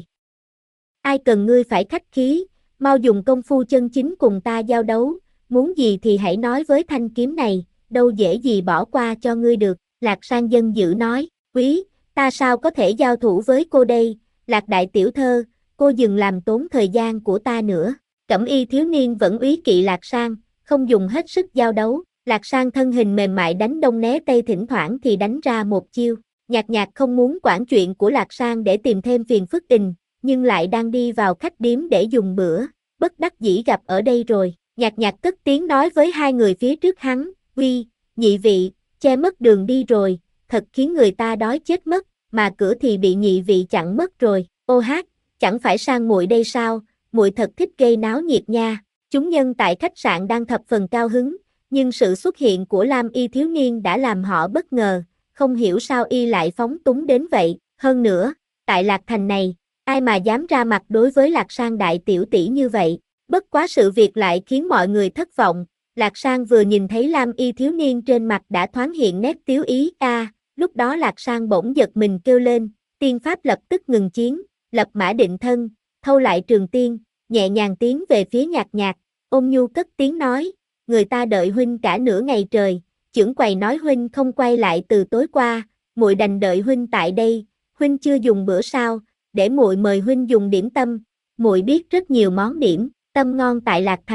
Ai cần ngươi phải khách khí, mau dùng công phu chân chính cùng ta giao đấu, muốn gì thì hãy nói với thanh kiếm này, đâu dễ gì bỏ qua cho ngươi được. Lạc Sang dân dữ nói, quý, ta sao có thể giao thủ với cô đây, Lạc đại tiểu thơ, cô dừng làm tốn thời gian của ta nữa. Cẩm y thiếu niên vẫn úy kỵ Lạc Sang, không dùng hết sức giao đấu, Lạc Sang thân hình mềm mại đánh đông né tây, thỉnh thoảng thì đánh ra một chiêu. Nhạc Nhạc không muốn quản chuyện của Lạc Sang để tìm thêm phiền phức tình, nhưng lại đang đi vào khách điếm để dùng bữa, bất đắc dĩ gặp ở đây rồi. Nhạc Nhạc cất tiếng nói với hai người phía trước hắn, uy, nhị vị, che mất đường đi rồi, thật khiến người ta đói chết mất, mà cửa thì bị nhị vị chặn mất rồi. Ô hát, chẳng phải Sang muội đây sao, muội thật thích gây náo nhiệt nha. Chúng nhân tại khách sạn đang thập phần cao hứng, nhưng sự xuất hiện của Lam y thiếu niên đã làm họ bất ngờ, không hiểu sao y lại phóng túng đến vậy. Hơn nữa, tại Lạc Thành này, ai mà dám ra mặt đối với Lạc Sang đại tiểu tỷ như vậy. Bất quá sự việc lại khiến mọi người thất vọng. Lạc Sang vừa nhìn thấy Lam y thiếu niên trên mặt đã thoáng hiện nét tiếu ý. A, à, lúc đó Lạc Sang bỗng giật mình kêu lên, tiên pháp lập tức ngừng chiến, lập mã định thân, thâu lại trường tiên, nhẹ nhàng tiến về phía Nhạc Nhạc, ôn nhu cất tiếng nói, người ta đợi huynh cả nửa ngày trời, chưởng quầy nói huynh không quay lại từ tối qua, muội đành đợi huynh tại đây, huynh chưa dùng bữa sao, để muội mời huynh dùng điểm tâm, muội biết rất nhiều món điểm tâm ngon tại Lạc Thành,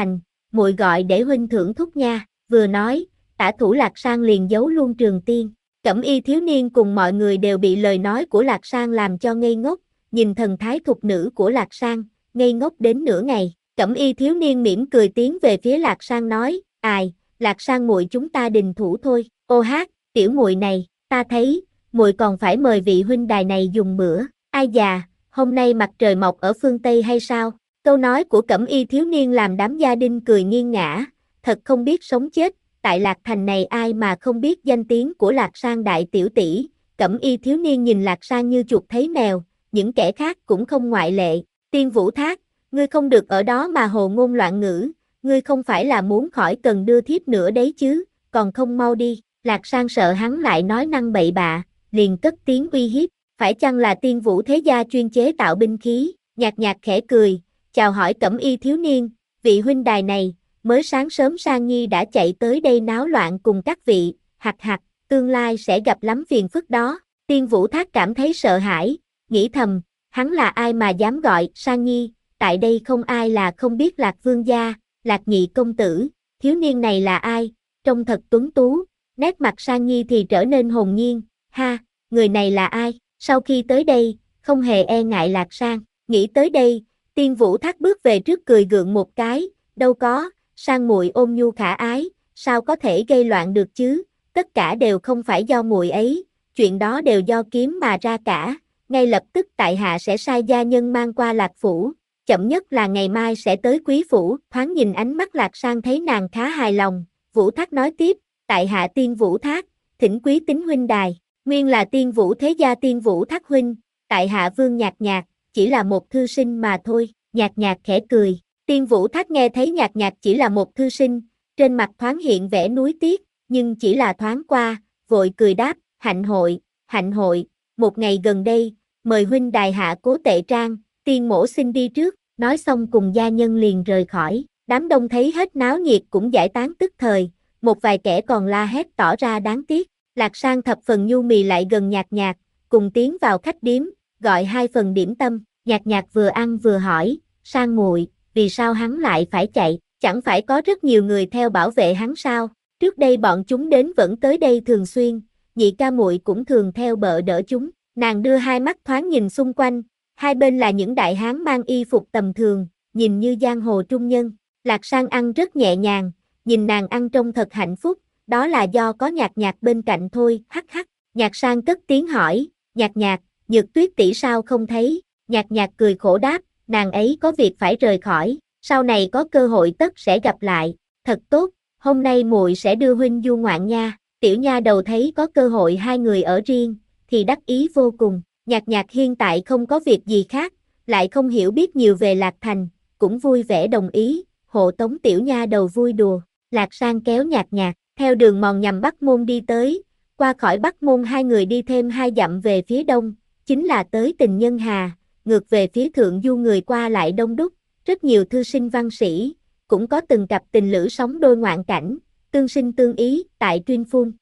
muội gọi để huynh thưởng thức nha, vừa nói, tả thủ Lạc Sang liền giấu luôn Trường Tiên. Cẩm y thiếu niên cùng mọi người đều bị lời nói của Lạc Sang làm cho ngây ngốc, nhìn thần thái thục nữ của Lạc Sang, ngây ngốc đến nửa ngày. Cẩm y thiếu niên mỉm cười tiến về phía Lạc Sang nói, ai, Lạc Sang muội chúng ta đình thủ thôi. Ô hát, tiểu muội này, ta thấy, muội còn phải mời vị huynh đài này dùng bữa. Ai già, hôm nay mặt trời mọc ở phương Tây hay sao? Câu nói của Cẩm y thiếu niên làm đám gia đình cười nghiêng ngã, thật không biết sống chết. Tại Lạc Thành này ai mà không biết danh tiếng của Lạc Sang đại tiểu tỷ. Cẩm y thiếu niên nhìn Lạc Sang như chuột thấy mèo, những kẻ khác cũng không ngoại lệ. Tiên Vũ Thác, ngươi không được ở đó mà hồ ngôn loạn ngữ, ngươi không phải là muốn khỏi cần đưa thiếp nữa đấy chứ, còn không mau đi. Lạc Sang sợ hắn lại nói năng bậy bạ, liền cất tiếng uy hiếp, phải chăng là Tiên Vũ thế gia chuyên chế tạo binh khí? Nhạt nhạt khẽ cười, chào hỏi Cẩm y thiếu niên, vị huynh đài này, mới sáng sớm Sang Nhi đã chạy tới đây náo loạn cùng các vị, hạt hạt, tương lai sẽ gặp lắm phiền phức đó. Tiên Vũ Thác cảm thấy sợ hãi, nghĩ thầm, hắn là ai mà dám gọi Sang Nhi, tại đây không ai là không biết Lạc Vương gia, Lạc nhị công tử, thiếu niên này là ai, trông thật tuấn tú, nét mặt Sang Nhi thì trở nên hồn nhiên, ha, người này là ai, sau khi tới đây, không hề e ngại Lạc Sang, nghĩ tới đây, Tiên Vũ Thác bước về trước cười gượng một cái, đâu có, Sang muội ôn nhu khả ái, sao có thể gây loạn được chứ, tất cả đều không phải do muội ấy, chuyện đó đều do kiếm mà ra cả, ngay lập tức tại hạ sẽ sai gia nhân mang qua Lạc phủ, chậm nhất là ngày mai sẽ tới quý phủ. Thoáng nhìn ánh mắt Lạc Sang thấy nàng khá hài lòng, Vũ Thác nói tiếp, tại hạ Tiên Vũ Thác, thỉnh quý tính huynh đài, nguyên là Tiên Vũ thế gia Tiên Vũ Thác huynh, tại hạ Vương Nhạt Nhạt, chỉ là một thư sinh mà thôi. Nhạt Nhạt khẽ cười, Tiên Vũ Thác nghe thấy Nhạt Nhạt chỉ là một thư sinh, trên mặt thoáng hiện vẻ nuối tiếc, nhưng chỉ là thoáng qua, vội cười đáp, hạnh hội, hạnh hội, một ngày gần đây, mời huynh đài hạ cố tệ trang, tiên mổ xin đi trước, nói xong cùng gia nhân liền rời khỏi, đám đông thấy hết náo nhiệt cũng giải tán tức thời, một vài kẻ còn la hét tỏ ra đáng tiếc, Lạc Sang thập phần nhu mì lại gần Nhạt Nhạt, cùng tiến vào khách điếm, gọi hai phần điểm tâm, Nhạt Nhạt vừa ăn vừa hỏi, Sang muội, vì sao hắn lại phải chạy, chẳng phải có rất nhiều người theo bảo vệ hắn sao, trước đây bọn chúng đến vẫn tới đây thường xuyên, nhị ca muội cũng thường theo bợ đỡ chúng, nàng đưa hai mắt thoáng nhìn xung quanh, hai bên là những đại hán mang y phục tầm thường, nhìn như giang hồ trung nhân, Lạc Sang ăn rất nhẹ nhàng, nhìn nàng ăn trông thật hạnh phúc, đó là do có Nhạt Nhạt bên cạnh thôi, hắc hắc, Nhạt Sang cất tiếng hỏi, Nhạt Nhạt, Nhược Tuyết tỷ sao không thấy, Nhạt Nhạt cười khổ đáp, nàng ấy có việc phải rời khỏi, sau này có cơ hội tất sẽ gặp lại, thật tốt, hôm nay muội sẽ đưa huynh du ngoạn nha, tiểu nha đầu thấy có cơ hội hai người ở riêng, thì đắc ý vô cùng, Nhạt Nhạt hiện tại không có việc gì khác, lại không hiểu biết nhiều về Lạc Thành, cũng vui vẻ đồng ý, hộ tống tiểu nha đầu vui đùa, Lạc Sang kéo Nhạt Nhạt, theo đường mòn nhằm Bắc Môn đi tới, qua khỏi Bắc Môn hai người đi thêm hai dặm về phía đông, chính là tới Tình Nhân Hà, ngược về phía thượng du người qua lại đông đúc, rất nhiều thư sinh văn sĩ, cũng có từng cặp tình lữ sống đôi ngoạn cảnh, tương sinh tương ý, tại Tuyên Phun.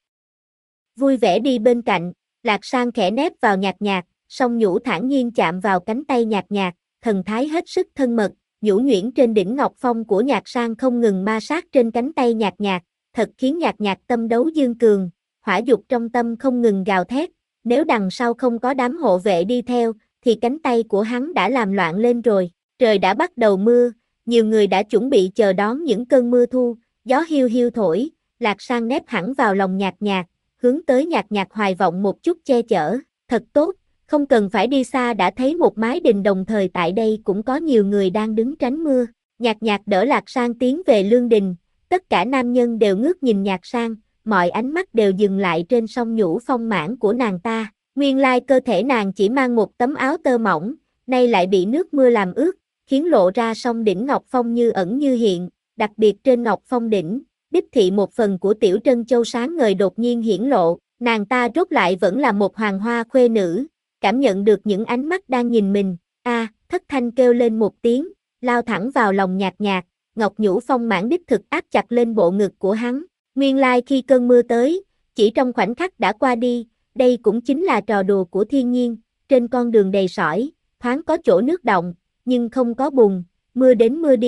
Vui vẻ đi bên cạnh, Lạc Sang khẽ nép vào Nhạt Nhạt, song nhũ thản nhiên chạm vào cánh tay Nhạt Nhạt, thần thái hết sức thân mật, nhũ nhuyễn trên đỉnh ngọc phong của Nhạt Sang không ngừng ma sát trên cánh tay Nhạt Nhạt, thật khiến Nhạt Nhạt tâm đấu dương cường, hỏa dục trong tâm không ngừng gào thét, nếu đằng sau không có đám hộ vệ đi theo, thì cánh tay của hắn đã làm loạn lên rồi. Trời đã bắt đầu mưa, nhiều người đã chuẩn bị chờ đón những cơn mưa thu, gió hiu hiu thổi, Lạc Sang nép hẳn vào lòng Nhạt Nhạt, hướng tới Nhạt Nhạt hoài vọng một chút che chở, thật tốt, không cần phải đi xa đã thấy một mái đình đồng thời tại đây cũng có nhiều người đang đứng tránh mưa. Nhạt Nhạt đỡ Lạc Sang tiến về lương đình, tất cả nam nhân đều ngước nhìn Nhạt Sang, mọi ánh mắt đều dừng lại trên song nhũ phong mãn của nàng ta, nguyên lai cơ thể nàng chỉ mang một tấm áo tơ mỏng, nay lại bị nước mưa làm ướt, khiến lộ ra song đỉnh ngọc phong như ẩn như hiện, đặc biệt trên ngọc phong đỉnh, đích thị một phần của tiểu trân châu sáng ngời đột nhiên hiển lộ, nàng ta rốt lại vẫn là một hoàng hoa khuê nữ, cảm nhận được những ánh mắt đang nhìn mình, a, thất thanh kêu lên một tiếng, lao thẳng vào lòng Nhạt Nhạt, ngọc nhũ phong mãn đích thực áp chặt lên bộ ngực của hắn, nguyên lai khi cơn mưa tới, chỉ trong khoảnh khắc đã qua đi, đây cũng chính là trò đùa của thiên nhiên, trên con đường đầy sỏi, thoáng có chỗ nước động, nhưng không có bùn, mưa đến mưa đi,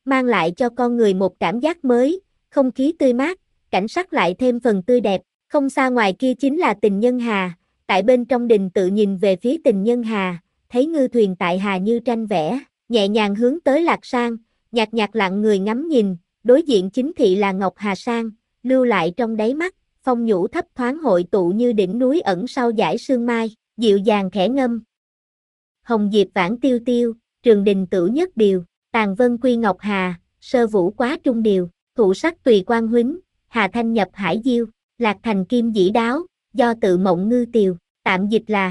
mang lại cho con người một cảm giác mới, không khí tươi mát, cảnh sắc lại thêm phần tươi đẹp. Không xa ngoài kia chính là Tình Nhân Hà, tại bên trong đình tự nhìn về phía Tình Nhân Hà, thấy ngư thuyền tại hà như tranh vẽ, nhẹ nhàng hướng tới Lạc Sang, nhạt nhạt lặng người ngắm nhìn, đối diện chính thị là Ngọc Hà Sang, lưu lại trong đáy mắt, phong nhũ thấp thoáng hội tụ như đỉnh núi ẩn sau dải sương mai, dịu dàng khẽ ngâm. Hồng diệp vãn tiêu tiêu, trường đình tử nhất điều, tàn vân quy Ngọc Hà, sơ vũ quá trung điều, thụ sắc tùy quan huýnh, hà thanh nhập hải diêu, lạc thành kim dĩ đáo, do tự mộng ngư tiều, tạm dịch là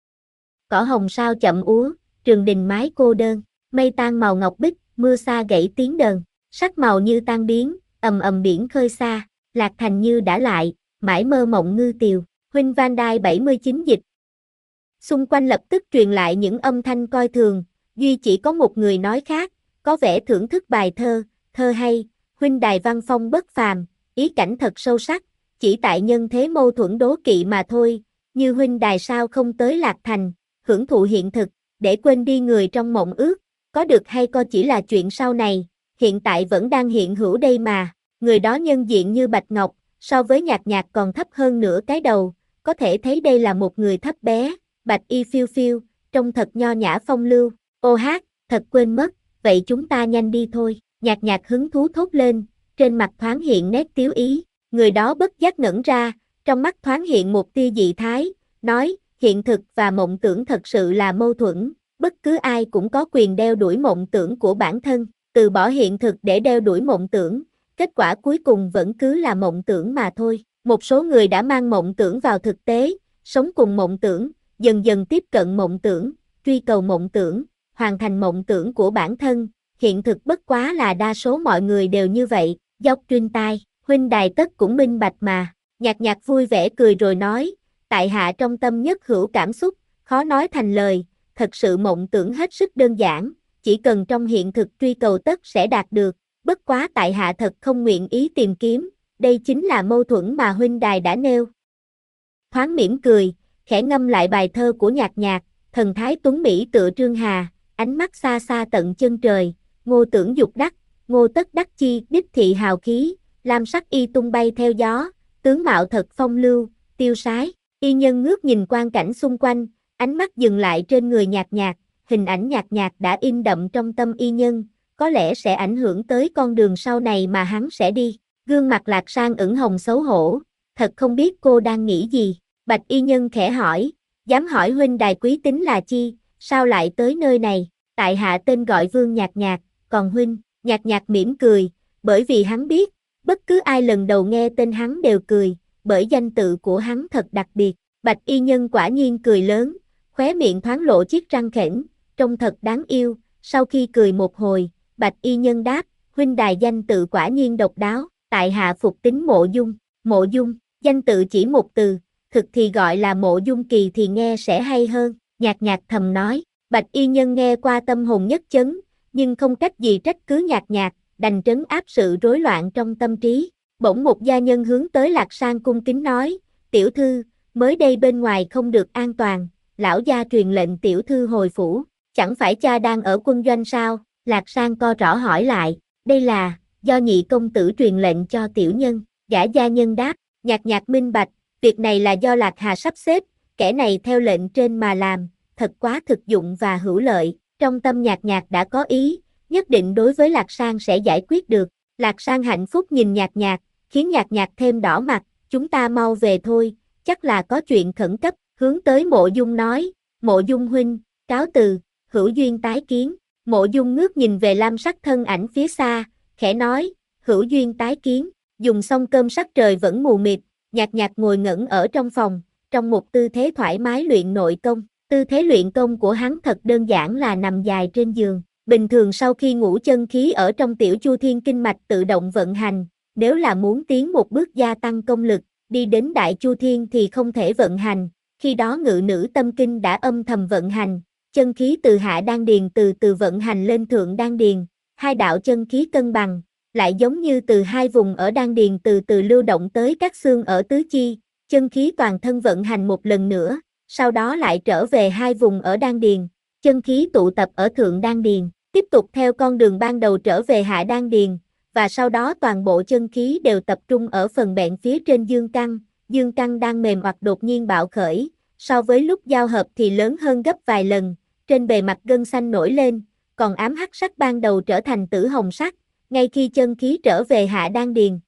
cỏ hồng sao chậm úa, trường đình mái cô đơn, mây tan màu ngọc bích, mưa xa gãy tiếng đờn, sắc màu như tan biến, ầm ầm biển khơi xa, lạc thành như đã lại, mãi mơ mộng ngư tiều, Huynh Van Đai bảy mươi chín dịch. Xung quanh lập tức truyền lại những âm thanh coi thường, duy chỉ có một người nói khác, có vẻ thưởng thức bài thơ, thơ hay, huynh đài văn phong bất phàm, ý cảnh thật sâu sắc, chỉ tại nhân thế mâu thuẫn đố kỵ mà thôi, như huynh đài sao không tới Lạc Thành, hưởng thụ hiện thực, để quên đi người trong mộng ước, có được hay có chỉ là chuyện sau này, hiện tại vẫn đang hiện hữu đây mà, người đó nhân diện như bạch ngọc, so với Nhạc Nhạc còn thấp hơn nửa cái đầu, có thể thấy đây là một người thấp bé, bạch y phiêu phiêu, trông thật nho nhã phong lưu, ô hát, thật quên mất, vậy chúng ta nhanh đi thôi, Nhạc Nhạc hứng thú thốt lên, trên mặt thoáng hiện nét tiếu ý, người đó bất giác ngẩn ra, trong mắt thoáng hiện một tia dị thái, nói, hiện thực và mộng tưởng thật sự là mâu thuẫn, bất cứ ai cũng có quyền đeo đuổi mộng tưởng của bản thân, từ bỏ hiện thực để đeo đuổi mộng tưởng, kết quả cuối cùng vẫn cứ là mộng tưởng mà thôi. Một số người đã mang mộng tưởng vào thực tế, sống cùng mộng tưởng, dần dần tiếp cận mộng tưởng, truy cầu mộng tưởng, hoàn thành mộng tưởng của bản thân, hiện thực bất quá là đa số mọi người đều như vậy, dốc trên tai, huynh đài tất cũng minh bạch mà, Nhạc Nhạc vui vẻ cười rồi nói, tại hạ trong tâm nhất hữu cảm xúc, khó nói thành lời, thật sự mộng tưởng hết sức đơn giản, chỉ cần trong hiện thực truy cầu tất sẽ đạt được, bất quá tại hạ thật không nguyện ý tìm kiếm, đây chính là mâu thuẫn mà huynh đài đã nêu. Thoáng mỉm cười, khẽ ngâm lại bài thơ của Nhạc Nhạc, thần thái tuấn mỹ tựa Trương Hà, ánh mắt xa xa tận chân trời, ngô tưởng dục đắc, ngô tất đắc chi, đích thị hào khí, lam sắc y tung bay theo gió, tướng mạo thật phong lưu, tiêu sái, y nhân ngước nhìn quang cảnh xung quanh, ánh mắt dừng lại trên người Nhạc Nhạc, hình ảnh Nhạc Nhạc đã in đậm trong tâm y nhân, có lẽ sẽ ảnh hưởng tới con đường sau này mà hắn sẽ đi. Gương mặt Lạc Sang ửng hồng xấu hổ, thật không biết cô đang nghĩ gì. Bạch y nhân khẽ hỏi, dám hỏi huynh đài quý tính là chi, sao lại tới nơi này, tại hạ tên gọi Vương Nhạc Nhạc, còn huynh, Nhạc Nhạc mỉm cười, bởi vì hắn biết, bất cứ ai lần đầu nghe tên hắn đều cười, bởi danh tự của hắn thật đặc biệt. Bạch y nhân quả nhiên cười lớn, khóe miệng thoáng lộ chiếc răng khểnh, trông thật đáng yêu, sau khi cười một hồi, Bạch y nhân đáp, huynh đài danh tự quả nhiên độc đáo. Tại hạ phục tính Mộ Dung, Mộ Dung, danh tự chỉ một từ, thực thì gọi là Mộ Dung Kỳ thì nghe sẽ hay hơn, Nhạc Nhạc thầm nói, Bạch y nhân nghe qua tâm hồn nhất chấn, nhưng không cách gì trách cứ Nhạc Nhạc, đành trấn áp sự rối loạn trong tâm trí, bỗng một gia nhân hướng tới Lạc Sang cung kính nói, tiểu thư, mới đây bên ngoài không được an toàn, lão gia truyền lệnh tiểu thư hồi phủ, chẳng phải cha đang ở quân doanh sao, Lạc Sang co rõ hỏi lại, đây là do nhị công tử truyền lệnh cho tiểu nhân, gã gia nhân đáp, Nhạc Nhạc minh bạch, việc này là do Lạc Hà sắp xếp, kẻ này theo lệnh trên mà làm, thật quá thực dụng và hữu lợi, trong tâm Nhạc Nhạc đã có ý, nhất định đối với Lạc Sang sẽ giải quyết được, Lạc Sang hạnh phúc nhìn Nhạc Nhạc, khiến Nhạc Nhạc thêm đỏ mặt, chúng ta mau về thôi, chắc là có chuyện khẩn cấp, hướng tới Mộ Dung nói, Mộ Dung huynh, cáo từ, hữu duyên tái kiến, Mộ Dung ngước nhìn về lam sắc thân ảnh phía xa, khẽ nói, hữu duyên tái kiến, dùng xong cơm sắc trời vẫn mù mịt, Nhạc Nhạc ngồi ngẩn ở trong phòng, trong một tư thế thoải mái luyện nội công, tư thế luyện công của hắn thật đơn giản là nằm dài trên giường, bình thường sau khi ngủ chân khí ở trong tiểu chu thiên kinh mạch tự động vận hành, nếu là muốn tiến một bước gia tăng công lực, đi đến đại chu thiên thì không thể vận hành, khi đó ngự nữ tâm kinh đã âm thầm vận hành, chân khí từ hạ đan điền từ từ vận hành lên thượng đan điền, hai đạo chân khí cân bằng, lại giống như từ hai vùng ở đan điền từ từ lưu động tới các xương ở tứ chi, chân khí toàn thân vận hành một lần nữa, sau đó lại trở về hai vùng ở đan điền, chân khí tụ tập ở thượng đan điền, tiếp tục theo con đường ban đầu trở về hạ đan điền, và sau đó toàn bộ chân khí đều tập trung ở phần bẹn phía trên dương căn, dương căn đang mềm hoặc đột nhiên bạo khởi, so với lúc giao hợp thì lớn hơn gấp vài lần, trên bề mặt gân xanh nổi lên, còn ám hắc sắc ban đầu trở thành tử hồng sắc, ngay khi chân khí trở về hạ đan điền.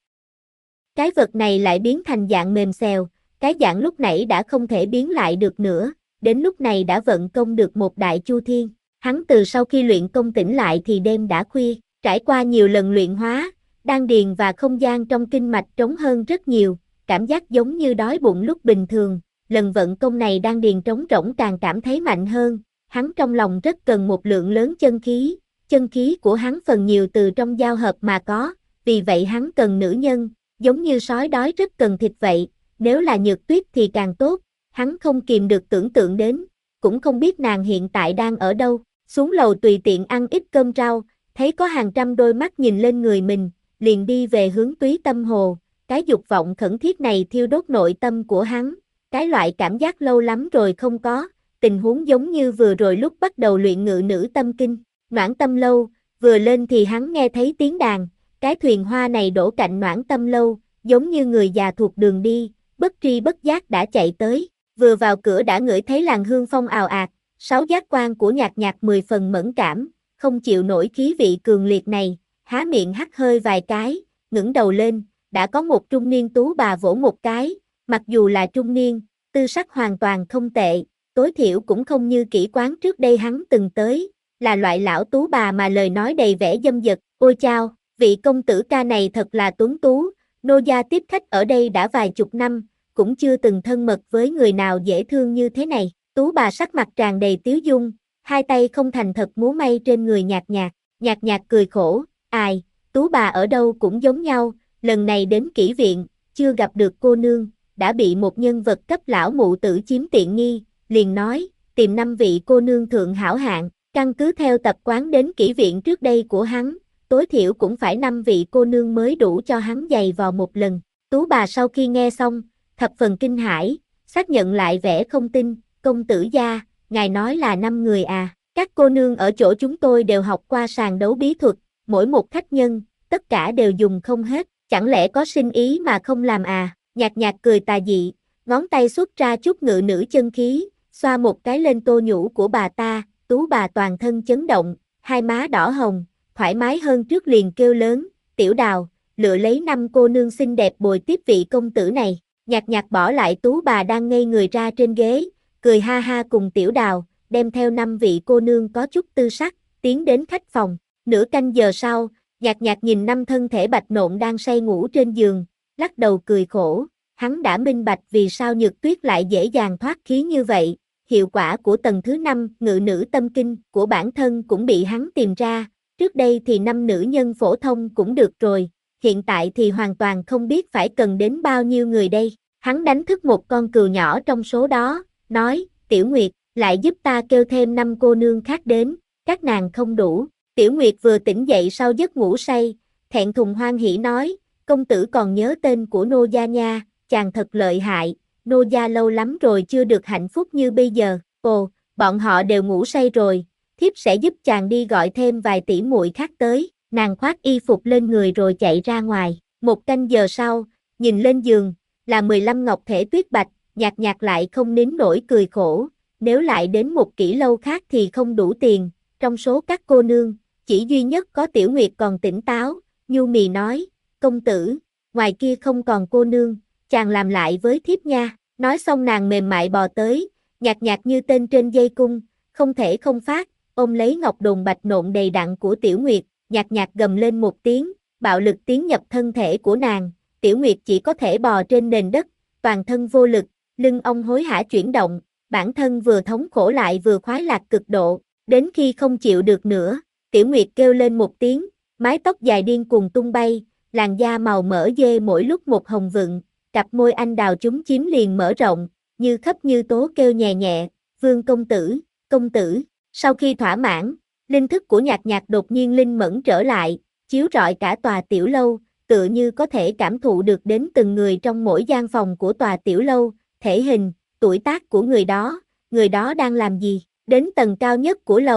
Cái vật này lại biến thành dạng mềm xèo, cái dạng lúc nãy đã không thể biến lại được nữa, đến lúc này đã vận công được một đại chu thiên. Hắn từ sau khi luyện công tỉnh lại thì đêm đã khuya, trải qua nhiều lần luyện hóa, đan điền và không gian trong kinh mạch trống hơn rất nhiều, cảm giác giống như đói bụng lúc bình thường, lần vận công này đan điền trống rỗng càng cảm thấy mạnh hơn, hắn trong lòng rất cần một lượng lớn chân khí, chân khí của hắn phần nhiều từ trong giao hợp mà có, vì vậy hắn cần nữ nhân, giống như sói đói rất cần thịt vậy, nếu là Nhược Tuyết thì càng tốt, hắn không kìm được tưởng tượng đến, cũng không biết nàng hiện tại đang ở đâu, xuống lầu tùy tiện ăn ít cơm rau, thấy có hàng trăm đôi mắt nhìn lên người mình, liền đi về hướng Túy Tâm Hồ, cái dục vọng khẩn thiết này thiêu đốt nội tâm của hắn, cái loại cảm giác lâu lắm rồi không có, tình huống giống như vừa rồi lúc bắt đầu luyện ngự nữ tâm kinh, Noãn Tâm Lâu, vừa lên thì hắn nghe thấy tiếng đàn, cái thuyền hoa này đổ cạnh Noãn Tâm Lâu, giống như người già thuộc đường đi, bất tri bất giác đã chạy tới, vừa vào cửa đã ngửi thấy làn hương phong ào ạt, sáu giác quan của Nhạc Nhạc mười phần mẫn cảm, không chịu nổi khí vị cường liệt này, há miệng hắt hơi vài cái, ngẩng đầu lên, đã có một trung niên tú bà vỗ một cái, mặc dù là trung niên, tư sắc hoàn toàn không tệ, tối thiểu cũng không như kỹ quán trước đây hắn từng tới, là loại lão tú bà mà lời nói đầy vẻ dâm dật, ôi chao, vị công tử ca này thật là tuấn tú, nô gia tiếp khách ở đây đã vài chục năm, cũng chưa từng thân mật với người nào dễ thương như thế này, tú bà sắc mặt tràn đầy tiếu dung, hai tay không thành thật múa may trên người Nhạc Nhạc, Nhạc Nhạc cười khổ, ai, tú bà ở đâu cũng giống nhau, lần này đến kỹ viện, chưa gặp được cô nương, đã bị một nhân vật cấp lão mụ tử chiếm tiện nghi, liền nói, tìm năm vị cô nương thượng hảo hạng, căn cứ theo tập quán đến kỹ viện trước đây của hắn, tối thiểu cũng phải năm vị cô nương mới đủ cho hắn giày vò một lần. Tú bà sau khi nghe xong, thập phần kinh hãi, xác nhận lại vẻ không tin, công tử gia, ngài nói là năm người à, các cô nương ở chỗ chúng tôi đều học qua sàn đấu bí thuật, mỗi một khách nhân, tất cả đều dùng không hết, chẳng lẽ có sinh ý mà không làm à, Nhạc Nhạc cười tà dị, ngón tay xuất ra chút ngự nữ chân khí, xoa một cái lên tô nhũ của bà ta, tú bà toàn thân chấn động, hai má đỏ hồng, thoải mái hơn trước liền kêu lớn, Tiểu Đào, lựa lấy năm cô nương xinh đẹp bồi tiếp vị công tử này, Nhạc Nhạc bỏ lại tú bà đang ngây người ra trên ghế, cười ha ha cùng Tiểu Đào, đem theo năm vị cô nương có chút tư sắc, tiến đến khách phòng, nửa canh giờ sau, Nhạc Nhạc nhìn năm thân thể bạch nộn đang say ngủ trên giường, lắc đầu cười khổ, hắn đã minh bạch vì sao Nhược Tuyết lại dễ dàng thoát khí như vậy, hiệu quả của tầng thứ năm ngự nữ tâm kinh của bản thân cũng bị hắn tìm ra, trước đây thì năm nữ nhân phổ thông cũng được rồi, hiện tại thì hoàn toàn không biết phải cần đến bao nhiêu người đây, hắn đánh thức một con cừu nhỏ trong số đó, nói, Tiểu Nguyệt, lại giúp ta kêu thêm năm cô nương khác đến, các nàng không đủ, Tiểu Nguyệt vừa tỉnh dậy sau giấc ngủ say, thẹn thùng hoan hỉ nói, công tử còn nhớ tên của nô gia nha, chàng thật lợi hại, nô gia lâu lắm rồi chưa được hạnh phúc như bây giờ, ồ, bọn họ đều ngủ say rồi, thiếp sẽ giúp chàng đi gọi thêm vài tỷ muội khác tới, nàng khoác y phục lên người rồi chạy ra ngoài, một canh giờ sau, nhìn lên giường, là mười lăm ngọc thể tuyết bạch, Nhạc Nhạc lại không nín nổi cười khổ, nếu lại đến một kỹ lâu khác thì không đủ tiền, trong số các cô nương, chỉ duy nhất có Tiểu Nguyệt còn tỉnh táo, nhu mì nói, công tử, ngoài kia không còn cô nương, chàng làm lại với thiếp nha, nói xong nàng mềm mại bò tới, Nhạc Nhạc như tên trên dây cung, không thể không phát, ôm lấy ngọc đồn bạch nộn đầy đặn của Tiểu Nguyệt, Nhạc Nhạc gầm lên một tiếng, bạo lực tiến nhập thân thể của nàng, Tiểu Nguyệt chỉ có thể bò trên nền đất, toàn thân vô lực, lưng ông hối hả chuyển động, bản thân vừa thống khổ lại vừa khoái lạc cực độ, đến khi không chịu được nữa, Tiểu Nguyệt kêu lên một tiếng, mái tóc dài điên cuồng tung bay, làn da màu mỡ dê mỗi lúc một hồng vựng, cặp môi anh đào chúng chiếm liền mở rộng, như khắp như tố kêu nhẹ nhẹ, Vương công tử, công tử, sau khi thỏa mãn, linh thức của Nhạc Nhạc đột nhiên linh mẫn trở lại, chiếu rọi cả tòa tiểu lâu, tựa như có thể cảm thụ được đến từng người trong mỗi gian phòng của tòa tiểu lâu, thể hình, tuổi tác của người đó, người đó đang làm gì, đến tầng cao nhất của lầu,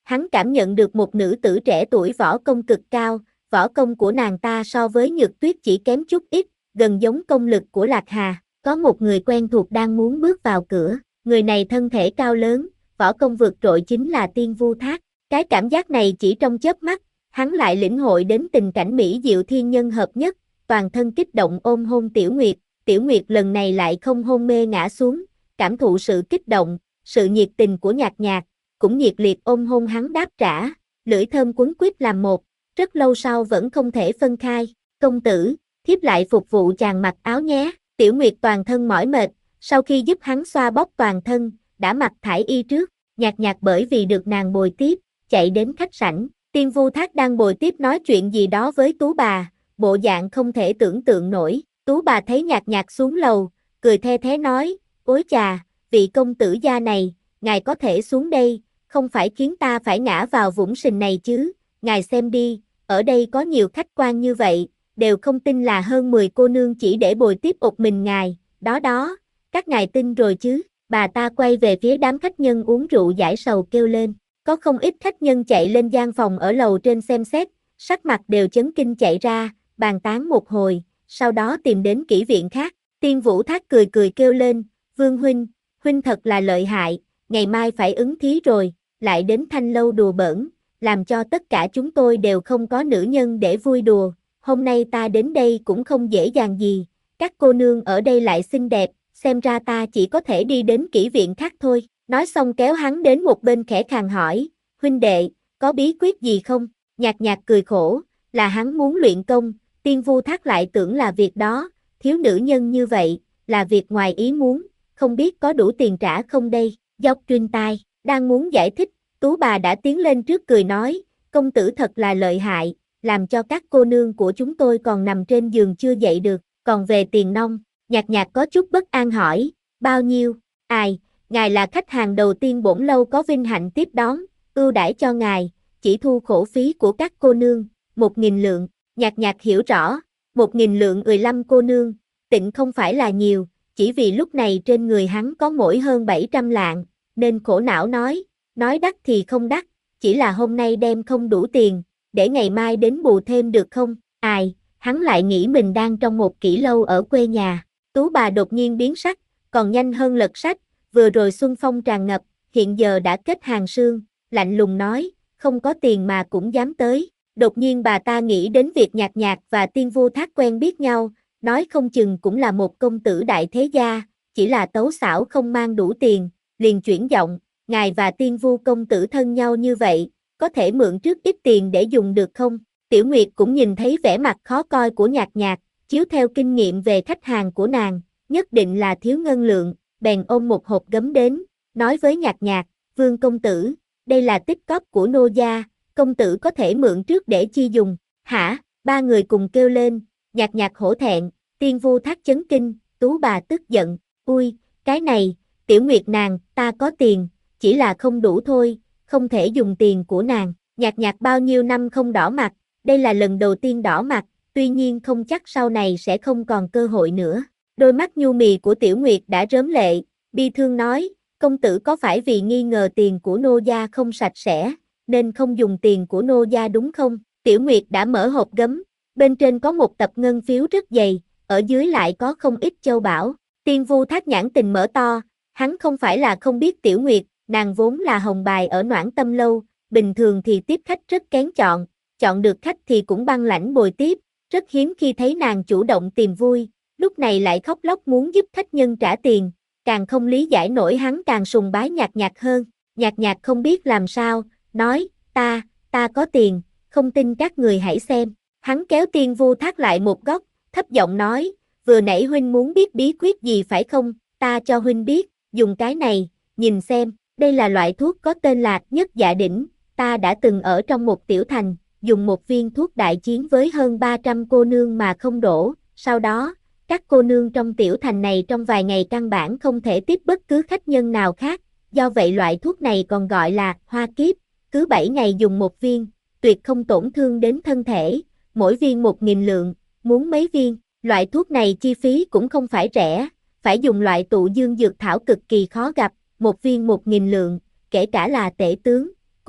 hắn cảm nhận được một nữ tử trẻ tuổi võ công cực cao, võ công của nàng ta so với Nhược Tuyết chỉ kém chút ít, gần giống công lực của Lạc Hà. Có một người quen thuộc đang muốn bước vào cửa, người này thân thể cao lớn, võ công vượt trội chính là Tiên Vu Thác. Cái cảm giác này chỉ trong chớp mắt, hắn lại lĩnh hội đến tình cảnh mỹ diệu thiên nhân hợp nhất, toàn thân kích động ôm hôn Tiểu Nguyệt. Tiểu Nguyệt lần này lại không hôn mê ngã xuống, cảm thụ sự kích động, sự nhiệt tình của Nhạc Nhạc, cũng nhiệt liệt ôm hôn hắn đáp trả, lưỡi thơm quấn quýt làm một, rất lâu sau vẫn không thể phân khai. Công tử, thiếp lại phục vụ chàng mặc áo nhé. Tiểu Nguyệt toàn thân mỏi mệt, sau khi giúp hắn xoa bóp toàn thân, đã mặc thải y trước. Nhạc Nhạc bởi vì được nàng bồi tiếp, chạy đến khách sảnh. Tiên Vu Thác đang bồi tiếp nói chuyện gì đó với Tú bà, bộ dạng không thể tưởng tượng nổi. Tú bà thấy Nhạc Nhạc xuống lầu, cười the thé nói, ôi chà, vị công tử gia này, ngài có thể xuống đây, không phải khiến ta phải ngã vào vũng sình này chứ, ngài xem đi, ở đây có nhiều khách quan như vậy, đều không tin là hơn mười cô nương chỉ để bồi tiếp một mình ngài, đó đó, các ngài tin rồi chứ. Bà ta quay về phía đám khách nhân uống rượu giải sầu kêu lên, có không ít khách nhân chạy lên gian phòng ở lầu trên xem xét, sắc mặt đều chấn kinh chạy ra, bàn tán một hồi, sau đó tìm đến kỹ viện khác. Tiên Vũ Thác cười cười kêu lên, Vương huynh, huynh thật là lợi hại, ngày mai phải ứng thí rồi, lại đến Thanh lâu đùa bỡn, làm cho tất cả chúng tôi đều không có nữ nhân để vui đùa, hôm nay ta đến đây cũng không dễ dàng gì, các cô nương ở đây lại xinh đẹp, xem ra ta chỉ có thể đi đến kỹ viện khác thôi. Nói xong kéo hắn đến một bên khẽ khàng hỏi, huynh đệ, có bí quyết gì không? Nhạc Nhạc cười khổ, là hắn muốn luyện công. Tiên Vu Thác lại tưởng là việc đó, thiếu nữ nhân như vậy, là việc ngoài ý muốn, không biết có đủ tiền trả không đây. Dốc Trinh tai, đang muốn giải thích, Tú bà đã tiến lên trước cười nói, công tử thật là lợi hại, làm cho các cô nương của chúng tôi còn nằm trên giường chưa dậy được, còn về tiền nong. Nhạc Nhạc có chút bất an hỏi, bao nhiêu? Ai, ngài là khách hàng đầu tiên bổn lâu có vinh hạnh tiếp đón, ưu đãi cho ngài, chỉ thu khổ phí của các cô nương, một nghìn lượng. Nhạc Nhạc hiểu rõ, một nghìn lượng mười lăm cô nương, tịnh không phải là nhiều, chỉ vì lúc này trên người hắn có mỗi hơn bảy trăm lạng, nên khổ não nói, nói đắt thì không đắt, chỉ là hôm nay đem không đủ tiền, để ngày mai đến bù thêm được không? Ai, hắn lại nghĩ mình đang trong một kỹ lâu ở quê nhà. Tú bà đột nhiên biến sắc, còn nhanh hơn lật sách, vừa rồi xuân phong tràn ngập, hiện giờ đã kết hàng sương, lạnh lùng nói, không có tiền mà cũng dám tới. Đột nhiên bà ta nghĩ đến việc Nhạc Nhạc và Tiên Vu Thác quen biết nhau, nói không chừng cũng là một công tử đại thế gia, chỉ là tấu xảo không mang đủ tiền, liền chuyển giọng, ngài và Tiên Vu công tử thân nhau như vậy, có thể mượn trước ít tiền để dùng được không? Tiểu Nguyệt cũng nhìn thấy vẻ mặt khó coi của Nhạc Nhạc, chiếu theo kinh nghiệm về khách hàng của nàng, nhất định là thiếu ngân lượng, bèn ôm một hộp gấm đến, nói với Nhạc Nhạc, Vương công tử, đây là tích cóp của nô gia, công tử có thể mượn trước để chi dùng. Hả? Ba người cùng kêu lên, Nhạc Nhạc hổ thẹn, Tiên Vu Thác chấn kinh, Tú bà tức giận, ui, cái này, Tiểu Nguyệt nàng, ta có tiền, chỉ là không đủ thôi, không thể dùng tiền của nàng. Nhạc Nhạc bao nhiêu năm không đỏ mặt, đây là lần đầu tiên đỏ mặt, tuy nhiên không chắc sau này sẽ không còn cơ hội nữa. Đôi mắt nhu mì của Tiểu Nguyệt đã rớm lệ, bi thương nói, công tử có phải vì nghi ngờ tiền của nô gia không sạch sẽ, nên không dùng tiền của nô gia đúng không? Tiểu Nguyệt đã mở hộp gấm, bên trên có một tập ngân phiếu rất dày, ở dưới lại có không ít châu bảo. Tiên Vu Thác nhãn tình mở to, hắn không phải là không biết Tiểu Nguyệt, nàng vốn là hồng bài ở Noãn Tâm lâu, bình thường thì tiếp khách rất kén chọn, chọn được khách thì cũng băng lãnh bồi tiếp, rất hiếm khi thấy nàng chủ động tìm vui, lúc này lại khóc lóc muốn giúp khách nhân trả tiền, càng không lý giải nổi hắn càng sùng bái Nhạc Nhạc hơn. Nhạc Nhạc không biết làm sao, nói, ta, ta có tiền, không tin các người hãy xem. Hắn kéo Tiên Vu Thác lại một góc, thấp giọng nói, vừa nãy huynh muốn biết bí quyết gì phải không, ta cho huynh biết, dùng cái này, nhìn xem, đây là loại thuốc có tên là Nhất Dạ Đỉnh, ta đã từng ở trong một tiểu thành, dùng một viên thuốc đại chiến với hơn ba trăm cô nương mà không đổ, sau đó, các cô nương trong tiểu thành này trong vài ngày căn bản không thể tiếp bất cứ khách nhân nào khác, do vậy loại thuốc này còn gọi là hoa kiếp, cứ bảy ngày dùng một viên, tuyệt không tổn thương đến thân thể, mỗi viên một nghìn lượng, muốn mấy viên, loại thuốc này chi phí cũng không phải rẻ, phải dùng loại tụ dương dược thảo cực kỳ khó gặp, một viên một nghìn lượng, kể cả là tể tướng,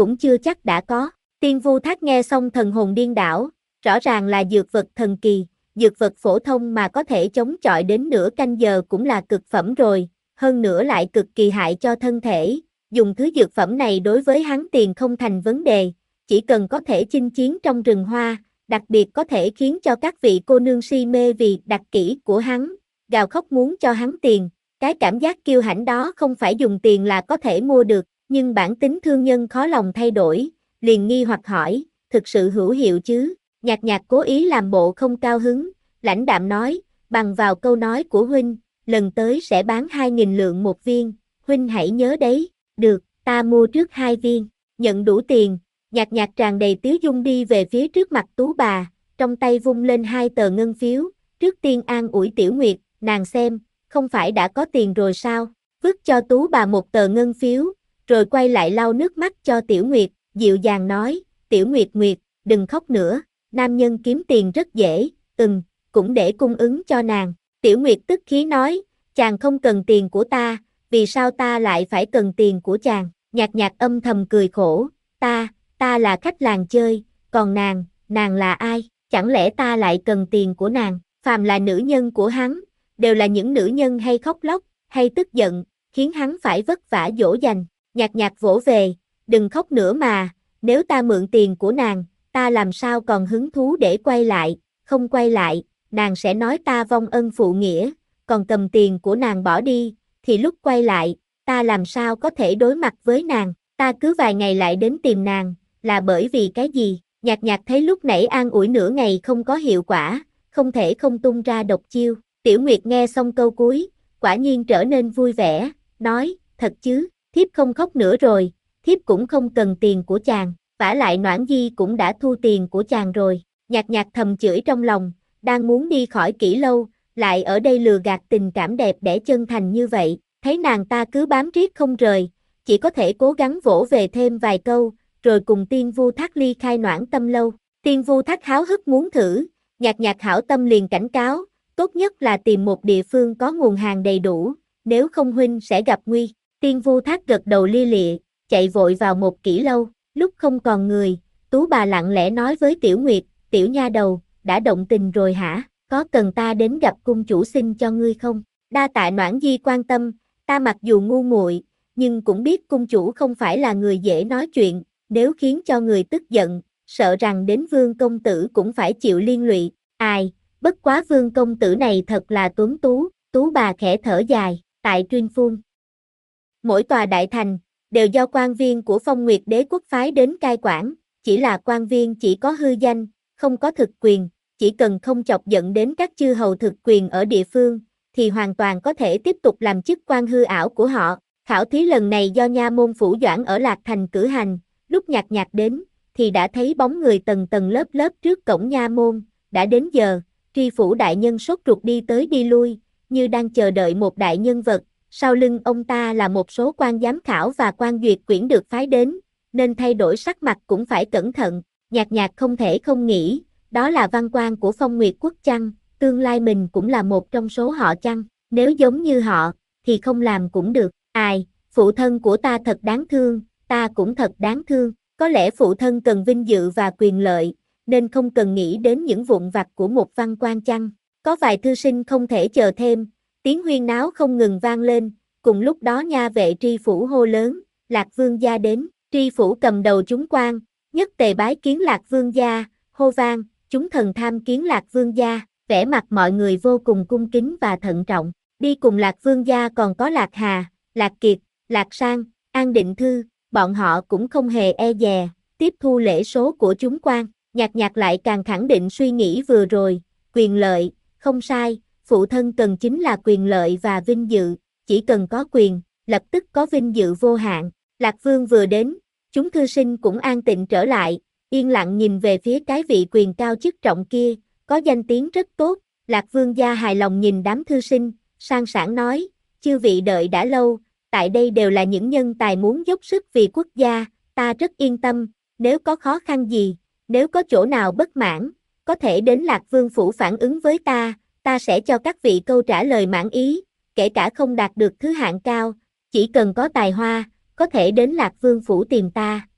cũng chưa chắc đã có. Tiên Vu Thác nghe xong thần hồn điên đảo, rõ ràng là dược vật thần kỳ, dược vật phổ thông mà có thể chống chọi đến nửa canh giờ cũng là cực phẩm rồi, hơn nữa lại cực kỳ hại cho thân thể, dùng thứ dược phẩm này đối với hắn tiền không thành vấn đề, chỉ cần có thể chinh chiến trong rừng hoa, đặc biệt có thể khiến cho các vị cô nương si mê vì đặc kỹ của hắn, gào khóc muốn cho hắn tiền, cái cảm giác kiêu hãnh đó không phải dùng tiền là có thể mua được, nhưng bản tính thương nhân khó lòng thay đổi, liền nghi hoặc hỏi, thực sự hữu hiệu chứ? Nhạc Nhạc cố ý làm bộ không cao hứng, lãnh đạm nói, bằng vào câu nói của huynh, lần tới sẽ bán hai nghìn lượng một viên, huynh hãy nhớ đấy, được, ta mua trước hai viên, nhận đủ tiền, Nhạc Nhạc tràn đầy tiếu dung đi về phía trước mặt Tú bà, trong tay vung lên hai tờ ngân phiếu, trước tiên an ủi Tiểu Nguyệt, nàng xem, không phải đã có tiền rồi sao, vứt cho Tú bà một tờ ngân phiếu, rồi quay lại lau nước mắt cho Tiểu Nguyệt, dịu dàng nói, Tiểu Nguyệt Nguyệt, đừng khóc nữa, nam nhân kiếm tiền rất dễ, ừm, cũng để cung ứng cho nàng. Tiểu Nguyệt tức khí nói, chàng không cần tiền của ta, vì sao ta lại phải cần tiền của chàng? Nhạc Nhạc âm thầm cười khổ, ta, ta là khách làng chơi, còn nàng, nàng là ai? Chẳng lẽ ta lại cần tiền của nàng? Phàm là nữ nhân của hắn, đều là những nữ nhân hay khóc lóc, hay tức giận, khiến hắn phải vất vả dỗ dành. Nhạc Nhạc vỗ về, đừng khóc nữa mà, nếu ta mượn tiền của nàng, ta làm sao còn hứng thú để quay lại, không quay lại, nàng sẽ nói ta vong ân phụ nghĩa, còn cầm tiền của nàng bỏ đi, thì lúc quay lại, ta làm sao có thể đối mặt với nàng, ta cứ vài ngày lại đến tìm nàng, là bởi vì cái gì? Nhạc Nhạc thấy lúc nãy an ủi nửa ngày không có hiệu quả, không thể không tung ra độc chiêu. Tiểu Nguyệt nghe xong câu cuối, quả nhiên trở nên vui vẻ, nói, thật chứ, thiếp không khóc nữa rồi, thiếp cũng không cần tiền của chàng, vả lại Noãn Di cũng đã thu tiền của chàng rồi. Nhạc Nhạc thầm chửi trong lòng, đang muốn đi khỏi Kỷ Lâu, lại ở đây lừa gạt tình cảm đẹp đẽ chân thành như vậy, thấy nàng ta cứ bám riết không rời, chỉ có thể cố gắng vỗ về thêm vài câu, rồi cùng Tiên Vu Thác ly khai Noãn Tâm Lâu. Tiên Vu Thác háo hức muốn thử, Nhạc Nhạc hảo tâm liền cảnh cáo, tốt nhất là tìm một địa phương có nguồn hàng đầy đủ, nếu không huynh sẽ gặp nguy. Tiên Vu Thác gật đầu lia lịa, chạy vội vào một Kỷ Lâu, lúc không còn người, Tú bà lặng lẽ nói với Tiểu Nguyệt, tiểu nha đầu, đã động tình rồi hả, có cần ta đến gặp cung chủ xin cho ngươi không? Đa tạ Noãn Di quan tâm, ta mặc dù ngu muội, nhưng cũng biết cung chủ không phải là người dễ nói chuyện, nếu khiến cho người tức giận, sợ rằng đến Vương công tử cũng phải chịu liên lụy, ai, bất quá Vương công tử này thật là tuấn tú, Tú bà khẽ thở dài, tại Tuyên Phun. Mỗi tòa đại thành, đều do quan viên của Phong Nguyệt Đế quốc phái đến cai quản, chỉ là quan viên chỉ có hư danh, không có thực quyền, chỉ cần không chọc giận đến các chư hầu thực quyền ở địa phương, thì hoàn toàn có thể tiếp tục làm chức quan hư ảo của họ. Khảo thí lần này do nha môn phủ Doãn ở Lạc Thành cử hành, lúc Nhạc Nhạc đến, thì đã thấy bóng người tầng tầng lớp lớp trước cổng nha môn, đã đến giờ, tri phủ đại nhân sốt ruột đi tới đi lui, như đang chờ đợi một đại nhân vật, sau lưng ông ta là một số quan giám khảo và quan duyệt quyển được phái đến, nên thay đổi sắc mặt cũng phải cẩn thận. Nhạc Nhạc không thể không nghĩ, đó là văn quan của Phong Nguyệt quốc chăng, tương lai mình cũng là một trong số họ chăng, nếu giống như họ, thì không làm cũng được, ai, phụ thân của ta thật đáng thương, ta cũng thật đáng thương, có lẽ phụ thân cần vinh dự và quyền lợi, nên không cần nghĩ đến những vụn vặt của một văn quan chăng, có vài thư sinh không thể chờ thêm, tiếng huyên náo không ngừng vang lên, cùng lúc đó nha vệ tri phủ hô lớn, Lạc Vương gia đến, tri phủ cầm đầu chúng quan, nhất tề bái kiến Lạc Vương gia, hô vang, chúng thần tham kiến Lạc Vương gia, vẻ mặt mọi người vô cùng cung kính và thận trọng, đi cùng Lạc Vương gia còn có Lạc Hà, Lạc Kiệt, Lạc Sang, An Định Thư, bọn họ cũng không hề e dè, tiếp thu lễ số của chúng quan, Nhạc Nhạc lại càng khẳng định suy nghĩ vừa rồi, quyền lợi, không sai, phụ thân cần chính là quyền lợi và vinh dự, chỉ cần có quyền, lập tức có vinh dự vô hạn. Lạc Vương vừa đến, chúng thư sinh cũng an tịnh trở lại, yên lặng nhìn về phía cái vị quyền cao chức trọng kia, có danh tiếng rất tốt. Lạc Vương gia hài lòng nhìn đám thư sinh, sang sảng nói, chư vị đợi đã lâu, tại đây đều là những nhân tài muốn dốc sức vì quốc gia, ta rất yên tâm, nếu có khó khăn gì, nếu có chỗ nào bất mãn, có thể đến Lạc Vương phủ phản ứng với ta, ta sẽ cho các vị câu trả lời mãn ý, kể cả không đạt được thứ hạng cao, chỉ cần có tài hoa, có thể đến Lạc Vương phủ tìm ta,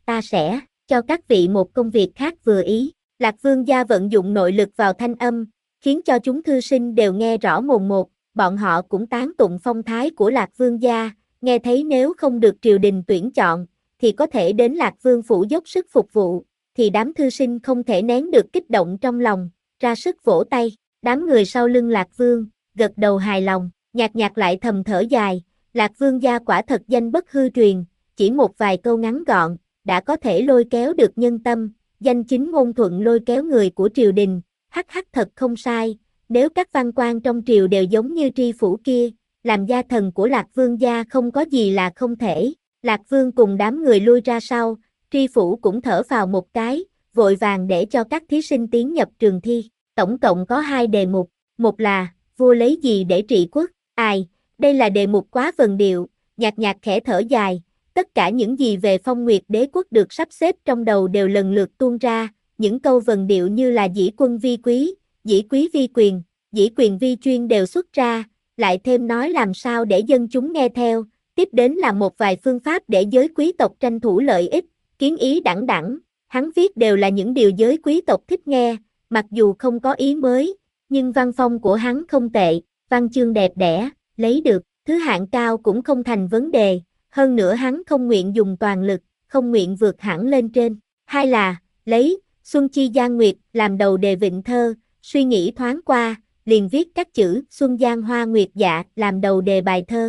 ta sẽ cho các vị một công việc khác vừa ý. Lạc Vương gia vận dụng nội lực vào thanh âm, khiến cho chúng thư sinh đều nghe rõ mồn một, bọn họ cũng tán tụng phong thái của Lạc Vương gia, nghe thấy nếu không được triều đình tuyển chọn, thì có thể đến Lạc Vương phủ dốc sức phục vụ, thì đám thư sinh không thể nén được kích động trong lòng, ra sức vỗ tay, đám người sau lưng Lạc Vương, gật đầu hài lòng, nhạc nhạc lại thầm thở dài, Lạc Vương gia quả thật danh bất hư truyền, chỉ một vài câu ngắn gọn, đã có thể lôi kéo được nhân tâm, danh chính ngôn thuận lôi kéo người của triều đình, hắc hắc thật không sai, nếu các văn quan trong triều đều giống như tri phủ kia, làm gia thần của Lạc Vương gia không có gì là không thể. Lạc Vương cùng đám người lui ra sau, tri phủ cũng thở phào một cái, vội vàng để cho các thí sinh tiến nhập trường thi. Tổng cộng có hai đề mục, một là, vua lấy gì để trị quốc, ai, đây là đề mục quá vần điệu, nhạc nhạc khẽ thở dài, tất cả những gì về Phong Nguyệt đế quốc được sắp xếp trong đầu đều lần lượt tuôn ra, những câu vần điệu như là dĩ quân vi quý, dĩ quý vi quyền, dĩ quyền vi chuyên đều xuất ra, lại thêm nói làm sao để dân chúng nghe theo, tiếp đến là một vài phương pháp để giới quý tộc tranh thủ lợi ích, kiến ý đẳng đẳng, hắn viết đều là những điều giới quý tộc thích nghe, mặc dù không có ý mới, nhưng văn phong của hắn không tệ, văn chương đẹp đẽ, lấy được, thứ hạng cao cũng không thành vấn đề, hơn nữa hắn không nguyện dùng toàn lực, không nguyện vượt hẳn lên trên. Hai là, lấy, Xuân Chi Giang Nguyệt làm đầu đề vịnh thơ, suy nghĩ thoáng qua, liền viết các chữ Xuân Giang Hoa Nguyệt Dạ làm đầu đề bài thơ.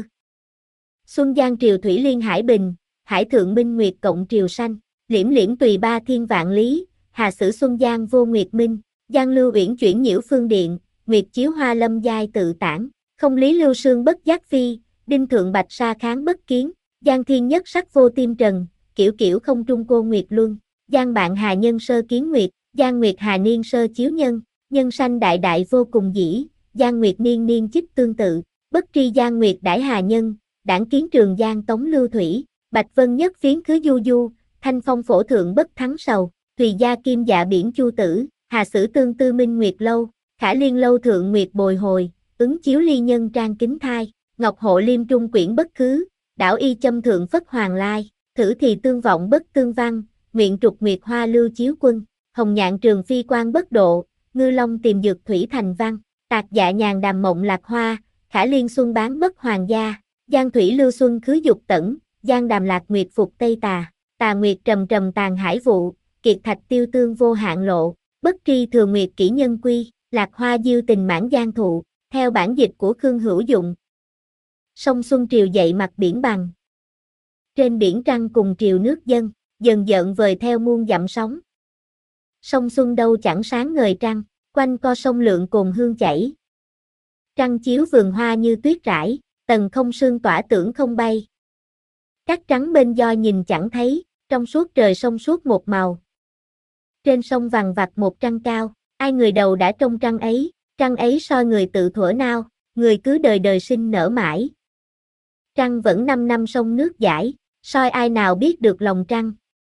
Xuân Giang triều thủy liên hải bình, hải thượng minh nguyệt cộng triều sanh, liễm liễm tùy ba thiên vạn lý, hà sử Xuân Giang vô nguyệt minh, giang lưu uyển chuyển nhiễu phương điện, nguyệt chiếu hoa lâm giai tự tản, không lý lưu sương bất giác phi, đinh thượng bạch sa kháng bất kiến, giang thiên nhất sắc vô tim trần, kiểu kiểu không trung cô nguyệt luân, giang bạn hà nhân sơ kiến nguyệt, giang nguyệt hà niên sơ chiếu nhân, nhân sanh đại đại vô cùng dĩ, giang nguyệt niên niên chích tương tự, bất tri giang nguyệt đãi hà nhân, đảng kiến trường giang tống lưu thủy, bạch vân nhất phiến khứ du du, thanh phong phổ thượng bất thắng sầu, thùy gia kim dạ biển chu tử, hà sử tương tư minh nguyệt lâu, khả liên lâu thượng nguyệt bồi hồi, ứng chiếu ly nhân trang kính thai, ngọc hộ liêm trung quyển bất khứ, đảo y châm thượng phất hoàng lai, thử thì tương vọng bất tương văn, nguyện trục nguyệt hoa lưu chiếu quân, hồng nhạn trường phi quan bất độ, ngư long tìm dược thủy thành văn, tạc dạ nhàn đàm mộng lạc hoa, khả liên xuân bán bất hoàng gia, giang thủy lưu xuân khứ dục tẩn, giang đàm lạc nguyệt phục tây tà, tà nguyệt trầm trầm tàn hải vụ, kiệt thạch tiêu tương vô hạn lộ, bất tri thừa nguyệt kỷ nhân quy, lạc hoa diêu tình mãn giang thụ, theo bản dịch của Khương Hữu Dụng. Sông Xuân triều dậy mặt biển bằng. Trên biển trăng cùng triều nước dâng, dần dợn vời theo muôn dặm sóng. Sông Xuân đâu chẳng sáng ngời trăng, quanh co sông lượng cồn hương chảy. Trăng chiếu vườn hoa như tuyết rải, tầng không sương tỏa tưởng không bay. Cát trắng bên do nhìn chẳng thấy, trong suốt trời sông suốt một màu. Trên sông vằng vặc một trăng cao, ai người đầu đã trông trăng ấy, trăng ấy soi người tự thuở nào, người cứ đời đời sinh nở mãi. Trăng vẫn năm năm sông nước dãi, soi ai nào biết được lòng trăng.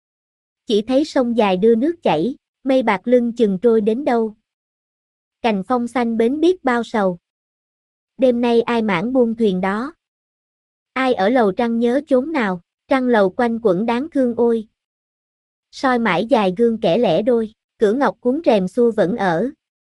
Chỉ thấy sông dài đưa nước chảy, mây bạc lưng chừng trôi đến đâu. Cành phong xanh bến biết bao sầu. Đêm nay ai mãn buông thuyền đó. Ai ở lầu trăng nhớ chốn nào, trăng lầu quanh quẩn đáng thương ôi. Soi mãi dài gương kẻ lẻ đôi, cửa ngọc cuốn rèm xua vẫn ở.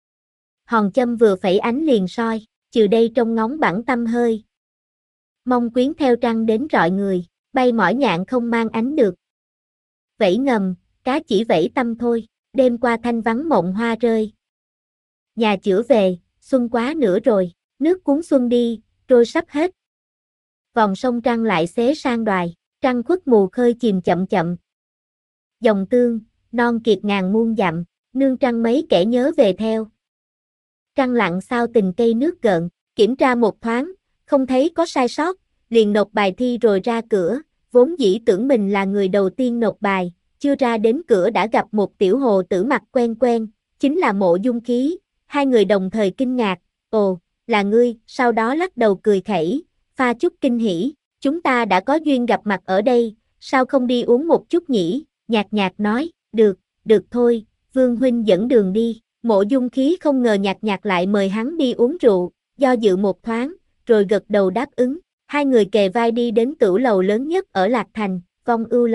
Hòn châm vừa phẩy ánh liền soi, chiều đây trông ngóng bẵng tâm hơi. Mong quyến theo trăng đến rọi người, bay mỏi nhạn không mang ánh được. Vẫy ngầm, cá chỉ vẫy tâm thôi, đêm qua thanh vắng mộng hoa rơi. Nhà chữa về, xuân quá nữa rồi, nước cuốn xuân đi, trôi sắp hết. Vòng sông trăng lại xế sang đoài, trăng khuất mù khơi chìm chậm chậm. Dòng tương, non kiệt ngàn muôn dặm, nương trăng mấy kẻ nhớ về theo. Trăng lặng sao tình cây nước gợn, kiểm tra một thoáng, không thấy có sai sót, liền nộp bài thi rồi ra cửa, vốn dĩ tưởng mình là người đầu tiên nộp bài, chưa ra đến cửa đã gặp một tiểu hồ tử mặt quen quen, chính là Mộ Dung Khí, hai người đồng thời kinh ngạc, ồ, là ngươi, sau đó lắc đầu cười khẩy, pha chút kinh hỉ, chúng ta đã có duyên gặp mặt ở đây, sao không đi uống một chút nhỉ, nhạt nhạt nói, được, được thôi, Vương huynh dẫn đường đi, Mộ Dung Khí không ngờ nhạt nhạt lại mời hắn đi uống rượu, do dự một thoáng, rồi gật đầu đáp ứng, hai người kề vai đi đến tửu lầu lớn nhất ở Lạc Thành, Vong Ưu Lầu.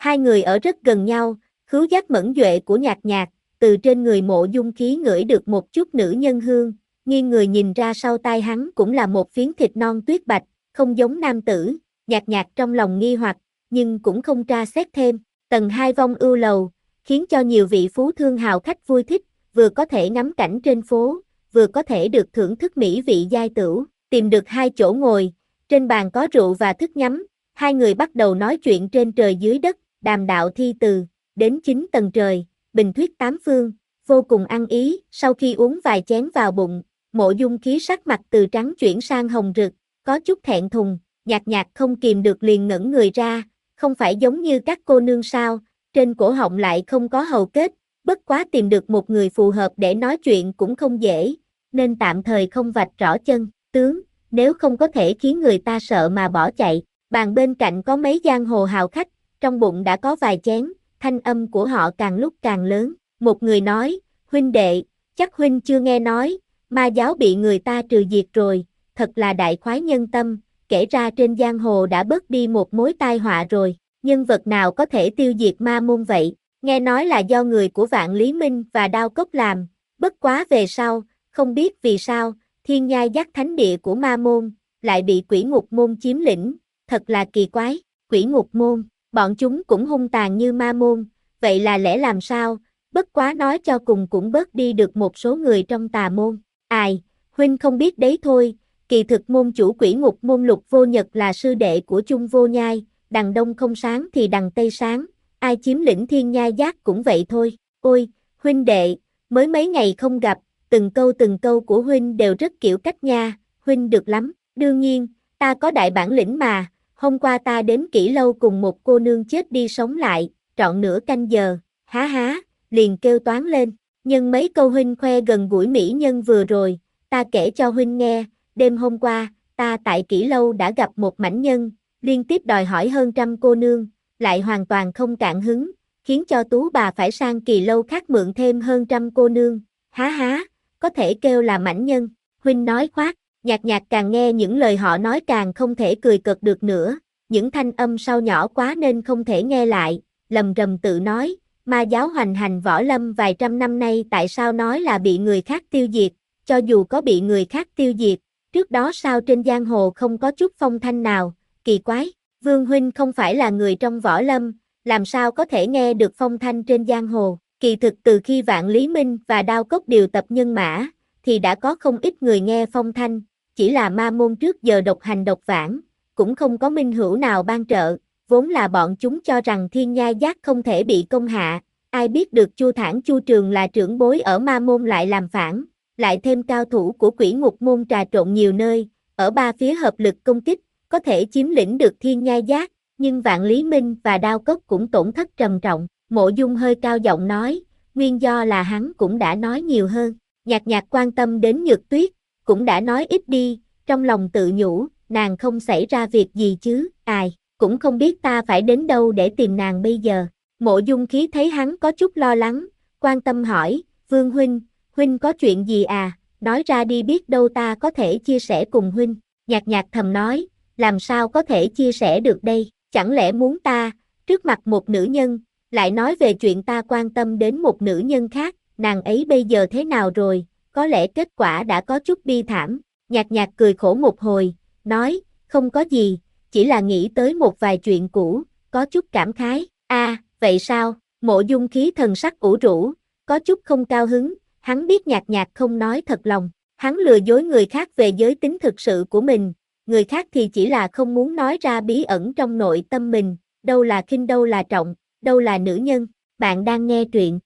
Hai người ở rất gần nhau, khứu giác mẫn duệ của Nhạc Nhạc, từ trên người Mộ Dung Khí ngửi được một chút nữ nhân hương, nghiêng người nhìn ra sau tai hắn cũng là một phiến thịt non tuyết bạch, không giống nam tử. Nhạc Nhạc trong lòng nghi hoặc, nhưng cũng không tra xét thêm. Tầng hai Vong Ưu Lầu, khiến cho nhiều vị phú thương hào khách vui thích, vừa có thể ngắm cảnh trên phố, vừa có thể được thưởng thức mỹ vị giai tửu. Tìm được hai chỗ ngồi, trên bàn có rượu và thức nhắm, hai người bắt đầu nói chuyện trên trời dưới đất, đàm đạo thi từ, đến chín tầng trời, bình thuyết tám phương, vô cùng ăn ý. Sau khi uống vài chén vào bụng, Mộ Dung Khí sắc mặt từ trắng chuyển sang hồng rực, có chút thẹn thùng. Nhạc Nhạc không kìm được liền ngẩn người ra, không phải giống như các cô nương sao, trên cổ họng lại không có hầu kết, bất quá tìm được một người phù hợp để nói chuyện cũng không dễ, nên tạm thời không vạch rõ chân tướng, nếu không có thể khiến người ta sợ mà bỏ chạy. Bàn bên cạnh có mấy giang hồ hào khách, trong bụng đã có vài chén, thanh âm của họ càng lúc càng lớn. Một người nói, huynh đệ, chắc huynh chưa nghe nói, ma giáo bị người ta trừ diệt rồi, thật là đại khoái nhân tâm, kể ra trên giang hồ đã bớt đi một mối tai họa rồi. Nhân vật nào có thể tiêu diệt ma môn vậy? Nghe nói là do người của Vạn Lý Minh và Đao Cốc làm, bất quá về sau, không biết vì sao, Thiên Nhai Giác thánh địa của ma môn, lại bị Quỷ Ngục môn chiếm lĩnh, thật là kỳ quái. Quỷ Ngục môn, bọn chúng cũng hung tàn như ma môn, vậy là lẽ làm sao? Bất quá nói cho cùng cũng bớt đi được một số người trong tà môn. Ai, huynh không biết đấy thôi, kỳ thực môn chủ Quỷ Ngục môn Lục Vô Nhật là sư đệ của Chung Vô Nhai, đằng đông không sáng thì đằng tây sáng, ai chiếm lĩnh Thiên Nhai Giác cũng vậy thôi. Ôi, huynh đệ, mới mấy ngày không gặp, từng câu từng câu của huynh đều rất kiểu cách nha, huynh được lắm. Đương nhiên, ta có đại bản lĩnh mà, hôm qua ta đến Kỷ Lâu cùng một cô nương chết đi sống lại, trọn nửa canh giờ, há há, liền kêu toán lên. Nhưng mấy câu huynh khoe gần gũi mỹ nhân vừa rồi, ta kể cho huynh nghe, đêm hôm qua, ta tại Kỷ Lâu đã gặp một mãnh nhân, liên tiếp đòi hỏi hơn trăm cô nương, lại hoàn toàn không cạn hứng, khiến cho tú bà phải sang Kỳ Lâu khác mượn thêm hơn trăm cô nương, há há, có thể kêu là mãnh nhân. Huynh nói khoác. Nhạc Nhạc càng nghe những lời họ nói càng không thể cười cợt được nữa, những thanh âm sau nhỏ quá nên không thể nghe lại, lầm rầm tự nói, ma giáo hoành hành võ lâm vài trăm năm nay tại sao nói là bị người khác tiêu diệt, cho dù có bị người khác tiêu diệt, trước đó sao trên giang hồ không có chút phong thanh nào, kỳ quái, Vương huynh không phải là người trong võ lâm, làm sao có thể nghe được phong thanh trên giang hồ. Kỳ thực từ khi Vạn Lý Minh và Đao Cốc điều tập nhân mã, thì đã có không ít người nghe phong thanh, chỉ là ma môn trước giờ độc hành độc vãng, cũng không có minh hữu nào ban trợ, vốn là bọn chúng cho rằng Thiên Nhai Giác không thể bị công hạ, ai biết được Chu Thản Chu Trường là trưởng bối ở ma môn lại làm phản, lại thêm cao thủ của Quỷ Ngục môn trà trộn nhiều nơi, ở ba phía hợp lực công kích, có thể chiếm lĩnh được Thiên Nhai Giác, nhưng Vạn Lý Minh và Đao Cốc cũng tổn thất trầm trọng. Mộ Dung hơi cao giọng nói, nguyên do là hắn cũng đã nói nhiều hơn. Nhạc Nhạc quan tâm đến Nhược Tuyết, cũng đã nói ít đi, trong lòng tự nhủ, nàng không xảy ra việc gì chứ, ai, cũng không biết ta phải đến đâu để tìm nàng bây giờ. Mộ Dung khí thấy hắn có chút lo lắng, quan tâm hỏi, Vương huynh, huynh có chuyện gì à, nói ra đi biết đâu ta có thể chia sẻ cùng huynh. Nhạc Nhạc thầm nói, làm sao có thể chia sẻ được đây, chẳng lẽ muốn ta, trước mặt một nữ nhân, lại nói về chuyện ta quan tâm đến một nữ nhân khác, nàng ấy bây giờ thế nào rồi, có lẽ kết quả đã có chút bi thảm. Nhạc Nhạc cười khổ một hồi, nói, không có gì, chỉ là nghĩ tới một vài chuyện cũ, có chút cảm khái. A, à, vậy sao? Mộ Dung khí thần sắc ủ rũ, có chút không cao hứng, hắn biết Nhạc Nhạc không nói thật lòng, hắn lừa dối người khác về giới tính thực sự của mình, người khác thì chỉ là không muốn nói ra bí ẩn trong nội tâm mình, đâu là khinh đâu là trọng, đâu là nữ nhân. Bạn đang nghe truyện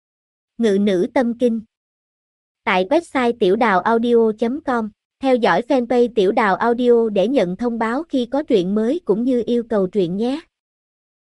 Ngự Nữ Tâm Kinh tại website tiểu đào audio chấm com. Theo dõi fanpage Tiểu Đào Audio để nhận thông báo khi có truyện mới cũng như yêu cầu truyện nhé.